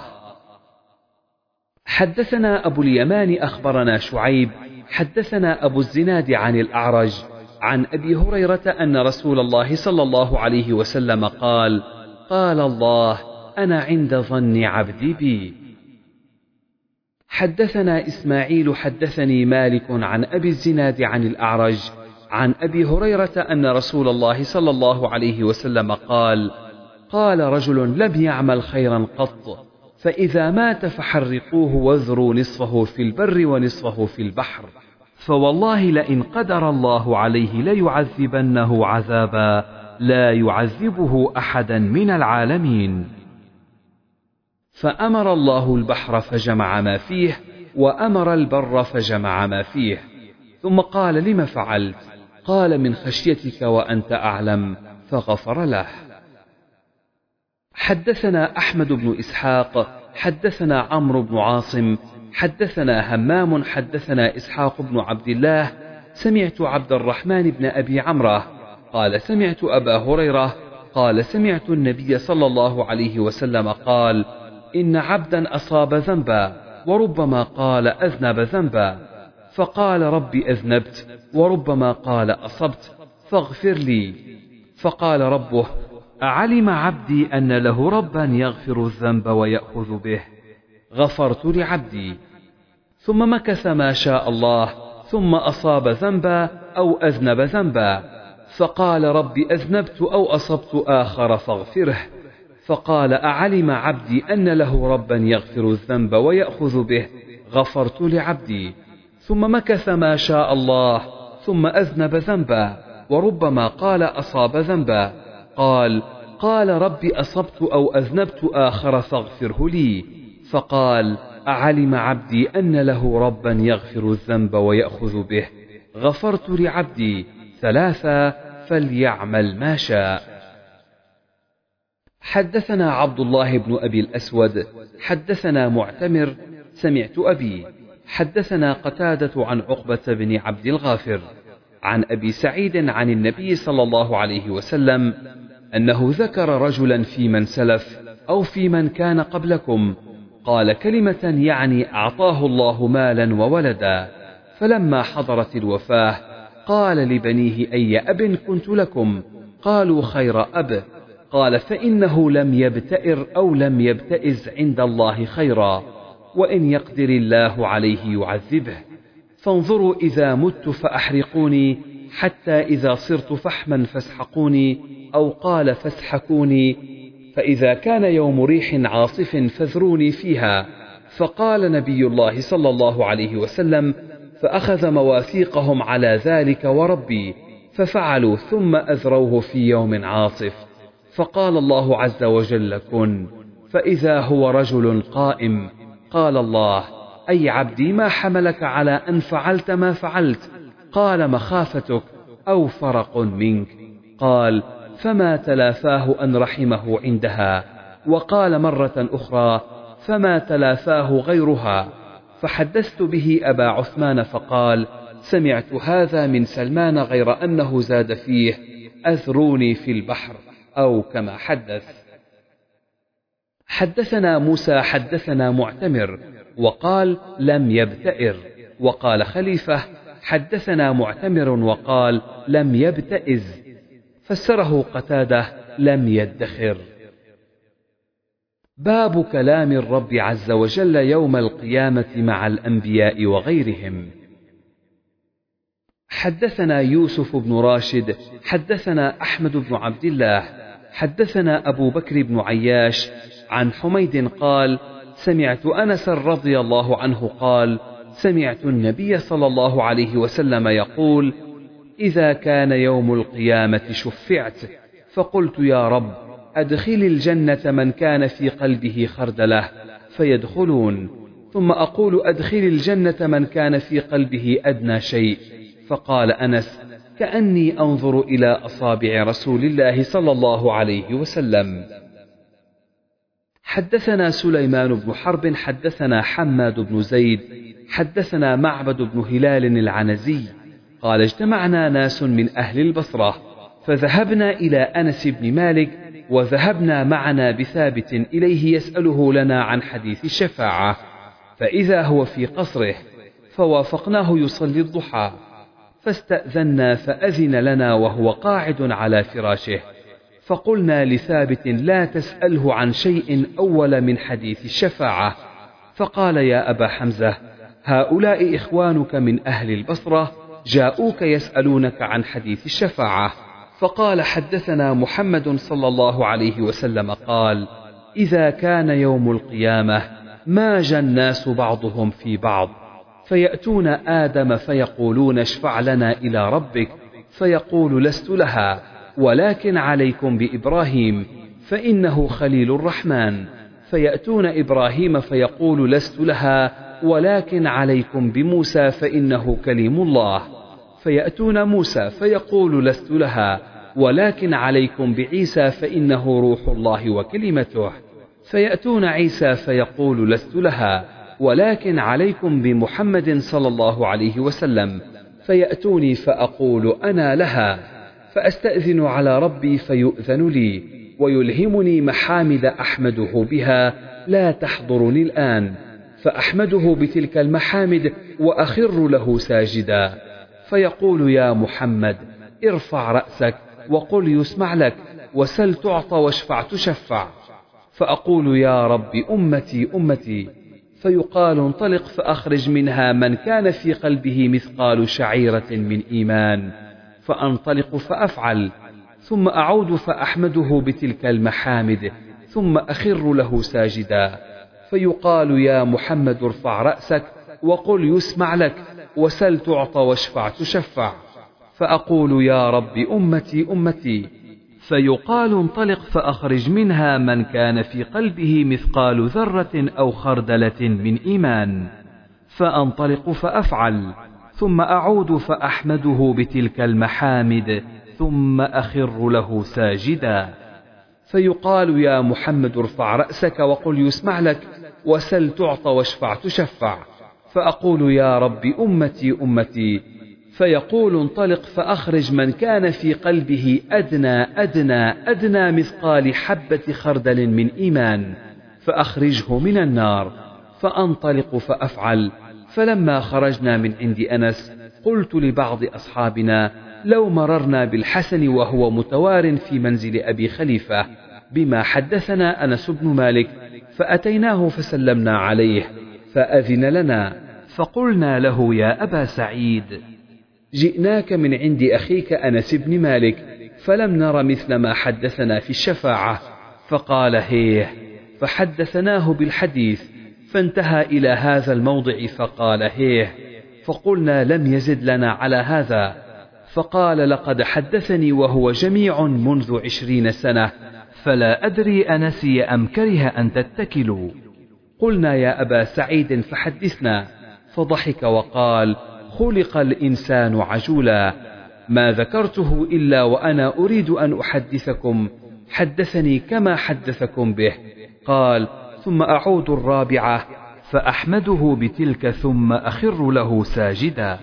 حدثنا أبو اليمان أخبرنا شعيب حدثنا أبو الزناد عن الأعرج عن أبي هريرة أن رسول الله صلى الله عليه وسلم قال قال الله أنا عند ظن عبدي بي. حدثنا إسماعيل حدثني مالك عن أبي الزناد عن الأعرج عن أبي هريرة أن رسول الله صلى الله عليه وسلم قال قال رجل لم يعمل خيرا قط، فإذا مات فحرقوه واذروا نصفه في البر ونصفه في البحر، فوالله لئن قدر الله عليه ليعذبنه عذابا لا يعذبه أحدا من العالمين. فأمر الله البحر فجمع ما فيه، وأمر البر فجمع ما فيه، ثم قال لم فعلت؟ قال من خشيتك وأنت أعلم، فغفر له. حدثنا أحمد بن إسحاق حدثنا عمرو بن عاصم حدثنا همام حدثنا إسحاق بن عبد الله سمعت عبد الرحمن بن أبي عمرة قال سمعت أبا هريرة قال سمعت النبي صلى الله عليه وسلم قال إن عبدا أصاب ذنبا وربما قال أذنب ذنبا، فقال ربي أذنبت، وربما قال أصبت فاغفر لي، فقال ربه أعلم عبدي أن له ربا يغفر الذنب ويأخذ به، غفرت لعبدي. ثم مكث ما شاء الله ثم أصاب ذنبا أو أذنب ذنبا، فقال ربي أذنبت أو أصبت آخر فاغفره، فقال أعلم عبدي أن له ربا يغفر الذنب ويأخذ به، غفرت لعبدي. ثم مكث ما شاء الله ثم أذنب ذنبا، وربما قال أصاب ذنبا، قال قال ربي أصبت أو أذنبت آخر فاغفره لي، فقال أعلم عبدي أن له ربا يغفر الذنب ويأخذ به، غفرت لعبدي ثلاثا فليعمل ما شاء. حدثنا عبد الله بن أبي الأسود حدثنا معتمر سمعت أبي حدثنا قتادة عن عقبة بن عبد الغافر عن أبي سعيد عن النبي صلى الله عليه وسلم أنه ذكر رجلا في من سلف أو في من كان قبلكم قال كلمة يعني أعطاه الله مالا وولدا، فلما حضرت الوفاة قال لبنيه أي أب كنت لكم؟ قالوا خير أب. قال فإنه لم يبتئر أو لم يبتئز عند الله خيرا، وإن يقدر الله عليه يعذبه. فانظروا إذا مت فأحرقوني، حتى إذا صرت فحما فاسحقوني، أو قال فاسحكوني، فإذا كان يوم ريح عاصف فاذروني فيها. فقال نبي الله صلى الله عليه وسلم فأخذ مواثيقهم على ذلك وربي، ففعلوا ثم أذروه في يوم عاصف. فقال الله عز وجل كن، فإذا هو رجل قائم. قال الله أي عبدي ما حملك على أن فعلت ما فعلت؟ قال مخافتك أو فرق منك. قال فما تلافاه أن رحمه عندها. وقال مرة أخرى فما تلافاه غيرها. فحدثت به أبا عثمان فقال سمعت هذا من سلمان غير أنه زاد فيه أذروني في البحر، أو كما حدث. حدثنا موسى حدثنا معتمر وقال لم يبتئر، وقال خليفة حدثنا معتمر وقال لم يبتئز، فسره قتادة لم يدخر. باب كلام الرب عز وجل يوم القيامة مع الأنبياء وغيرهم. حدثنا يوسف بن راشد حدثنا أحمد بن عبد الله حدثنا أبو بكر بن عياش عن حميد قال سمعت أنس رضي الله عنه قال سمعت النبي صلى الله عليه وسلم يقول إذا كان يوم القيامة شفعت، فقلت يا رب أدخل الجنة من كان في قلبه خردلة فيدخلون، ثم أقول أدخل الجنة من كان في قلبه أدنى شيء. فقال أنس كأني أنظر إلى أصابع رسول الله صلى الله عليه وسلم. حدثنا سليمان بن حرب حدثنا حماد بن زيد حدثنا معبد بن هلال العنزي قال اجتمعنا ناس من أهل البصرة فذهبنا إلى أنس بن مالك، وذهبنا معنا بثابت إليه يسأله لنا عن حديث الشفاعة، فإذا هو في قصره، فوافقناه يصلي الضحى، فاستأذنا فأذن لنا وهو قاعد على فراشه، فقلنا لثابت لا تسأله عن شيء أول من حديث الشفاعة. فقال يا أبا حمزة هؤلاء إخوانك من أهل البصرة جاءوك يسألونك عن حديث الشفاعة. فقال حدثنا محمد صلى الله عليه وسلم قال إذا كان يوم القيامة ماج الناس بعضهم في بعض، فيأتون آدم فيقولون اشفع لنا إلى ربك، فيقول لست لها ولكن عليكم بإبراهيم فإنه خليل الرحمن، فيأتون إبراهيم فيقول لست لها ولكن عليكم بموسى فإنه كليم الله، فيأتون موسى فيقول لست لها ولكن عليكم بعيسى فإنه روح الله وكلمته، فيأتون عيسى فيقول لست لها ولكن عليكم بمحمد صلى الله عليه وسلم، فيأتوني فأقول أنا لها، فأستأذن على ربي فيؤذن لي ويلهمني محامد أحمده بها لا تحضرني الآن، فأحمده بتلك المحامد وأخر له ساجدا، فيقول يا محمد ارفع رأسك وقل يسمع لك، وسل تعطى واشفع تشفع، فأقول يا رب أمتي أمتي، فيقال انطلق فأخرج منها من كان في قلبه مثقال شعيرة من إيمان، فأنطلق فأفعل، ثم أعود فأحمده بتلك المحامد ثم أخر له ساجدا، فيقال يا محمد ارفع رأسك وقل يسمع لك، وسل تعطى واشفع تشفع، فأقول يا رب أمتي أمتي، فيقال انطلق فأخرج منها من كان في قلبه مثقال ذرة أو خردلة من إيمان، فأنطلق فأفعل، ثم أعود فأحمده بتلك المحامد، ثم أخر له ساجدا. فيقال يا محمد ارفع رأسك وقل يسمع لك، وسل تعطى واشفع تشفع، فأقول يا رب أمتي أمتي، فيقول انطلق فأخرج من كان في قلبه أدنى أدنى أدنى مثقال حبة خردل من إيمان، فأخرجه من النار، فأنطلق فأفعل. فلما خرجنا من عند أنس قلت لبعض أصحابنا لو مررنا بالحسن وهو متوار في منزل أبي خليفة بما حدثنا أنس بن مالك، فأتيناه فسلمنا عليه فأذن لنا، فقلنا له يا أبا سعيد جئناك من عند أخيك أنس بن مالك، فلم نر مثل ما حدثنا في الشفاعة. فقال هيه، فحدثناه بالحديث، فانتهى إلى هذا الموضع فقال هيه، فقلنا لم يزد لنا على هذا. فقال لقد حدثني وهو جميع منذ عشرين سنة، فلا أدري أنسي أم كره أن تتكلوا. قلنا يا أبا سعيد فحدثنا، فضحك وقال خلق الإنسان عجولا، ما ذكرته إلا وأنا أريد أن أحدثكم، حدثني كما حدثكم به. قال ثم أعود الرابعة فأحمده بتلك ثم أخر له ساجدا.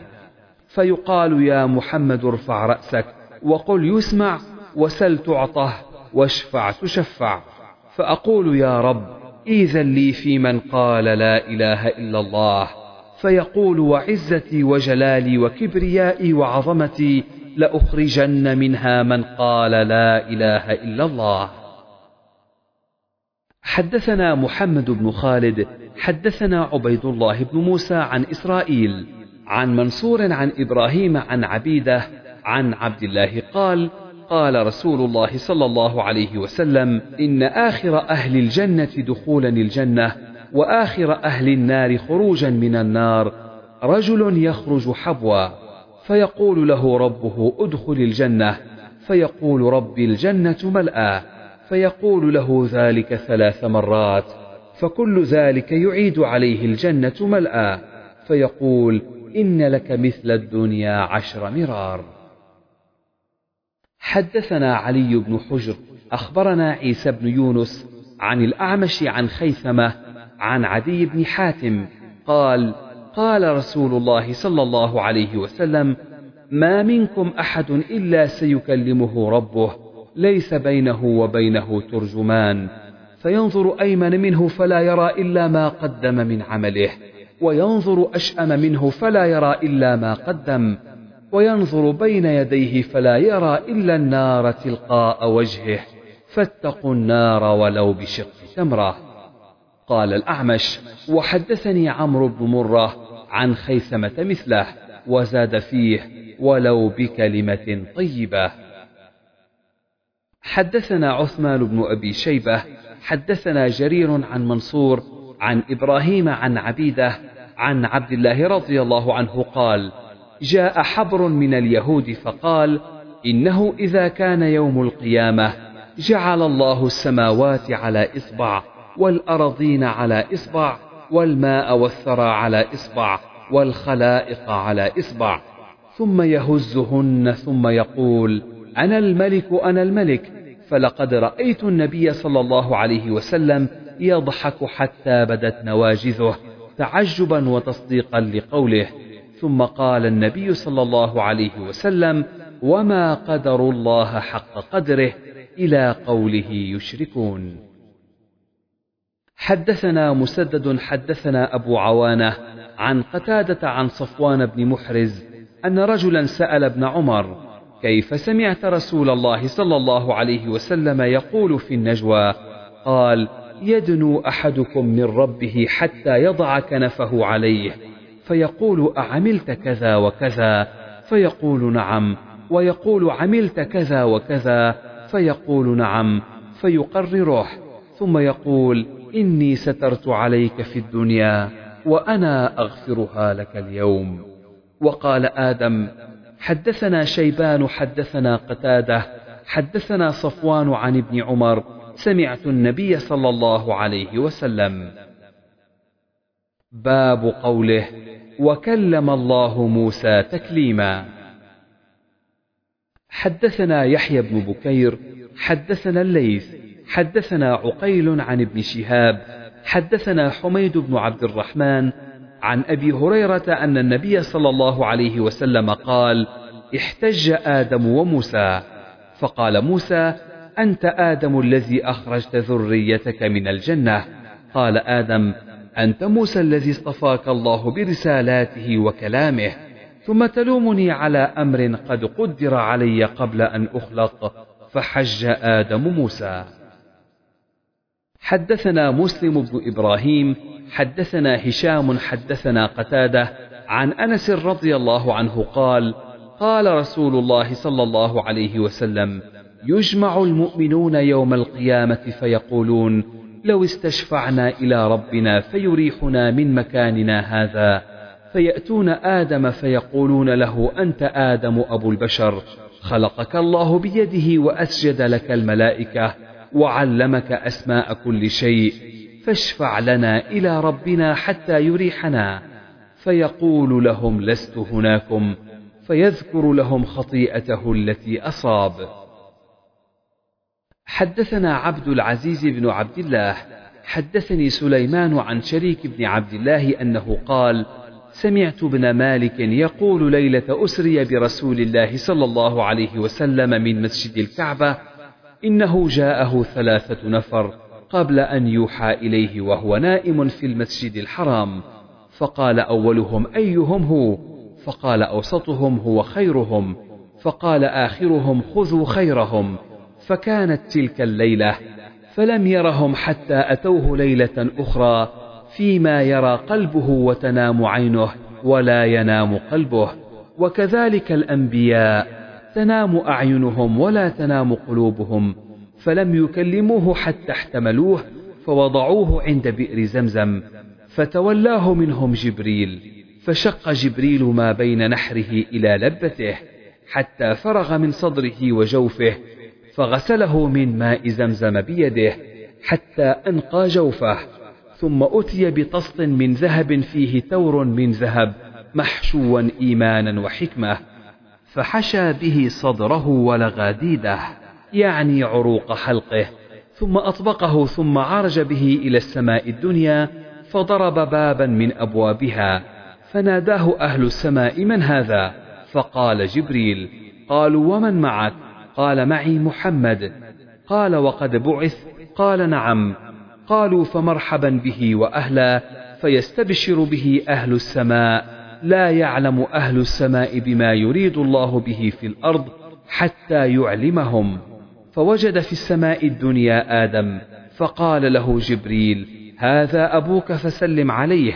فيقال يا محمد ارفع رأسك وقل يسمع، وسل تعطه، واشفع تشفع، فأقول يا رب إذن لي في من قال لا إله إلا الله، فيقول وعزتي وجلالي وكبريائي وعظمتي لأخرجن منها من قال لا إله إلا الله. حدثنا محمد بن خالد حدثنا عبيد الله بن موسى عن إسرائيل عن منصور عن إبراهيم عن عبيدة عن عبد الله قال قال رسول الله صلى الله عليه وسلم إن آخر أهل الجنة دخولا الجنة وآخر أهل النار خروجا من النار رجل يخرج حبوا، فيقول له ربه ادخل الجنة، فيقول ربي الجنة ملأى، فيقول له ذلك ثلاث مرات، فكل ذلك يعيد عليه الجنة ملأى، فيقول إن لك مثل الدنيا عشر مرار. حدثنا علي بن حجر أخبرنا عيسى بن يونس عن الأعمش عن خيثمة عن عدي بن حاتم قال قال رسول الله صلى الله عليه وسلم ما منكم أحد إلا سيكلمه ربه ليس بينه وبينه ترجمان، فينظر أيمن منه فلا يرى إلا ما قدم من عمله، وينظر أشأم منه فلا يرى إلا ما قدم، وينظر بين يديه فلا يرى إلا النار تلقاء وجهه، فاتقوا النار ولو بشق تمرة. قال الأعمش وحدثني عمرو بن مرة عن خيثمة مثله، وزاد فيه ولو بكلمة طيبة. حدثنا عثمان بن أبي شيبة حدثنا جرير عن منصور عن إبراهيم عن عبيدة عن عبد الله رضي الله عنه قال جاء حبر من اليهود فقال إنه إذا كان يوم القيامة جعل الله السماوات على إصبع والأرضين على إصبع والماء والثرى على إصبع والخلائق على إصبع، ثم يهزهن ثم يقول أنا الملك أنا الملك، فلقد رأيت النبي صلى الله عليه وسلم يضحك حتى بدت نواجذه تعجبا وتصديقا لقوله، ثم قال النبي صلى الله عليه وسلم وما قدر الله حق قدره إلى قوله يشركون. حدثنا مسدد حدثنا أبو عوانة عن قتادة عن صفوان بن محرز أن رجلا سأل ابن عمر كيف سمعت رسول الله صلى الله عليه وسلم يقول في النجوى؟ قال يدنو أحدكم من ربه حتى يضع كنفه عليه فيقول أعملت كذا وكذا؟ فيقول نعم، ويقول عملت كذا وكذا؟ فيقول نعم، فيقرره، ثم يقول إني سترت عليك في الدنيا وأنا أغفرها لك اليوم. وقال آدم حدثنا شيبان حدثنا قتادة حدثنا صفوان عن ابن عمر سمعت النبي صلى الله عليه وسلم. باب قوله وكلم الله موسى تكليما. حدثنا يحيى بن بكير حدثنا الليث حدثنا عقيل عن ابن شهاب حدثنا حميد بن عبد الرحمن عن أبي هريرة أن النبي صلى الله عليه وسلم قال احتج آدم وموسى فقال موسى أنت آدم الذي أخرجت ذريتك من الجنة. قال آدم أنت موسى الذي اصطفاك الله برسالاته وكلامه، ثم تلومني على أمر قد قدر علي قبل أن أخلق. فحج آدم موسى. حدثنا مسلم بن إبراهيم حدثنا هشام حدثنا قتادة عن أنس رضي الله عنه قال قال رسول الله صلى الله عليه وسلم يجمع المؤمنون يوم القيامة فيقولون لو استشفعنا إلى ربنا فيريحنا من مكاننا هذا، فيأتون آدم فيقولون له أنت آدم أبو البشر، خلقك الله بيده وأسجد لك الملائكة وعلمك أسماء كل شيء، فاشفع لنا إلى ربنا حتى يريحنا. فيقول لهم لست هناكم، فيذكر لهم خطيئته التي أصاب. حدثنا عبد العزيز بن عبد الله حدثني سليمان عن شريك بن عبد الله أنه قال سمعت ابن مالك يقول ليلة أسري برسول الله صلى الله عليه وسلم من مسجد الكعبة إنه جاءه ثلاثة نفر قبل أن يوحى إليه وهو نائم في المسجد الحرام، فقال أولهم أيهم هو؟ فقال أوسطهم هو خيرهم، فقال آخرهم خذوا خيرهم. فكانت تلك الليلة، فلم يرهم حتى أتوه ليلة أخرى فيما يرى قلبه وتنام عينه ولا ينام قلبه. وكذلك الأنبياء تنام أعينهم ولا تنام قلوبهم، فلم يكلموه حتى احتملوه فوضعوه عند بئر زمزم، فتولاه منهم جبريل، فشق جبريل ما بين نحره إلى لبته حتى فرغ من صدره وجوفه، فغسله من ماء زمزم بيده حتى أنقى جوفه، ثم أتي بطست من ذهب فيه تور من ذهب محشوا إيمانا وحكمة، فحشى به صدره ولغاديده يعني عروق حلقه، ثم أطبقه ثم عرج به إلى السماء الدنيا، فضرب بابا من أبوابها، فناداه أهل السماء من هذا؟ فقال جبريل. قالوا ومن معك؟ قال معي محمد. قال وقد بعث؟ قال نعم. قالوا فمرحبا به وأهلا، فيستبشر به أهل السماء، لا يعلم أهل السماء بما يريد الله به في الأرض حتى يعلمهم. فوجد في السماء الدنيا آدم، فقال له جبريل هذا أبوك فسلم عليه.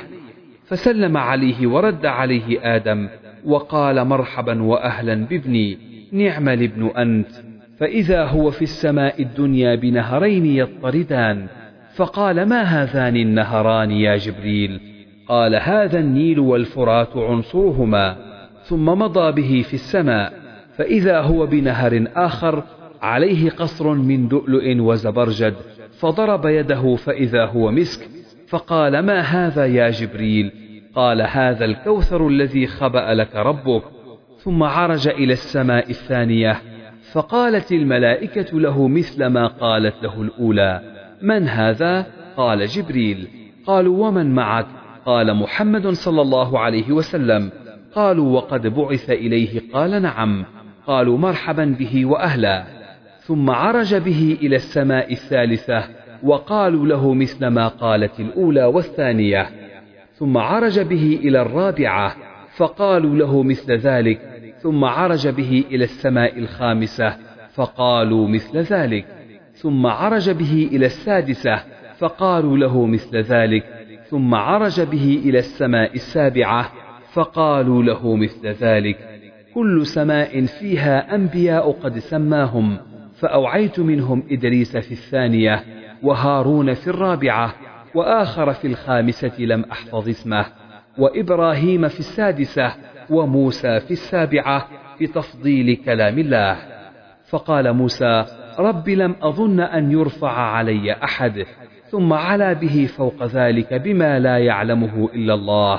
فسلم عليه ورد عليه آدم وقال مرحبا وأهلا بابني، نعم الابن أنت. فإذا هو في السماء الدنيا بنهرين يضطردان، فقال ما هذان النهران يا جبريل؟ قال هذا النيل والفرات عنصرهما. ثم مضى به في السماء، فإذا هو بنهر آخر عليه قصر من لؤلؤ وزبرجد، فضرب يده فإذا هو مسك، فقال ما هذا يا جبريل؟ قال هذا الكوثر الذي خبأ لك ربك. ثم عرج إلى السماء الثانية، فقالت الملائكة له مثل ما قالت له الأولى. من هذا؟ قال جبريل. قالوا ومن معك؟ قال محمد صلى الله عليه وسلم. قالوا وقد بعث إليه؟ قال نعم. قالوا مرحبا به وأهلا. ثم عرج به إلى السماء الثالثة، وقالوا له مثل ما قالت الأولى والثانية. ثم عرج به إلى الرابعة، فقالوا له مثل ذلك. ثم عرج به إلى السماء الخامسة، فقالوا مثل ذلك. ثم عرج به إلى السادسة، فقالوا له مثل ذلك. ثم عرج به إلى السماء السابعة، فقالوا له مثل ذلك. كل سماء فيها أنبياء قد سماهم، فأوعيت منهم إدريس في الثانية، وهارون في الرابعة، وآخر في الخامسة لم أحفظ اسمه، وإبراهيم في السادسة، وموسى في السابعة، بتفضيل كلام الله. فقال موسى: رب لم أظن أن يرفع علي أحد، ثم علا به فوق ذلك بما لا يعلمه إلا الله،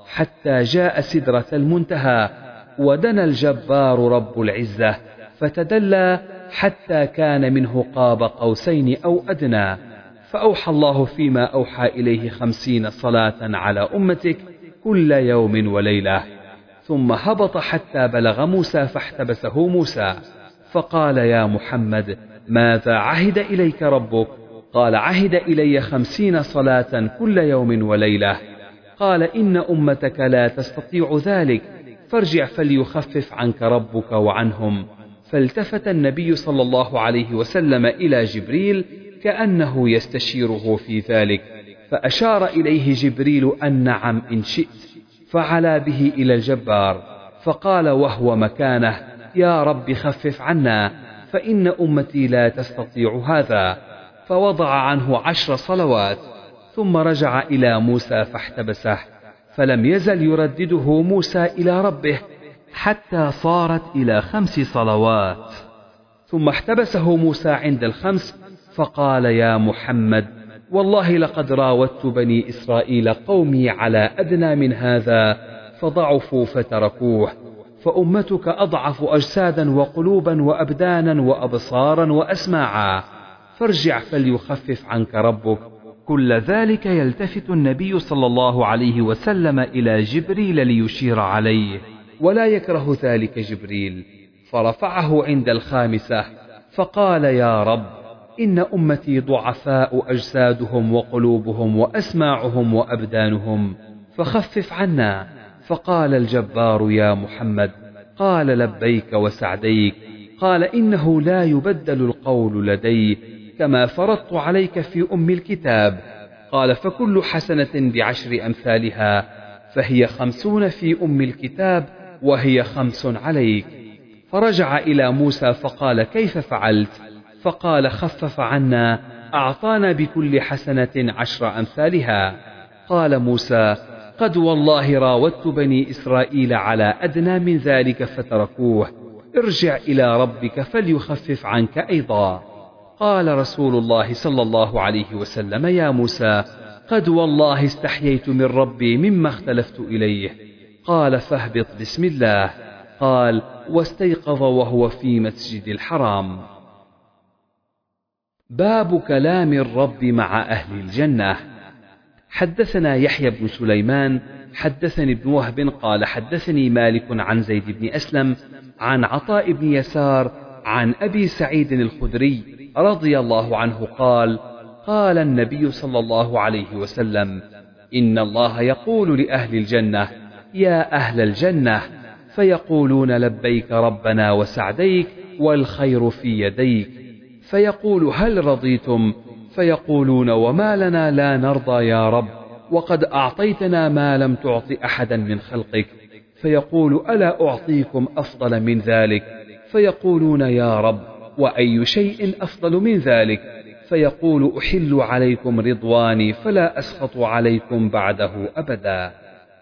حتى جاء سدرة المنتهى، ودنا الجبار رب العزة فتدلى حتى كان منه قاب قوسين أو أدنى. فأوحى الله فيما أوحى إليه خمسين صلاة على أمتك كل يوم وليلة. ثم هبط حتى بلغ موسى فاحتبسه موسى، فقال: يا محمد، ماذا عهد إليك ربك؟ قال: عهد إلي خمسين صلاة كل يوم وليلة. قال: إن أمتك لا تستطيع ذلك، فارجع فليخفف عنك ربك وعنهم. فالتفت النبي صلى الله عليه وسلم إلى جبريل كأنه يستشيره في ذلك، فأشار إليه جبريل أن نعم إن شئت، فعلا به إلى الجبار، فقال وهو مكانه: يا رب خفف عنا، فإن أمتي لا تستطيع هذا. فوضع عنه عشر صلوات، ثم رجع إلى موسى فاحتبسه، فلم يزل يردده موسى إلى ربه حتى صارت إلى خمس صلوات. ثم احتبسه موسى عند الخمس، فقال: يا محمد، والله لقد راودت بني إسرائيل قومي على أدنى من هذا فضعفوا فتركوه، فأمتك أضعف أجسادا وقلوبا وأبدانا وأبصارا وأسماعا، فارجع فليخفف عنك ربك. كل ذلك يلتفت النبي صلى الله عليه وسلم إلى جبريل ليشير عليه، ولا يكره ذلك جبريل، فرفعه عند الخامسة فقال: يا رب، إن أمتي ضعفاء أجسادهم وقلوبهم وأسماعهم وأبدانهم، فخفف عنا. فقال الجبار: يا محمد. قال: لبيك وسعديك. قال: إنه لا يبدل القول لدي، كما فرضت عليك في أم الكتاب. قال: فكل حسنة بعشر أمثالها، فهي خمسون في أم الكتاب، وهي خمس عليك. فرجع إلى موسى فقال: كيف فعلت؟ فقال: خفف عنا، أعطانا بكل حسنة عشر أمثالها. قال موسى: قد والله راودت بني إسرائيل على أدنى من ذلك فتركوه، ارجع إلى ربك فليخفف عنك أيضا. قال رسول الله صلى الله عليه وسلم: يا موسى، قد والله استحييت من ربي مما اختلفت إليه. قال: فاهبط بسم الله. قال: واستيقظ وهو في مسجد الحرام. باب كلام الرب مع أهل الجنة. حدثنا يحيى بن سليمان حدثني ابن وهب قال: حدثني مالك عن زيد بن أسلم عن عطاء بن يسار عن أبي سعيد الخدري رضي الله عنه قال: قال النبي صلى الله عليه وسلم: إن الله يقول لأهل الجنة: يا أهل الجنة، فيقولون: لبيك ربنا وسعديك، والخير في يديك. فيقول: هل رضيتم؟ فيقولون: وما لنا لا نرضى يا رب، وقد أعطيتنا ما لم تعط أحدا من خلقك. فيقول: ألا أعطيكم أفضل من ذلك؟ فيقولون: يا رب، وأي شيء أفضل من ذلك؟ فيقول: أحل عليكم رضواني فلا أسخط عليكم بعده أبدا.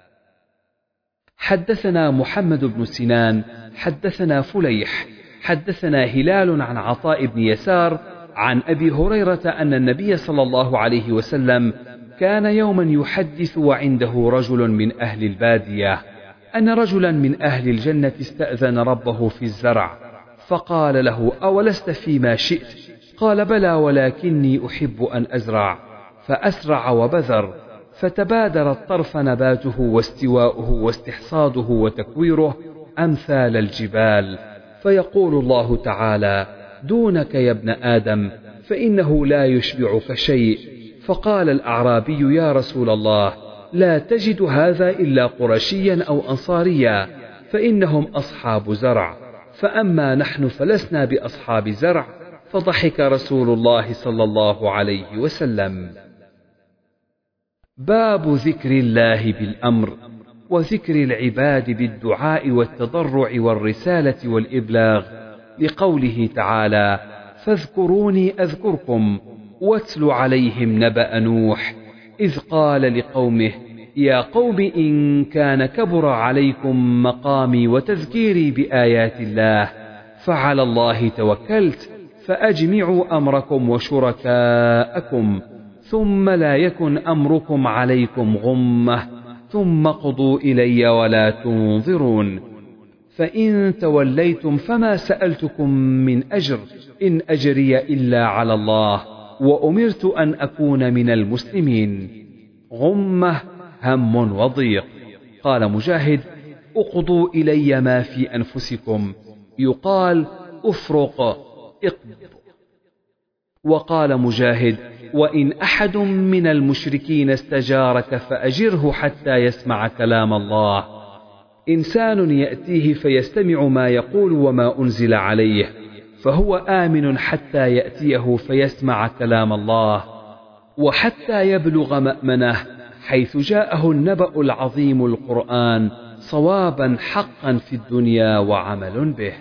حدثنا محمد بن سنان حدثنا فليح حدثنا هلال عن عطاء بن يسار عن أبي هريرة أن النبي صلى الله عليه وسلم كان يوما يحدث وعنده رجل من أهل البادية أن رجلا من أهل الجنة استأذن ربه في الزرع، فقال له: أولست فيما شئت؟ قال: بلى، ولكني أحب أن أزرع. فأسرع وبذر، فتبادر الطرف نباته واستواؤه واستحصاده وتكويره أمثال الجبال. فيقول الله تعالى: دونك يا ابن آدم، فإنه لا يشبعك شيء. فقال الأعرابي: يا رسول الله، لا تجد هذا إلا قرشيا أو أنصاريا، فإنهم أصحاب زرع، فأما نحن فلسنا بأصحاب زرع. فضحك رسول الله صلى الله عليه وسلم. باب ذكر الله بالأمر، وذكر العباد بالدعاء والتضرع والرسالة والإبلاغ، لقوله تعالى: فاذكروني أذكركم، واتل عليهم نبأ نوح إذ قال لقومه: يا قوم إن كان كبر عليكم مقامي وتذكيري بآيات الله، فعلى الله توكلت فأجمعوا أمركم وشركاءكم ثم لا يكن أمركم عليكم غمة ثم قضوا إلي ولا تنظرون. فإن توليتم فما سألتكم من أجر إن أجري إلا على الله وأمرت أن أكون من المسلمين. غمة هم وضيق. قال مجاهد: اقضوا إلي ما في أنفسكم، يقال أفرق اقض. وقال مجاهد: وإن أحد من المشركين استجارك فأجره حتى يسمع كلام الله. إنسان يأتيه فيستمع ما يقول وما أنزل عليه، فهو آمن حتى يأتيه فيسمع كلام الله، وحتى يبلغ مأمنه حيث جاءه النبأ العظيم القرآن صوابا حقا في الدنيا وعمل به.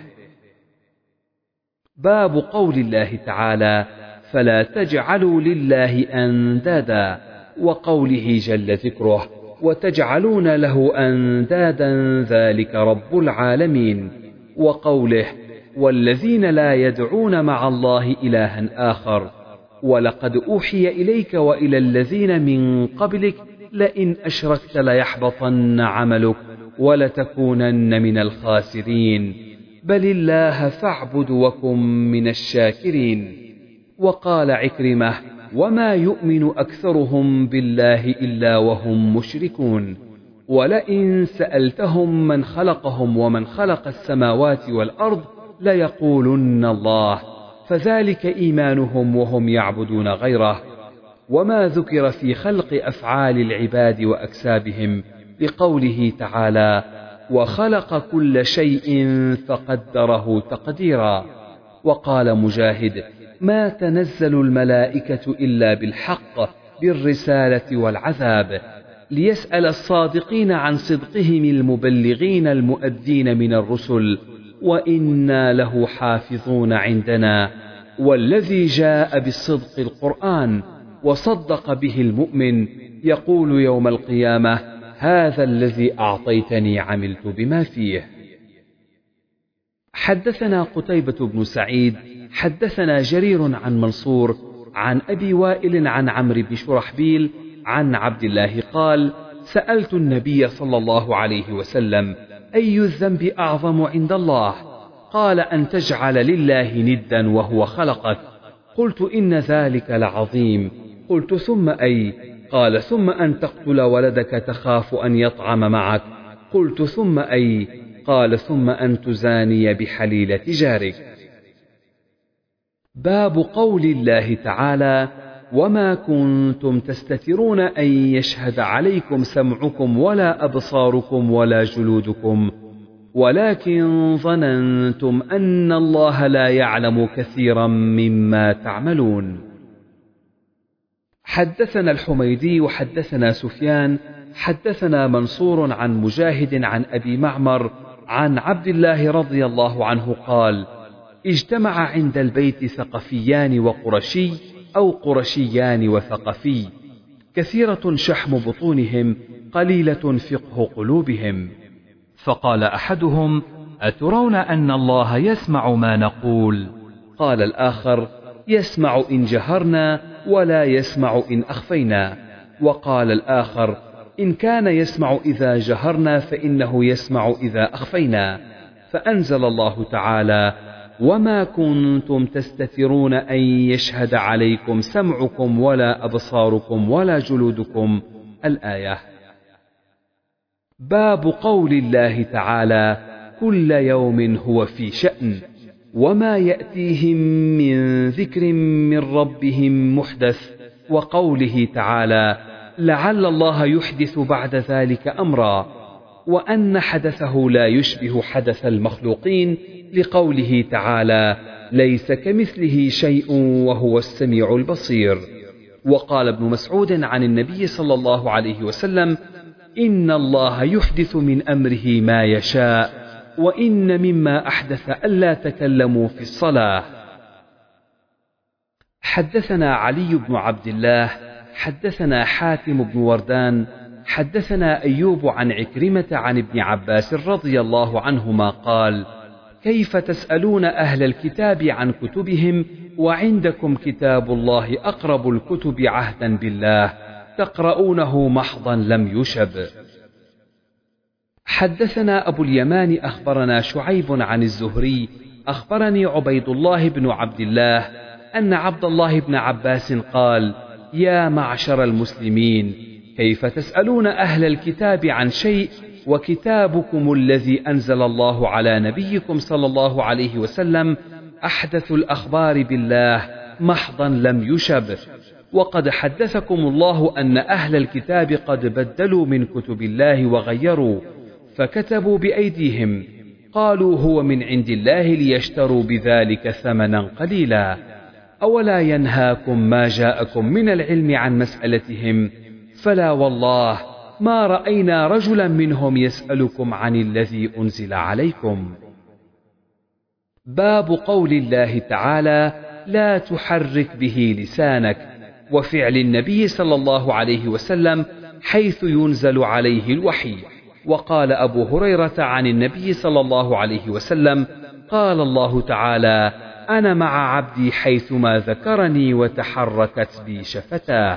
باب قول الله تعالى: فلا تجعلوا لله أندادا، وقوله جل ذكره: وتجعلون له أندادا ذلك رب العالمين، وقوله: والذين لا يدعون مع الله إلها آخر، ولقد أوحي إليك وإلى الذين من قبلك لئن أشركت ليحبطن عملك ولتكونن من الخاسرين، بل الله فاعبد وكن من الشاكرين. وقال عكرمة: وما يؤمن أكثرهم بالله إلا وهم مشركون، ولئن سألتهم من خلقهم ومن خلق السماوات والأرض ليقولن الله، فذلك إيمانهم وهم يعبدون غيره. وما ذكر في خلق أفعال العباد وأكسابهم لقوله تعالى: وخلق كل شيء فقدره تقديرا. وقال مجاهد: ما تنزل الملائكة إلا بالحق بالرسالة والعذاب، ليسأل الصادقين عن صدقهم المبلغين المؤدين من الرسل، وإنا له حافظون عندنا. والذي جاء بالصدق القرآن وصدق به المؤمن يقول يوم القيامة: هذا الذي أعطيتني عملت بما فيه. حدثنا قتيبة بن سعيد حدثنا جرير عن منصور عن أبي وائل عن عمرو بن شرحبيل عن عبد الله قال: سألت النبي صلى الله عليه وسلم: أي الذنب أعظم عند الله؟ قال: أن تجعل لله ندا وهو خلقك. قلت: إن ذلك لعظيم. قلت: ثم أي؟ قال: ثم أن تقتل ولدك تخاف أن يطعم معك. قلت: ثم أي؟ قال: ثم أن تزاني بحليلة جارك. باب قول الله تعالى: وما كنتم تستترون أن يشهد عليكم سمعكم ولا أبصاركم ولا جلودكم، ولكن ظننتم أن الله لا يعلم كثيرا مما تعملون. حدثنا الحميدي وحدثنا سفيان حدثنا منصور عن مجاهد عن أبي معمر عن عبد الله رضي الله عنه قال: اجتمع عند البيت ثقفيان وقرشي أو قرشيان وثقفي، كثيرة شحم بطونهم قليلة فقه قلوبهم. فقال أحدهم: أترون أن الله يسمع ما نقول؟ قال الآخر: يسمع إن جهرنا ولا يسمع إن أخفينا. وقال الآخر: إن كان يسمع إذا جهرنا فإنه يسمع إذا أخفينا. فأنزل الله تعالى: وما كنتم تستترون أن يشهد عليكم سمعكم ولا أبصاركم ولا جلودكم، الآية. باب قول الله تعالى: كل يوم هو في شأن، وما يأتيهم من ذكر من ربهم محدث. وقوله تعالى: لعل الله يحدث بعد ذلك أمرا، وأن حدثه لا يشبه حدث المخلوقين، لقوله تعالى: ليس كمثله شيء وهو السميع البصير. وقال ابن مسعود عن النبي صلى الله عليه وسلم: إن الله يحدث من أمره ما يشاء، وإن مما أحدث ألا تكلموا في الصلاة. حدثنا علي بن عبد الله حدثنا حاتم بن وردان حدثنا أيوب عن عكرمة عن ابن عباس رضي الله عنهما قال: كيف تسألون أهل الكتاب عن كتبهم وعندكم كتاب الله أقرب الكتب عهدا بالله تقرؤونه محضا لم يشب. حدثنا أبو اليمان أخبرنا شعيب عن الزهري أخبرني عبيد الله بن عبد الله أن عبد الله بن عباس قال: يا معشر المسلمين، كيف تسألون أهل الكتاب عن شيء وكتابكم الذي أنزل الله على نبيكم صلى الله عليه وسلم أحدث الأخبار بالله محضا لم يشب، وقد حدثكم الله أن أهل الكتاب قد بدلوا من كتب الله وغيروا، فكتبوا بأيديهم، قالوا هو من عند الله ليشتروا بذلك ثمنا قليلا. أولا ينهاكم ما جاءكم من العلم عن مسألتهم؟ فلا والله ما رأينا رجلا منهم يسألكم عن الذي أنزل عليكم. باب قول الله تعالى: لا تحرك به لسانك، وفعل النبي صلى الله عليه وسلم حيث ينزل عليه الوحي. وقال أبو هريرة عن النبي صلى الله عليه وسلم: قال الله تعالى: أنا مع عبدي حيثما ذكرني وتحركت بي شفتاه.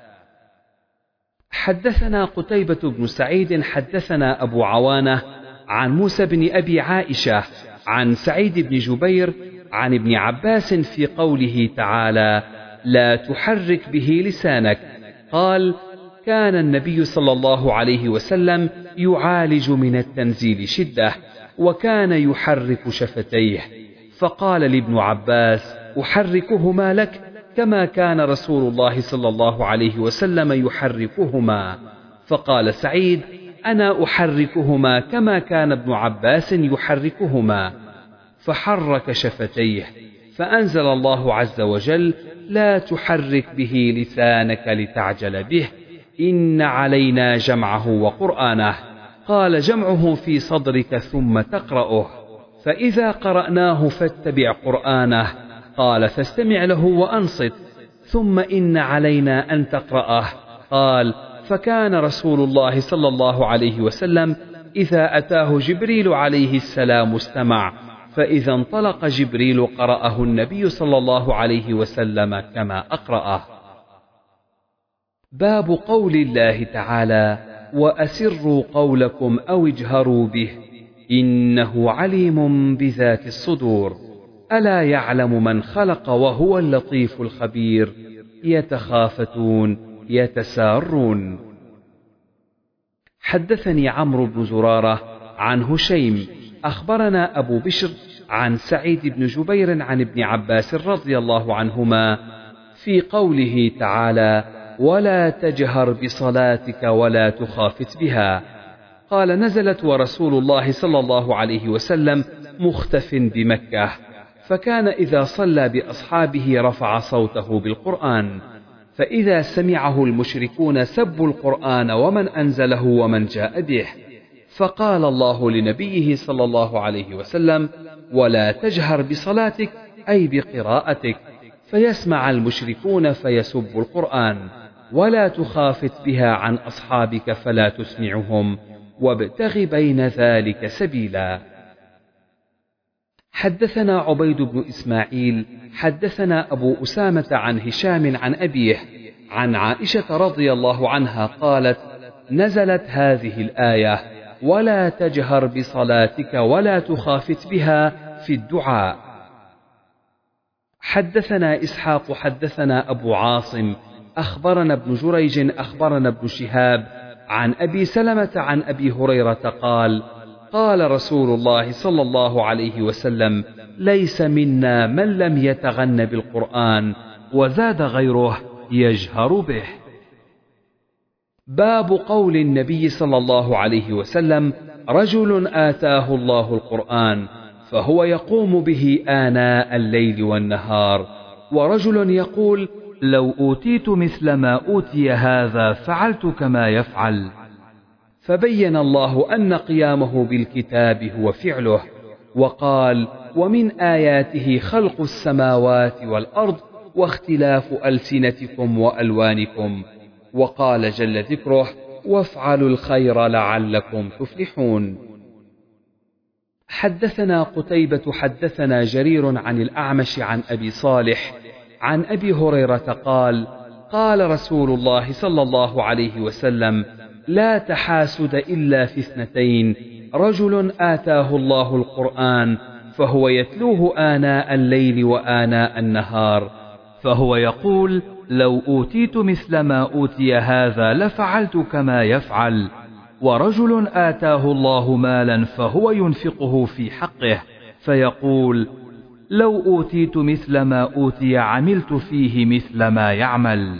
حدثنا قتيبة بن سعيد حدثنا أبو عوانة عن موسى بن أبي عائشة عن سعيد بن جبير عن ابن عباس في قوله تعالى: لا تحرك به لسانك، قال: كان النبي صلى الله عليه وسلم يعالج من التنزيل شدة، وكان يحرك شفتيه، فقال لابن عباس: أحركهما لك كما كان رسول الله صلى الله عليه وسلم يحركهما. فقال سعيد: أنا أحركهما كما كان ابن عباس يحركهما. فحرك شفتيه، فأنزل الله عز وجل: لا تحرك به لسانك لتعجل به، إن علينا جمعه وقرآنه. قال: جمعه في صدرك ثم تقرأه، فإذا قرأناه فاتبع قرآنه. قال: فاستمع له وأنصت، ثم إن علينا أن تقرأه. قال: فكان رسول الله صلى الله عليه وسلم إذا أتاه جبريل عليه السلام استمع، فإذا انطلق جبريل قرأه النبي صلى الله عليه وسلم كما أقرأه. باب قول الله تعالى: وأسروا قولكم أو اجهروا به إنه عليم بذات الصدور، ألا يعلم من خلق وهو اللطيف الخبير، يتخافتون يتسارون. حدثني عمرو بن زرارة عن هشيم أخبرنا أبو بشر عن سعيد بن جبير عن ابن عباس رضي الله عنهما في قوله تعالى: ولا تجهر بصلاتك ولا تخافت بها. قال: نزلت ورسول الله صلى الله عليه وسلم مختف بمكة، فكان إذا صلى بأصحابه رفع صوته بالقرآن، فإذا سمعه المشركون سبوا القرآن ومن أنزله ومن جاء به. فقال الله لنبيه صلى الله عليه وسلم: ولا تجهر بصلاتك أي بقراءتك، فيسمع المشركون فيسبوا القرآن، ولا تخافت بها عن أصحابك فلا تسمعهم، وابتغ بين ذلك سبيلا. حدثنا عبيد بن إسماعيل حدثنا أبو أسامة عن هشام عن أبيه عن عائشة رضي الله عنها قالت: نزلت هذه الآية: ولا تجهر بصلاتك ولا تخافت بها في الدعاء. حدثنا إسحاق حدثنا أبو عاصم أخبرنا ابن جريج أخبرنا ابن شهاب عن أبي سلمة عن أبي هريرة قال: قال رسول الله صلى الله عليه وسلم: ليس منا من لم يتغن بالقرآن، وزاد غيره: يجهر به. باب قول النبي صلى الله عليه وسلم: رجل آتاه الله القرآن فهو يقوم به آناء الليل والنهار، ورجل يقول: لو أوتيت مثل ما أوتي هذا فعلت كما يفعل. فبين الله أن قيامه بالكتاب هو فعله، وقال: ومن آياته خلق السماوات والأرض واختلاف ألسنتكم وألوانكم. وقال جل ذكره: وافعلوا الخير لعلكم تفلحون. حدثنا قتيبة حدثنا جرير عن الأعمش عن أبي صالح عن أبي هريرة قال قال رسول الله صلى الله عليه وسلم لا تحاسد إلا في اثنتين رجل آتاه الله القرآن فهو يتلوه آناء الليل وآناء النهار فهو يقول لو أوتيت مثل ما أوتي هذا لفعلت كما يفعل، ورجل آتاه الله مالا فهو ينفقه في حقه فيقول لو أوتيت مثل ما أوتي عملت فيه مثل ما يعمل.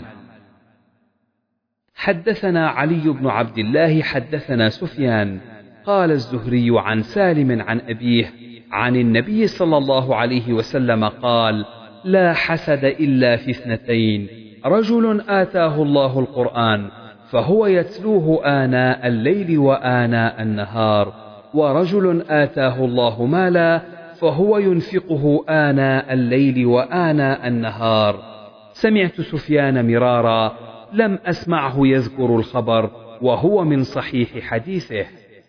حدثنا علي بن عبد الله حدثنا سفيان قال الزهري عن سالم عن أبيه عن النبي صلى الله عليه وسلم قال لا حسد إلا في اثنتين رجل آتاه الله القرآن فهو يتلوه آناء الليل وآناء النهار، ورجل آتاه الله مالا فهو ينفقه آناء الليل وآناء النهار. سمعت سفيان مرارا لم أسمعه يذكر الخبر وهو من صحيح حديثه.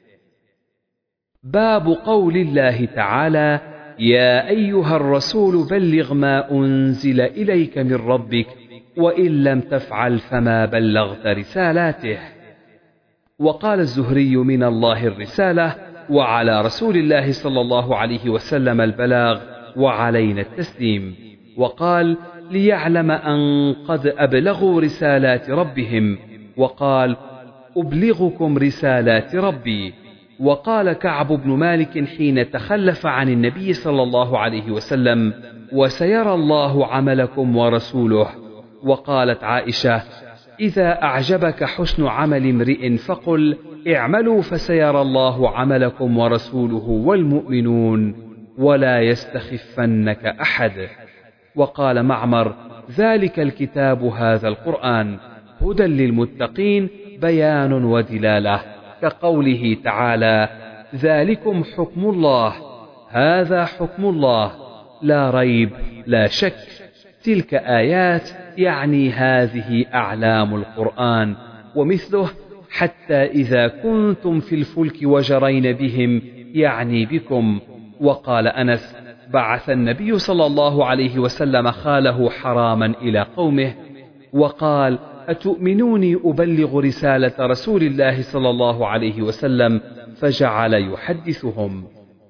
باب قول الله تعالى يا أيها الرسول بلغ ما أنزل إليك من ربك وإن لم تفعل فما بلغت رسالاته. وقال الزهري من الله الرسالة وعلى رسول الله صلى الله عليه وسلم البلاغ وعلينا التسليم. وقال ليعلم أن قد أبلغوا رسالات ربهم، وقال أبلغكم رسالات ربي. وقال كعب بن مالك حين تخلف عن النبي صلى الله عليه وسلم وسيرى الله عملكم ورسوله. وقالت عائشة إذا أعجبك حسن عمل امرئ فقل اعملوا فسيرى الله عملكم ورسوله والمؤمنون ولا يستخفنك أحد. وقال معمر ذلك الكتاب هذا القرآن هدى للمتقين بيان ودلالة، كقوله تعالى ذلكم حكم الله هذا حكم الله لا ريب لا شك. تلك آيات يعني هذه أعلام القرآن. ومثله حتى إذا كنتم في الفلك وجرين بهم يعني بكم. وقال أنس بعث النبي صلى الله عليه وسلم خاله حراما إلى قومه وقال أتؤمنوني أبلغ رسالة رسول الله صلى الله عليه وسلم، فجعل يحدثهم.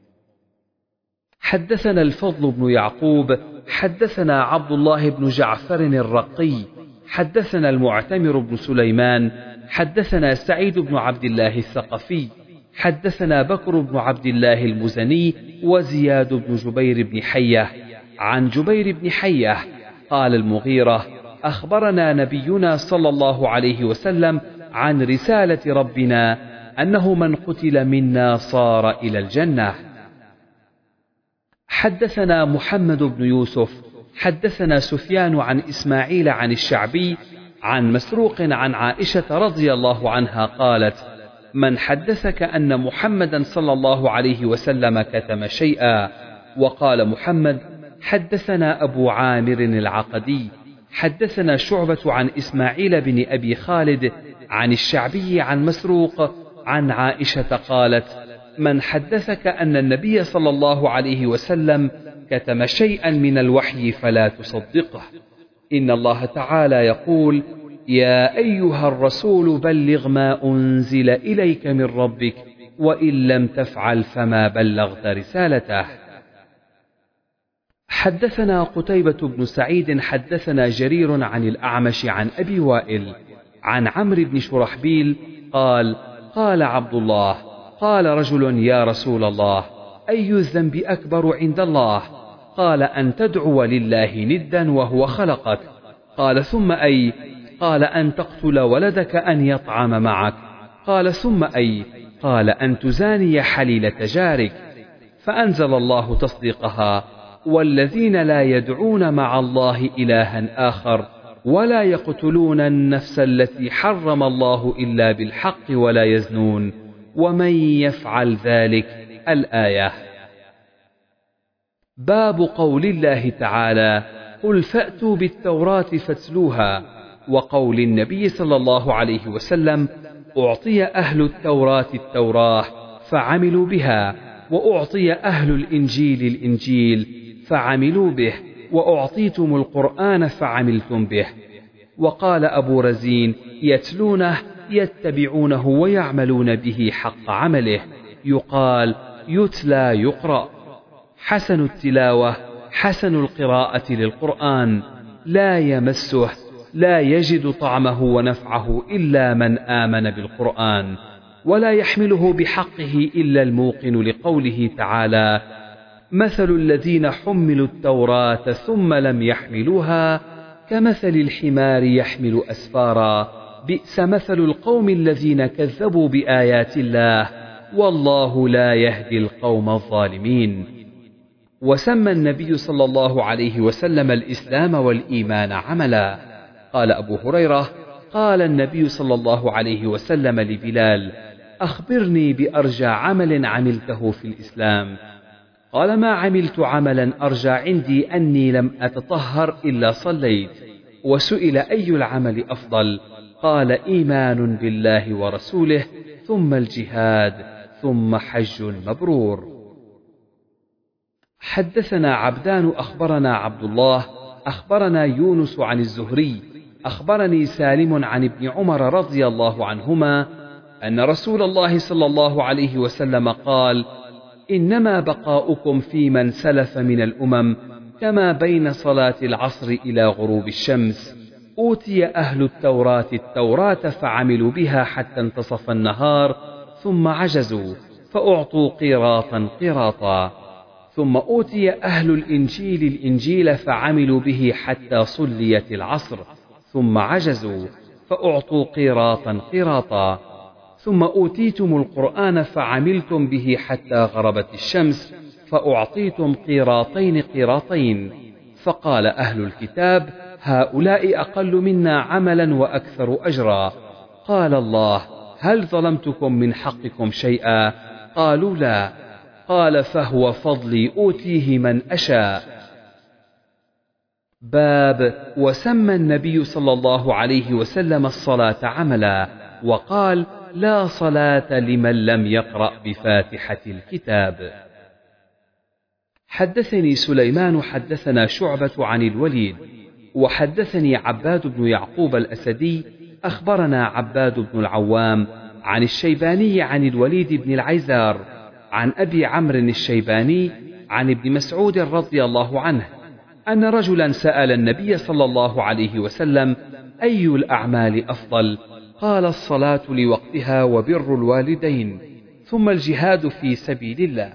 حدثنا الفضل بن يعقوب حدثنا عبد الله بن جعفر الرقي حدثنا المعتمر بن سليمان حدثنا سعيد بن عبد الله الثقفي حدثنا بكر بن عبد الله المزني وزياد بن جبير بن حية عن جبير بن حية قال المغيرة أخبرنا نبينا صلى الله عليه وسلم عن رسالة ربنا أنه من قتل منا صار إلى الجنة. حدثنا محمد بن يوسف حدثنا سفيان عن إسماعيل عن الشعبي عن مسروق عن عائشة رضي الله عنها قالت من حدثك أن محمدا صلى الله عليه وسلم كتم شيئا. وقال محمد حدثنا أبو عامر العقدي حدثنا شعبة عن إسماعيل بن أبي خالد عن الشعبي عن مسروق عن عائشة قالت من حدثك أن النبي صلى الله عليه وسلم كتم شيئا من الوحي فلا تصدقه. إن الله تعالى يقول يا أيها الرسول بلغ ما أنزل إليك من ربك وإن لم تفعل فما بلغت رسالته. حدثنا قتيبة بن سعيد حدثنا جرير عن الأعمش عن أبي وائل عن عمرو بن شرحبيل قال قال عبد الله قال رجل يا رسول الله أي الذنب أكبر عند الله؟ قال أن تدعو لله ندا وهو خلقك. قال ثم أي؟ قال أن تقتل ولدك أن يطعم معك. قال ثم أي؟ قال أن تزاني حليلة جارك. فأنزل الله تصديقها والذين لا يدعون مع الله إلها آخر ولا يقتلون النفس التي حرم الله إلا بالحق ولا يزنون ومن يفعل ذلك. الآية. باب قول الله تعالى قل فأتوا بالتوراة فاتلوها، وقول النبي صلى الله عليه وسلم أعطي أهل التوراة التوراة فعملوا بها وأعطي أهل الإنجيل الإنجيل فعملوا به، وأعطيتم القرآن فعملتم به. وقال أبو رزين: يتلونه يتبعونه ويعملون به حق عمله، يقال يتلى يقرأ. حسن التلاوة حسن القراءة للقرآن، لا يمسه لا يجد طعمه ونفعه إلا من آمن بالقرآن، ولا يحمله بحقه إلا الموقن لقوله تعالى: مثل الذين حملوا التوراة ثم لم يحملوها كمثل الحمار يحمل أسفارا، بئس مثل القوم الذين كذبوا بآيات الله، والله لا يهدي القوم الظالمين. وسمى النبي صلى الله عليه وسلم الإسلام والإيمان عملا. قال أبو هريرة: قال النبي صلى الله عليه وسلم لبلال: أخبرني بأرجى عمل عملته في الإسلام. قال: ما عملت عملا أرجى عندي أني لم أتطهر إلا صليت. وسئل: أي العمل أفضل؟ قال: إيمان بالله ورسوله، ثم الجهاد، ثم حج مبرور. حدثنا عبدان أخبرنا عبد الله أخبرنا يونس عن الزهري أخبرني سالم عن ابن عمر رضي الله عنهما أن رسول الله صلى الله عليه وسلم قال: إنما بقاؤكم في من سلف من الأمم كما بين صلاة العصر إلى غروب الشمس. أوتي أهل التوراة التوراة فعملوا بها حتى انتصف النهار، ثم عجزوا فأعطوا قيراطا قيراطا. ثم أوتي أهل الإنجيل الإنجيل فعملوا به حتى صليت العصر، ثم عجزوا فأعطوا قيراطا قيراطا. ثم أوتيتم القرآن فعملتم به حتى غربت الشمس، فأعطيتم قيراطين قيراطين. فقال أهل الكتاب: هؤلاء أقل منا عملا وأكثر أجرا. قال الله: هل ظلمتكم من حقكم شيئا؟ قالوا: لا. قال: فهو فضلي أوتيه من أشاء. باب وسمى النبي صلى الله عليه وسلم الصلاة عملا، وقال: لا صلاة لمن لم يقرأ بفاتحة الكتاب. حدثني سليمان حدثنا شعبة عن الوليد وحدثني عباد بن يعقوب الأسدي أخبرنا عباد بن العوام عن الشيباني عن الوليد بن العيزار عن أبي عمرو الشيباني عن ابن مسعود رضي الله عنه أن رجلا سأل النبي صلى الله عليه وسلم: أي الأعمال أفضل؟ قال: الصلاة لوقتها وبر الوالدين، ثم الجهاد في سبيل الله.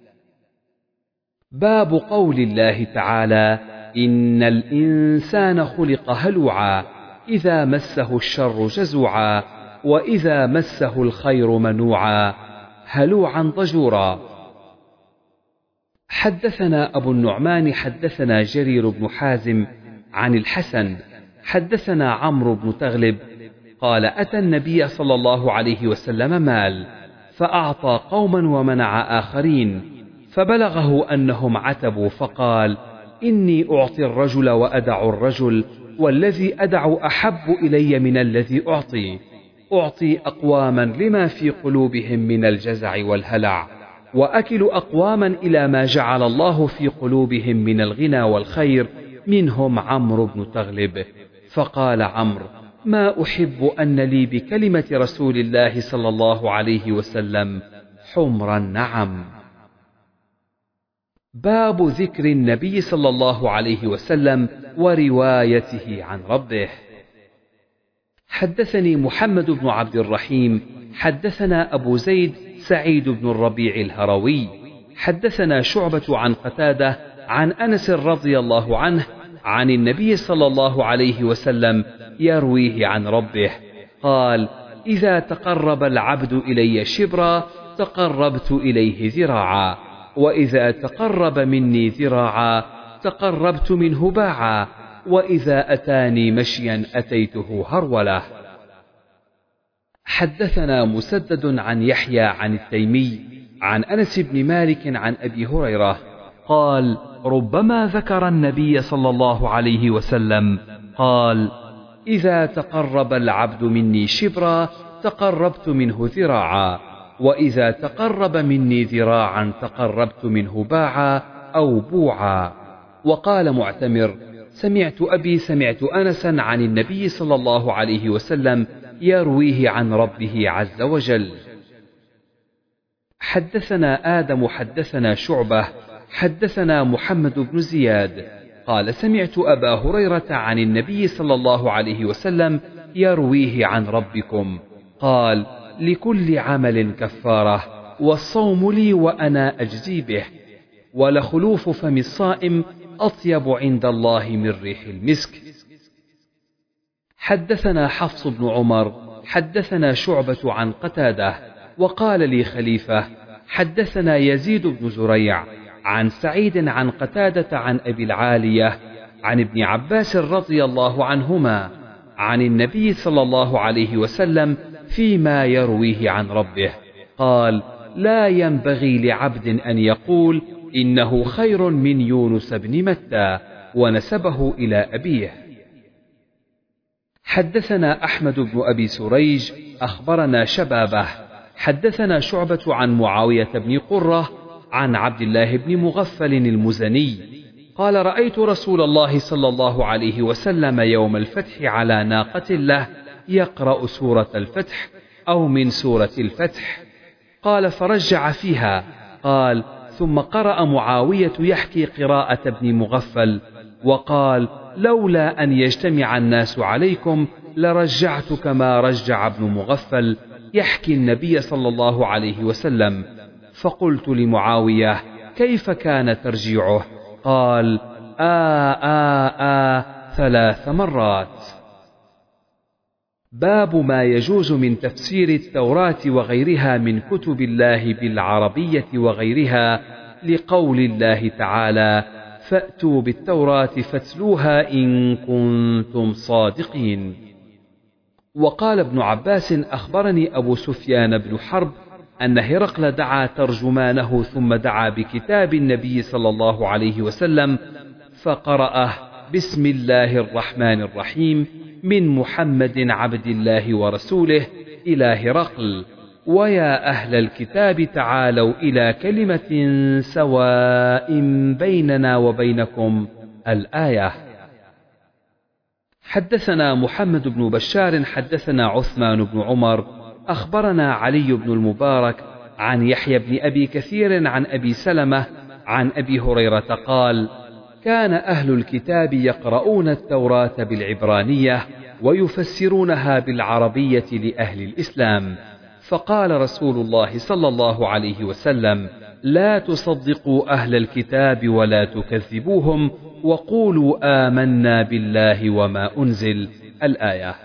باب قول الله تعالى: إن الإنسان خلق هلوعا إذا مسه الشر جزوعا وإذا مسه الخير منوعا هلوعا ضجورا. حدثنا أبو النعمان حدثنا جرير بن حازم عن الحسن حدثنا عمرو بن تغلب قال: أتى النبي صلى الله عليه وسلم مال فأعطى قوما ومنع آخرين، فبلغه أنهم عتبوا فقال: إني أعطي الرجل وأدع الرجل، والذي أدع أحب إلي من الذي أعطي. أعطي أقواما لما في قلوبهم من الجزع والهلع، وأكل أقواما إلى ما جعل الله في قلوبهم من الغنى والخير، منهم عمرو بن تغلب. فقال عمرو: ما أحب أن لي بكلمة رسول الله صلى الله عليه وسلم حمر النعم. باب ذكر النبي صلى الله عليه وسلم وروايته عن ربه. حدثني محمد بن عبد الرحيم حدثنا أبو زيد سعيد بن الربيع الهروي حدثنا شعبة عن قتادة عن أنس رضي الله عنه عن النبي صلى الله عليه وسلم يرويه عن ربه قال: إذا تقرب العبد إلي شبرا تقربت إليه ذراعا، وإذا تقرب مني ذراعا تقربت منه باعا، وإذا أتاني مشيا أتيته هرولة. حدثنا مسدد عن يحيى عن التيمي عن أنس بن مالك عن أبي هريرة قال: ربما ذكر النبي صلى الله عليه وسلم قال: إذا تقرب العبد مني شبرا تقربت منه ذراعا، وإذا تقرب مني ذراعا تقربت منه باعا أو بوعا. وقال معتمر: سمعت أبي سمعت أنسا عن النبي صلى الله عليه وسلم يرويه عن ربه عز وجل. حدثنا آدم حدثنا شعبة حدثنا محمد بن زياد قال: سمعت أبا هريرة عن النبي صلى الله عليه وسلم يرويه عن ربكم قال: لكل عمل كفارة، والصوم لي وأنا أجزي به، ولخلوف فم الصائم أطيب عند الله من ريح المسك. حدثنا حفص بن عمر حدثنا شعبة عن قتادة وقال لي خليفة: حدثنا يزيد بن زريع عن سعيد عن قتادة عن أبي العالية عن ابن عباس رضي الله عنهما عن النبي صلى الله عليه وسلم فيما يرويه عن ربه قال: لا ينبغي لعبد أن يقول إنه خير من يونس بن متى، ونسبه إلى أبيه. حدثنا أحمد بن أبي سريج أخبرنا شبابه حدثنا شعبة عن معاوية بن قرة عن عبد الله بن مغفل المزني قال: رأيت رسول الله صلى الله عليه وسلم يوم الفتح على ناقة له يقرأ سورة الفتح أو من سورة الفتح. قال: فرجع فيها. قال: ثم قرأ معاوية يحكي قراءة ابن مغفل وقال: لولا أن يجتمع الناس عليكم لرجعت كما رجع ابن مغفل يحكي النبي صلى الله عليه وسلم. فقلت لمعاوية: كيف كان ترجيعه؟ قال: آه آه آه ثلاث مرات. باب ما يجوز من تفسير التوراة وغيرها من كتب الله بالعربية وغيرها، لقول الله تعالى: فأتوا بالتوراة فاتلوها إن كنتم صادقين. وقال ابن عباس: أخبرني أبو سفيان بن حرب أن هرقل دعا ترجمانه ثم دعا بكتاب النبي صلى الله عليه وسلم فقرأه: بسم الله الرحمن الرحيم من محمد عبد الله ورسوله إلى هرقل، ويا أهل الكتاب تعالوا إلى كلمة سواء بيننا وبينكم الآية. حدثنا محمد بن بشار حدثنا عثمان بن عمر أخبرنا علي بن المبارك عن يحيى بن أبي كثير عن أبي سلمة عن أبي هريرة قال: كان أهل الكتاب يقرؤون التوراة بالعبرانية ويفسرونها بالعربية لأهل الإسلام، فقال رسول الله صلى الله عليه وسلم: لا تصدقوا أهل الكتاب ولا تكذبوهم، وقولوا آمنا بالله وما أنزل الآية.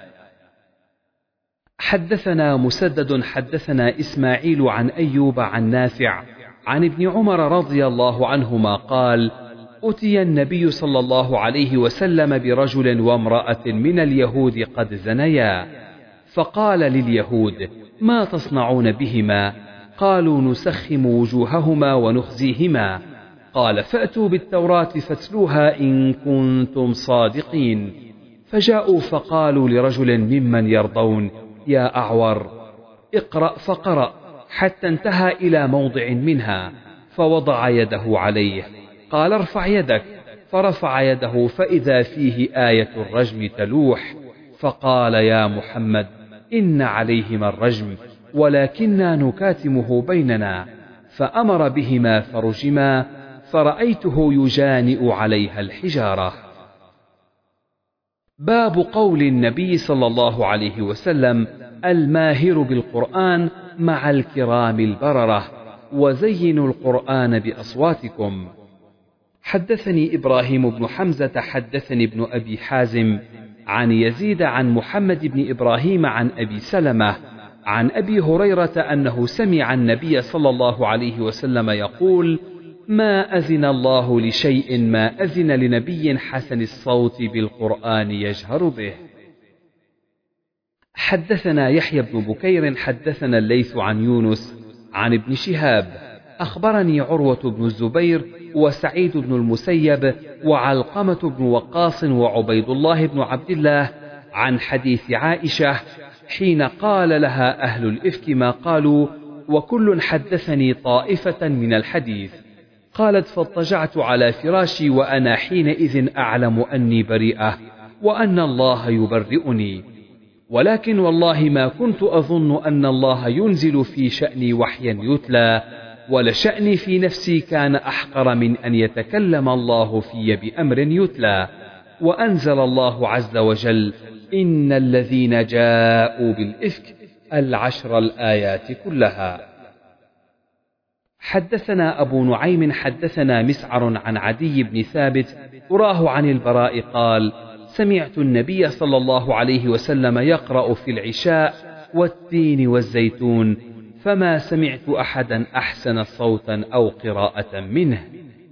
حدثنا مسدد حدثنا إسماعيل عن أيوب عن نافع عن ابن عمر رضي الله عنهما قال: أتي النبي صلى الله عليه وسلم برجل وامرأة من اليهود قد زنيا، فقال لليهود: ما تصنعون بهما؟ قالوا: نسخم وجوههما ونخزيهما. قال: فأتوا بالتوراة فاتلوها إن كنتم صادقين. فجاءوا فقالوا لرجل ممن يرضون: يا أعور اقرأ، فقرأ حتى انتهى إلى موضع منها فوضع يده عليه. قال: ارفع يدك، فرفع يده فإذا فيه آية الرجم تلوح، فقال: يا محمد إن عليهما الرجم ولكننا نكاتمه بيننا، فأمر بهما فرجما، فرأيته يجانئ عليها الحجارة. باب قول النبي صلى الله عليه وسلم: الماهر بالقرآن مع الكرام البررة، وزينوا القرآن بأصواتكم. حدثني إبراهيم بن حمزة حدثني ابن أبي حازم عن يزيد عن محمد بن إبراهيم عن أبي سلمة عن أبي هريرة أنه سمع النبي صلى الله عليه وسلم يقول: ما أذن الله لشيء ما أذن لنبي حسن الصوت بالقرآن يجهر به. حدثنا يحيى بن بكير حدثنا الليث عن يونس عن ابن شهاب أخبرني عروة بن الزبير وسعيد بن المسيب وعلقمة بن وقاص وعبيد الله بن عبد الله عن حديث عائشة حين قال لها أهل الإفك ما قالوا: وكل حدثني طائفة من الحديث. قالت فاضطجعت على فراشي وأنا حينئذ أعلم أني بريئة وأن الله يبرئني، ولكن والله ما كنت أظن أن الله ينزل في شأني وحيا يتلى، ولشأني في نفسي كان أحقر من أن يتكلم الله في بأمر يتلى. وأنزل الله عز وجل إن الذين جاءوا بالإفك العشر الآيات كلها. حدثنا أبو نعيم حدثنا مسعر عن عدي بن ثابت أراه عن البراء قال سمعت النبي صلى الله عليه وسلم يقرأ في العشاء والتين والزيتون، فما سمعت أحدا أحسن صوتا أو قراءة منه.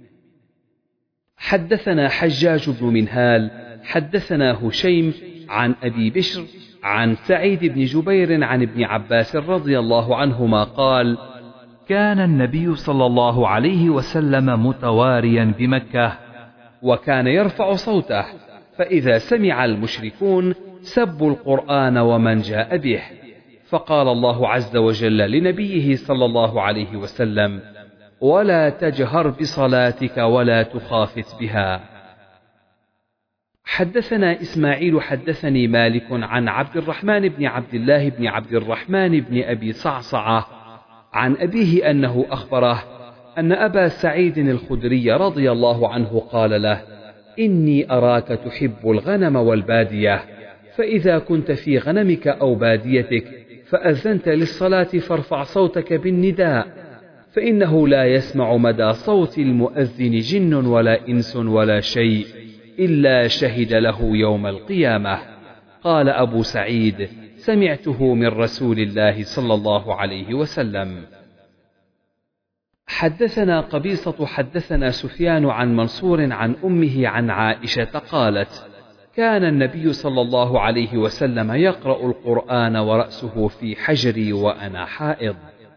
حدثنا حجاج بن منهال حدثنا هشيم عن أبي بشر عن سعيد بن جبير عن ابن عباس رضي الله عنهما قال كان النبي صلى الله عليه وسلم متواريا بمكة، وكان يرفع صوته، فإذا سمع المشركون سبوا القرآن ومن جاء به، فقال الله عز وجل لنبيه صلى الله عليه وسلم ولا تجهر بصلاتك ولا تخافت بها. حدثنا إسماعيل حدثني مالك عن عبد الرحمن بن عبد الله بن عبد الرحمن بن أبي صعصعة عن أبيه أنه أخبره أن أبا سعيد الخدري رضي الله عنه قال له إني أراك تحب الغنم والبادية، فإذا كنت في غنمك أو باديتك فأذنت للصلاة فارفع صوتك بالنداء، فإنه لا يسمع مدى صوت المؤذن جن ولا إنس ولا شيء إلا شهد له يوم القيامة. قال أبو سعيد سمعته من رسول الله صلى الله عليه وسلم. حدثنا قبيصة حدثنا سفيان عن منصور عن أمه عن عائشة قالت كان النبي صلى الله عليه وسلم يقرأ القرآن ورأسه في حجري وأنا حائض.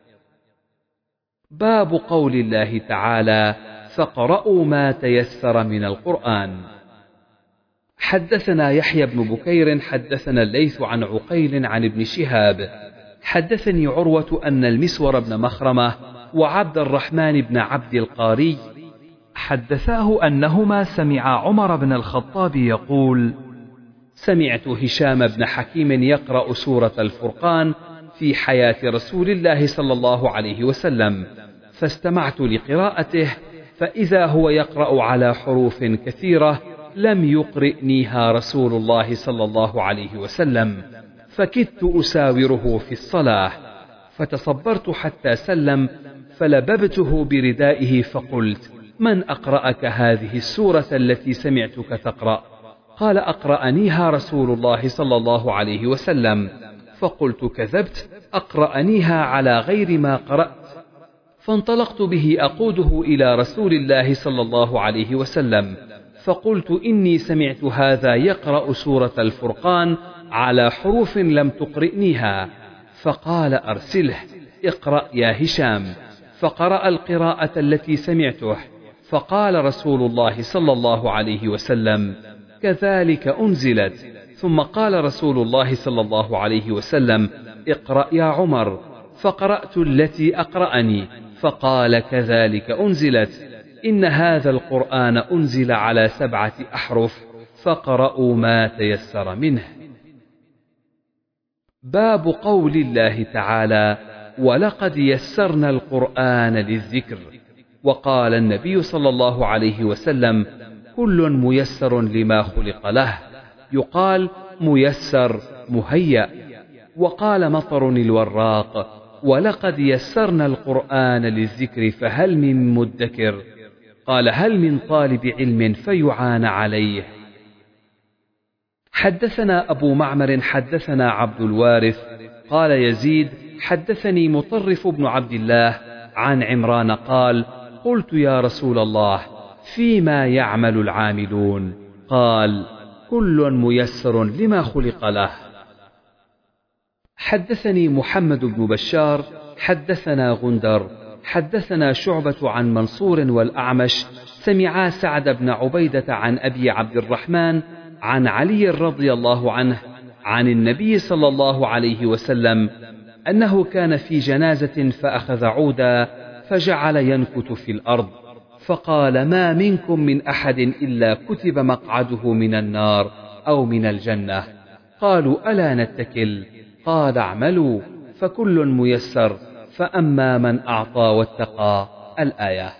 باب قول الله تعالى فاقرؤوا ما تيسر من القرآن. حدثنا يحيى بن بكير حدثنا الليث عن عقيل عن ابن شهاب حدثني عروة أن المسور بن مخرمة وعبد الرحمن بن عبد القاري حدثاه أنهما سمع عمر بن الخطاب يقول سمعت هشام بن حكيم يقرأ سورة الفرقان في حياة رسول الله صلى الله عليه وسلم، فاستمعت لقراءته فإذا هو يقرأ على حروف كثيرة لم يقرئنيها رسول الله صلى الله عليه وسلم، فكدت أساوره في الصلاة، فتصبرت حتى سلم فلببته بردائه فقلت من أقرأك هذه السورة التي سمعتك تقرأ؟ قال أقرأنيها رسول الله صلى الله عليه وسلم. فقلت كذبت، أقرأنيها على غير ما قرأت. فانطلقت به أقوده إلى رسول الله صلى الله عليه وسلم، فقلت إني سمعت هذا يقرأ سورة الفرقان على حروف لم تقرئنيها. فقال أرسله اقرأ يا هشام، فقرأ القراءة التي سمعته، فقال رسول الله صلى الله عليه وسلم كذلك أنزلت. ثم قال رسول الله صلى الله عليه وسلم اقرأ يا عمر، فقرأت التي أقرأني، فقال كذلك أنزلت، إن هذا القرآن أنزل على سبعة أحرف فقرأوا ما تيسر منه. باب قول الله تعالى ولقد يسرنا القرآن للذكر. وقال النبي صلى الله عليه وسلم كل ميسر لما خلق له، يقال ميسر مهيأ. وقال مطر الوراق ولقد يسرنا القرآن للذكر فهل من مدكر؟ قال هل من طالب علم فيعان عليه؟ حدثنا أبو معمر حدثنا عبد الوارث قال يزيد حدثني مطرف بن عبد الله عن عمران قال قلت يا رسول الله فيما يعمل العاملون؟ قال كل ميسر لما خلق له. حدثني محمد بن بشار حدثنا غندر حدثنا شعبة عن منصور والأعمش سمعا سعد بن عبيدة عن أبي عبد الرحمن عن علي رضي الله عنه عن النبي صلى الله عليه وسلم أنه كان في جنازة فأخذ عودا فجعل ينكت في الأرض، فقال: ما منكم من أحد إلا كتب مقعده من النار أو من الجنة. قالوا: ألا نتكل؟ قال: اعملوا فكل ميسر، فأما من أعطى واتقى. الآية.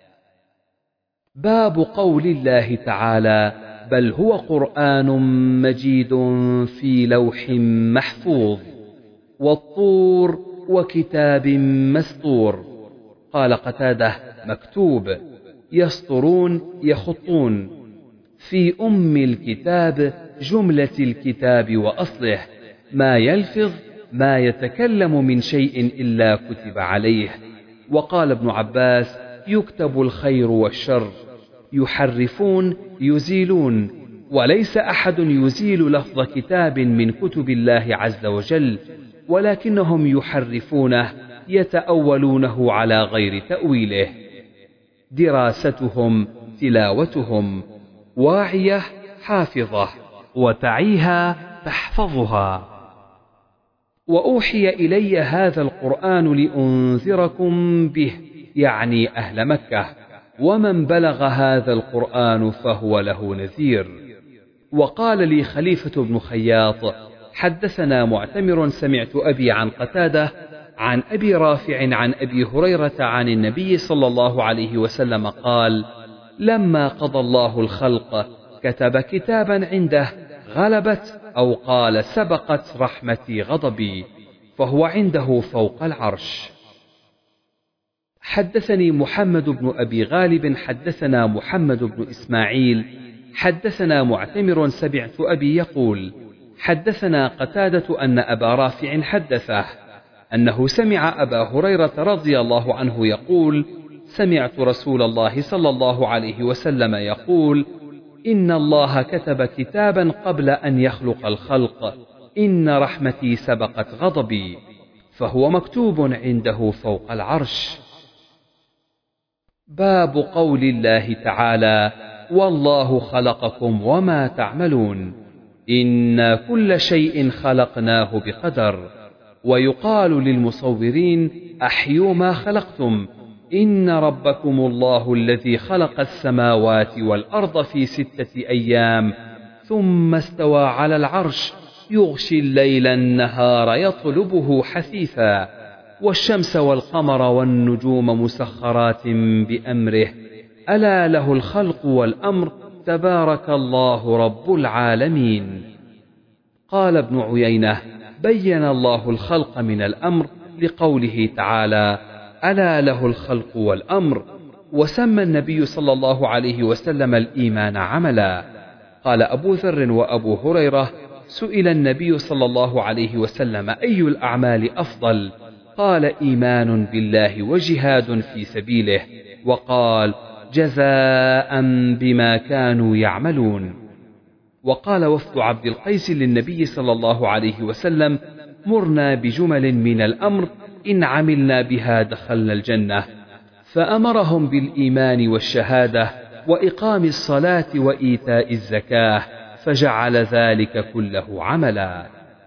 باب قول الله تعالى: بل هو قرآن مجيد في لوح محفوظ، والطور وكتاب مسطور. قال قتادة: مكتوب، يسطرون يخطون. في أم الكتاب جملة الكتاب وأصله، ما يلفظ ما يتكلم من شيء إلا كتب عليه. وقال ابن عباس: يكتب الخير والشر. يحرفون يزيلون، وليس أحد يزيل لفظ كتاب من كتب الله عز وجل، ولكنهم يحرفونه يتأولونه على غير تأويله. دراستهم تلاوتهم، واعية حافظة، وتعيها تحفظها. وأوحي إلي هذا القرآن لأنذركم به، يعني أهل مكة، ومن بلغ هذا القرآن فهو له نذير. وقال لي خليفة بن خياط: حدثنا معتمر سمعت أبي عن قتادة عن أبي رافع عن أبي هريرة عن النبي صلى الله عليه وسلم قال: لما قضى الله الخلق كتب كتابا عنده غلبت أو قال سبقت رحمتي غضبي، فهو عنده فوق العرش. حدثني محمد بن أبي غالب حدثنا محمد بن إسماعيل حدثنا معتمر سمعت أبي يقول: حدثنا قتادة أن أبا رافع حدثه أنه سمع أبا هريرة رضي الله عنه يقول: سمعت رسول الله صلى الله عليه وسلم يقول: إن الله كتب كتابا قبل أن يخلق الخلق، إن رحمتي سبقت غضبي، فهو مكتوب عنده فوق العرش. باب قول الله تعالى: والله خلقكم وما تعملون، إنا كل شيء خلقناه بقدر. ويقال للمصورين: أحيوا ما خلقتم، إن ربكم الله الذي خلق السماوات والأرض في ستة أيام ثم استوى على العرش، يغشي الليل النهار يطلبه حثيثا، والشمس والقمر والنجوم مسخرات بأمره، ألا له الخلق والأمر، تبارك الله رب العالمين. قال ابن عيينة: بين الله الخلق من الأمر لقوله تعالى: ألا له الخلق والأمر، وسمى النبي صلى الله عليه وسلم الإيمان عملا. قال أبو ذر وأبو هريرة: سئل النبي صلى الله عليه وسلم: أي الأعمال أفضل؟ قال: إيمان بالله وجهاد في سبيله. وقال: جزاء بما كانوا يعملون. وقال وفد عبد القيس للنبي صلى الله عليه وسلم: مرنا بجمل من الأمر إن عملنا بها دخلنا الجنة، فأمرهم بالإيمان والشهادة وإقام الصلاة وإيتاء الزكاة، فجعل ذلك كله عملا.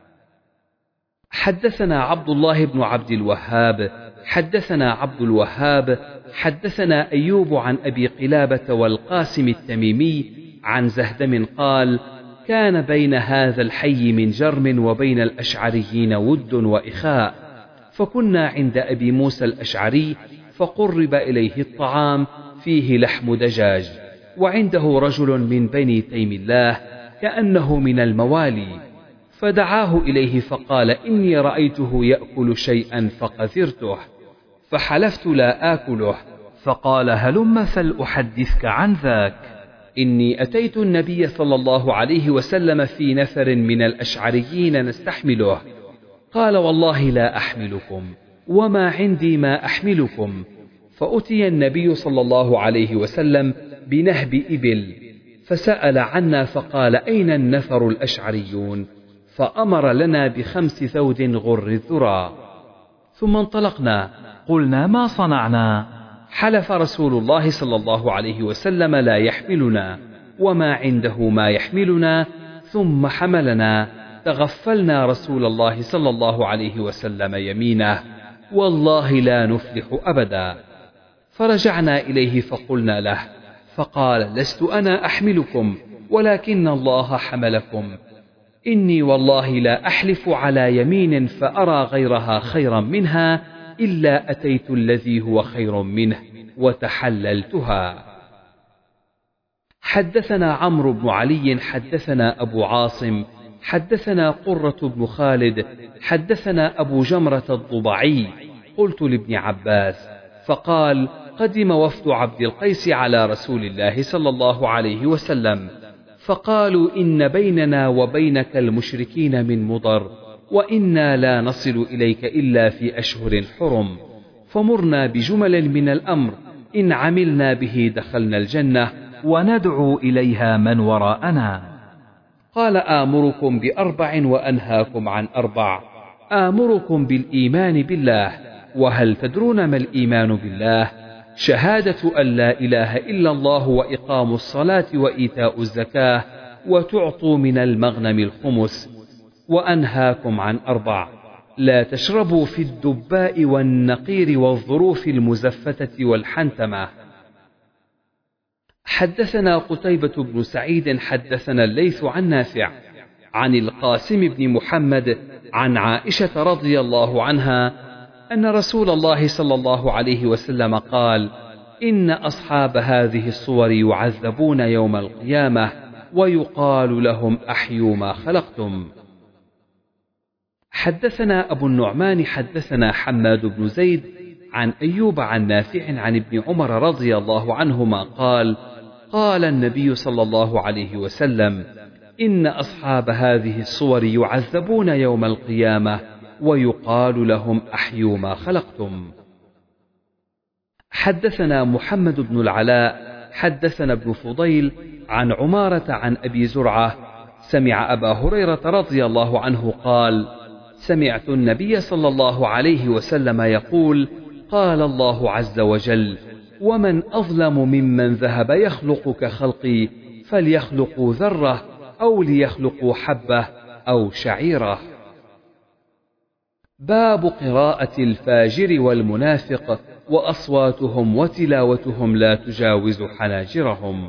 حدثنا عبد الله بن عبد الوهاب حدثنا عبد الوهاب حدثنا أيوب عن أبي قلابة والقاسم التميمي عن زهدم قال: كان بين هذا الحي من جرم وبين الأشعريين ود وإخاء، فكنا عند أبي موسى الأشعري، فقرب إليه الطعام فيه لحم دجاج، وعنده رجل من بني تيم الله كأنه من الموالي، فدعاه إليه فقال: إني رأيته يأكل شيئا فقذرته، فحلفت لا آكله، فقال: هلم فلأحدثك عن ذاك. إني أتيت النبي صلى الله عليه وسلم في نفر من الأشعريين نستحمله، قال: والله لا أحملكم، وما عندي ما أحملكم. فأتي النبي صلى الله عليه وسلم بنهب إبل، فسأل عنا فقال: أين النفر الأشعريون؟ فأمر لنا بخمس ثود غر الذرى، ثم انطلقنا. قلنا: ما صنعنا؟ حلف رسول الله صلى الله عليه وسلم لا يحملنا، وما عنده ما يحملنا، ثم حملنا، تغفلنا رسول الله صلى الله عليه وسلم يمينه والله لا نفلح أبدا. فرجعنا إليه فقلنا له، فقال لست أنا أحملكم ولكن الله حملكم. إني والله لا أحلف على يمين فأرى غيرها خيرا منها إلا أتيت الذي هو خير منه وتحللتها. حدثنا عمرو بن علي حدثنا أبو عاصم حدثنا قرة بن خالد حدثنا أبو جمرة الضبعي قلت لابن عباس فقال قدم وفد عبد القيس على رسول الله صلى الله عليه وسلم فقالوا إن بيننا وبينك المشركين من مضر وإنا لا نصل إليك إلا في أشهر حرم، فمرنا بجمل من الأمر إن عملنا به دخلنا الجنة وندعو إليها من وراءنا. قال آمركم بأربع وأنهاكم عن أربع. آمركم بالإيمان بالله، وهل تدرون ما الإيمان بالله؟ شهادة أن لا إله إلا الله وإقام الصلاة وإيتاء الزكاة وتعطوا من المغنم الخمس. وأنهاكم عن أربع: لا تشربوا في الدباء والنقير والظروف المزفتة والحنتمة. حدثنا قتيبة بن سعيد حدثنا الليث عن نافع عن القاسم بن محمد عن عائشة رضي الله عنها أن رسول الله صلى الله عليه وسلم قال: إن أصحاب هذه الصور يعذبون يوم القيامة ويقال لهم أحيوا ما خلقتم. حدثنا أبو النعمان حدثنا حماد بن زيد عن أيوب عن نافع عن ابن عمر رضي الله عنهما قال: قال النبي صلى الله عليه وسلم: إن أصحاب هذه الصور يعذبون يوم القيامة ويقال لهم أحيوا ما خلقتم. حدثنا محمد بن العلاء حدثنا ابن فضيل عن عمارة عن أبي زرعة سمع أبا هريرة رضي الله عنه قال: سمعت النبي صلى الله عليه وسلم يقول: قال الله عز وجل: ومن أظلم ممن ذهب يخلق كخلقي فليخلقوا ذرة أو ليخلقوا حبة أو شعيرة. باب قراءة الفاجر والمنافق وأصواتهم وتلاوتهم لا تجاوز حناجرهم.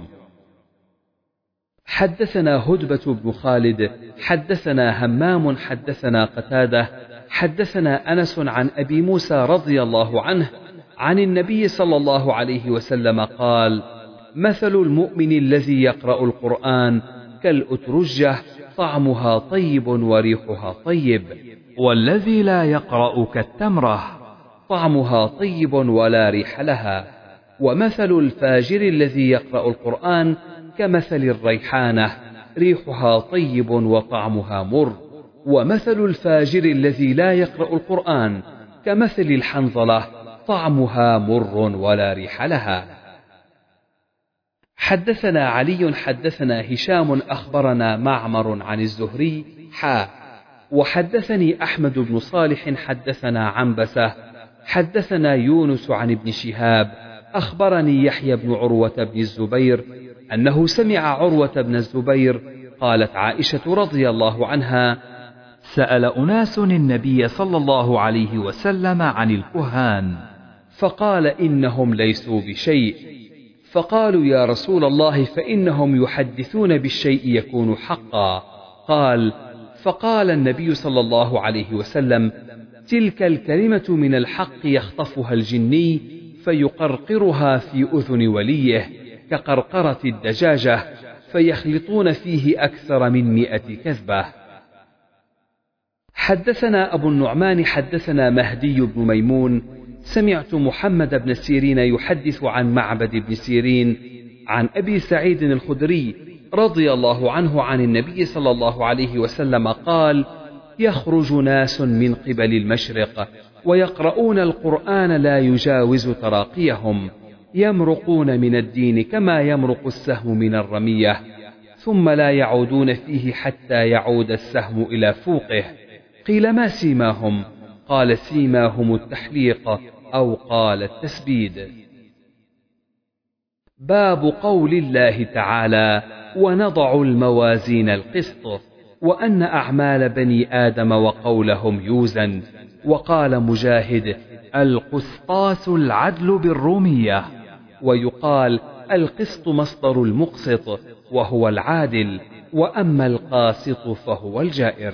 حدثنا هدبة بن خالد حدثنا همام حدثنا قتادة حدثنا أنس عن أبي موسى رضي الله عنه عن النبي صلى الله عليه وسلم قال: مثل المؤمن الذي يقرأ القرآن كالأترجة طعمها طيب وريحها طيب، والذي لا يقرأ كالتمرة طعمها طيب ولا ريح لها. ومثل الفاجر الذي يقرأ القرآن كمثل الريحانة ريحها طيب وطعمها مر. ومثل الفاجر الذي لا يقرأ القرآن كمثل الحنظلة طعمها مر ولا ريح لها. حدثنا علي حدثنا هشام أخبرنا معمر عن الزهري حا وحدثني أحمد بن صالح حدثنا عنبسة حدثنا يونس عن ابن شهاب أخبرني يحيى بن عروة بن الزبير أنه سمع عروة بن الزبير قالت عائشة رضي الله عنها: سأل أناس النبي صلى الله عليه وسلم عن الكهان فقال: إنهم ليسوا بشيء. فقالوا: يا رسول الله فإنهم يحدثون بالشيء يكون حقا. قال: فقال النبي صلى الله عليه وسلم: تلك الكلمة من الحق يخطفها الجني فيقرقرها في أذن وليه كقرقرة الدجاجة فيخلطون فيه أكثر من مئة كذبة. حدثنا أبو النعمان حدثنا مهدي بن ميمون سمعت محمد بن سيرين يحدث عن معبد بن سيرين عن أبي سعيد الخدري رضي الله عنه عن النبي صلى الله عليه وسلم قال: يخرج ناس من قبل المشرق ويقرؤون القرآن لا يجاوز تراقيهم يمرقون من الدين كما يمرق السهم من الرمية ثم لا يعودون فيه حتى يعود السهم إلى فوقه. قيل: ما سيماهم؟ قال: سيماهم التحليق أو قال التسبيد. باب قول الله تعالى: ونضع الموازين القسط. وأن أعمال بني آدم وقولهم يوزن. وقال مجاهد: القسطاس العدل بالرومية. ويقال: القسط مصدر المقسط وهو العادل، وأما القاسط فهو الجائر.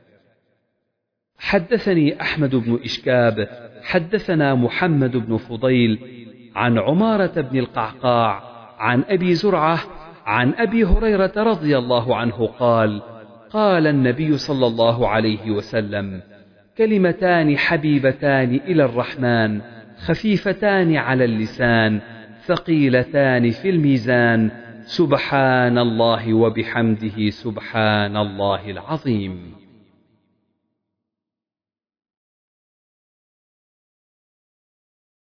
حدثني أحمد بن إشكاب حدثنا محمد بن فضيل عن عمارة بن القعقاع عن أبي زرعة عن أبي هريرة رضي الله عنه قال: قال النبي صلى الله عليه وسلم: كلمتان حبيبتان إلى الرحمن خفيفتان على اللسان ثقيلتان في الميزان سبحان الله وبحمده سبحان الله العظيم.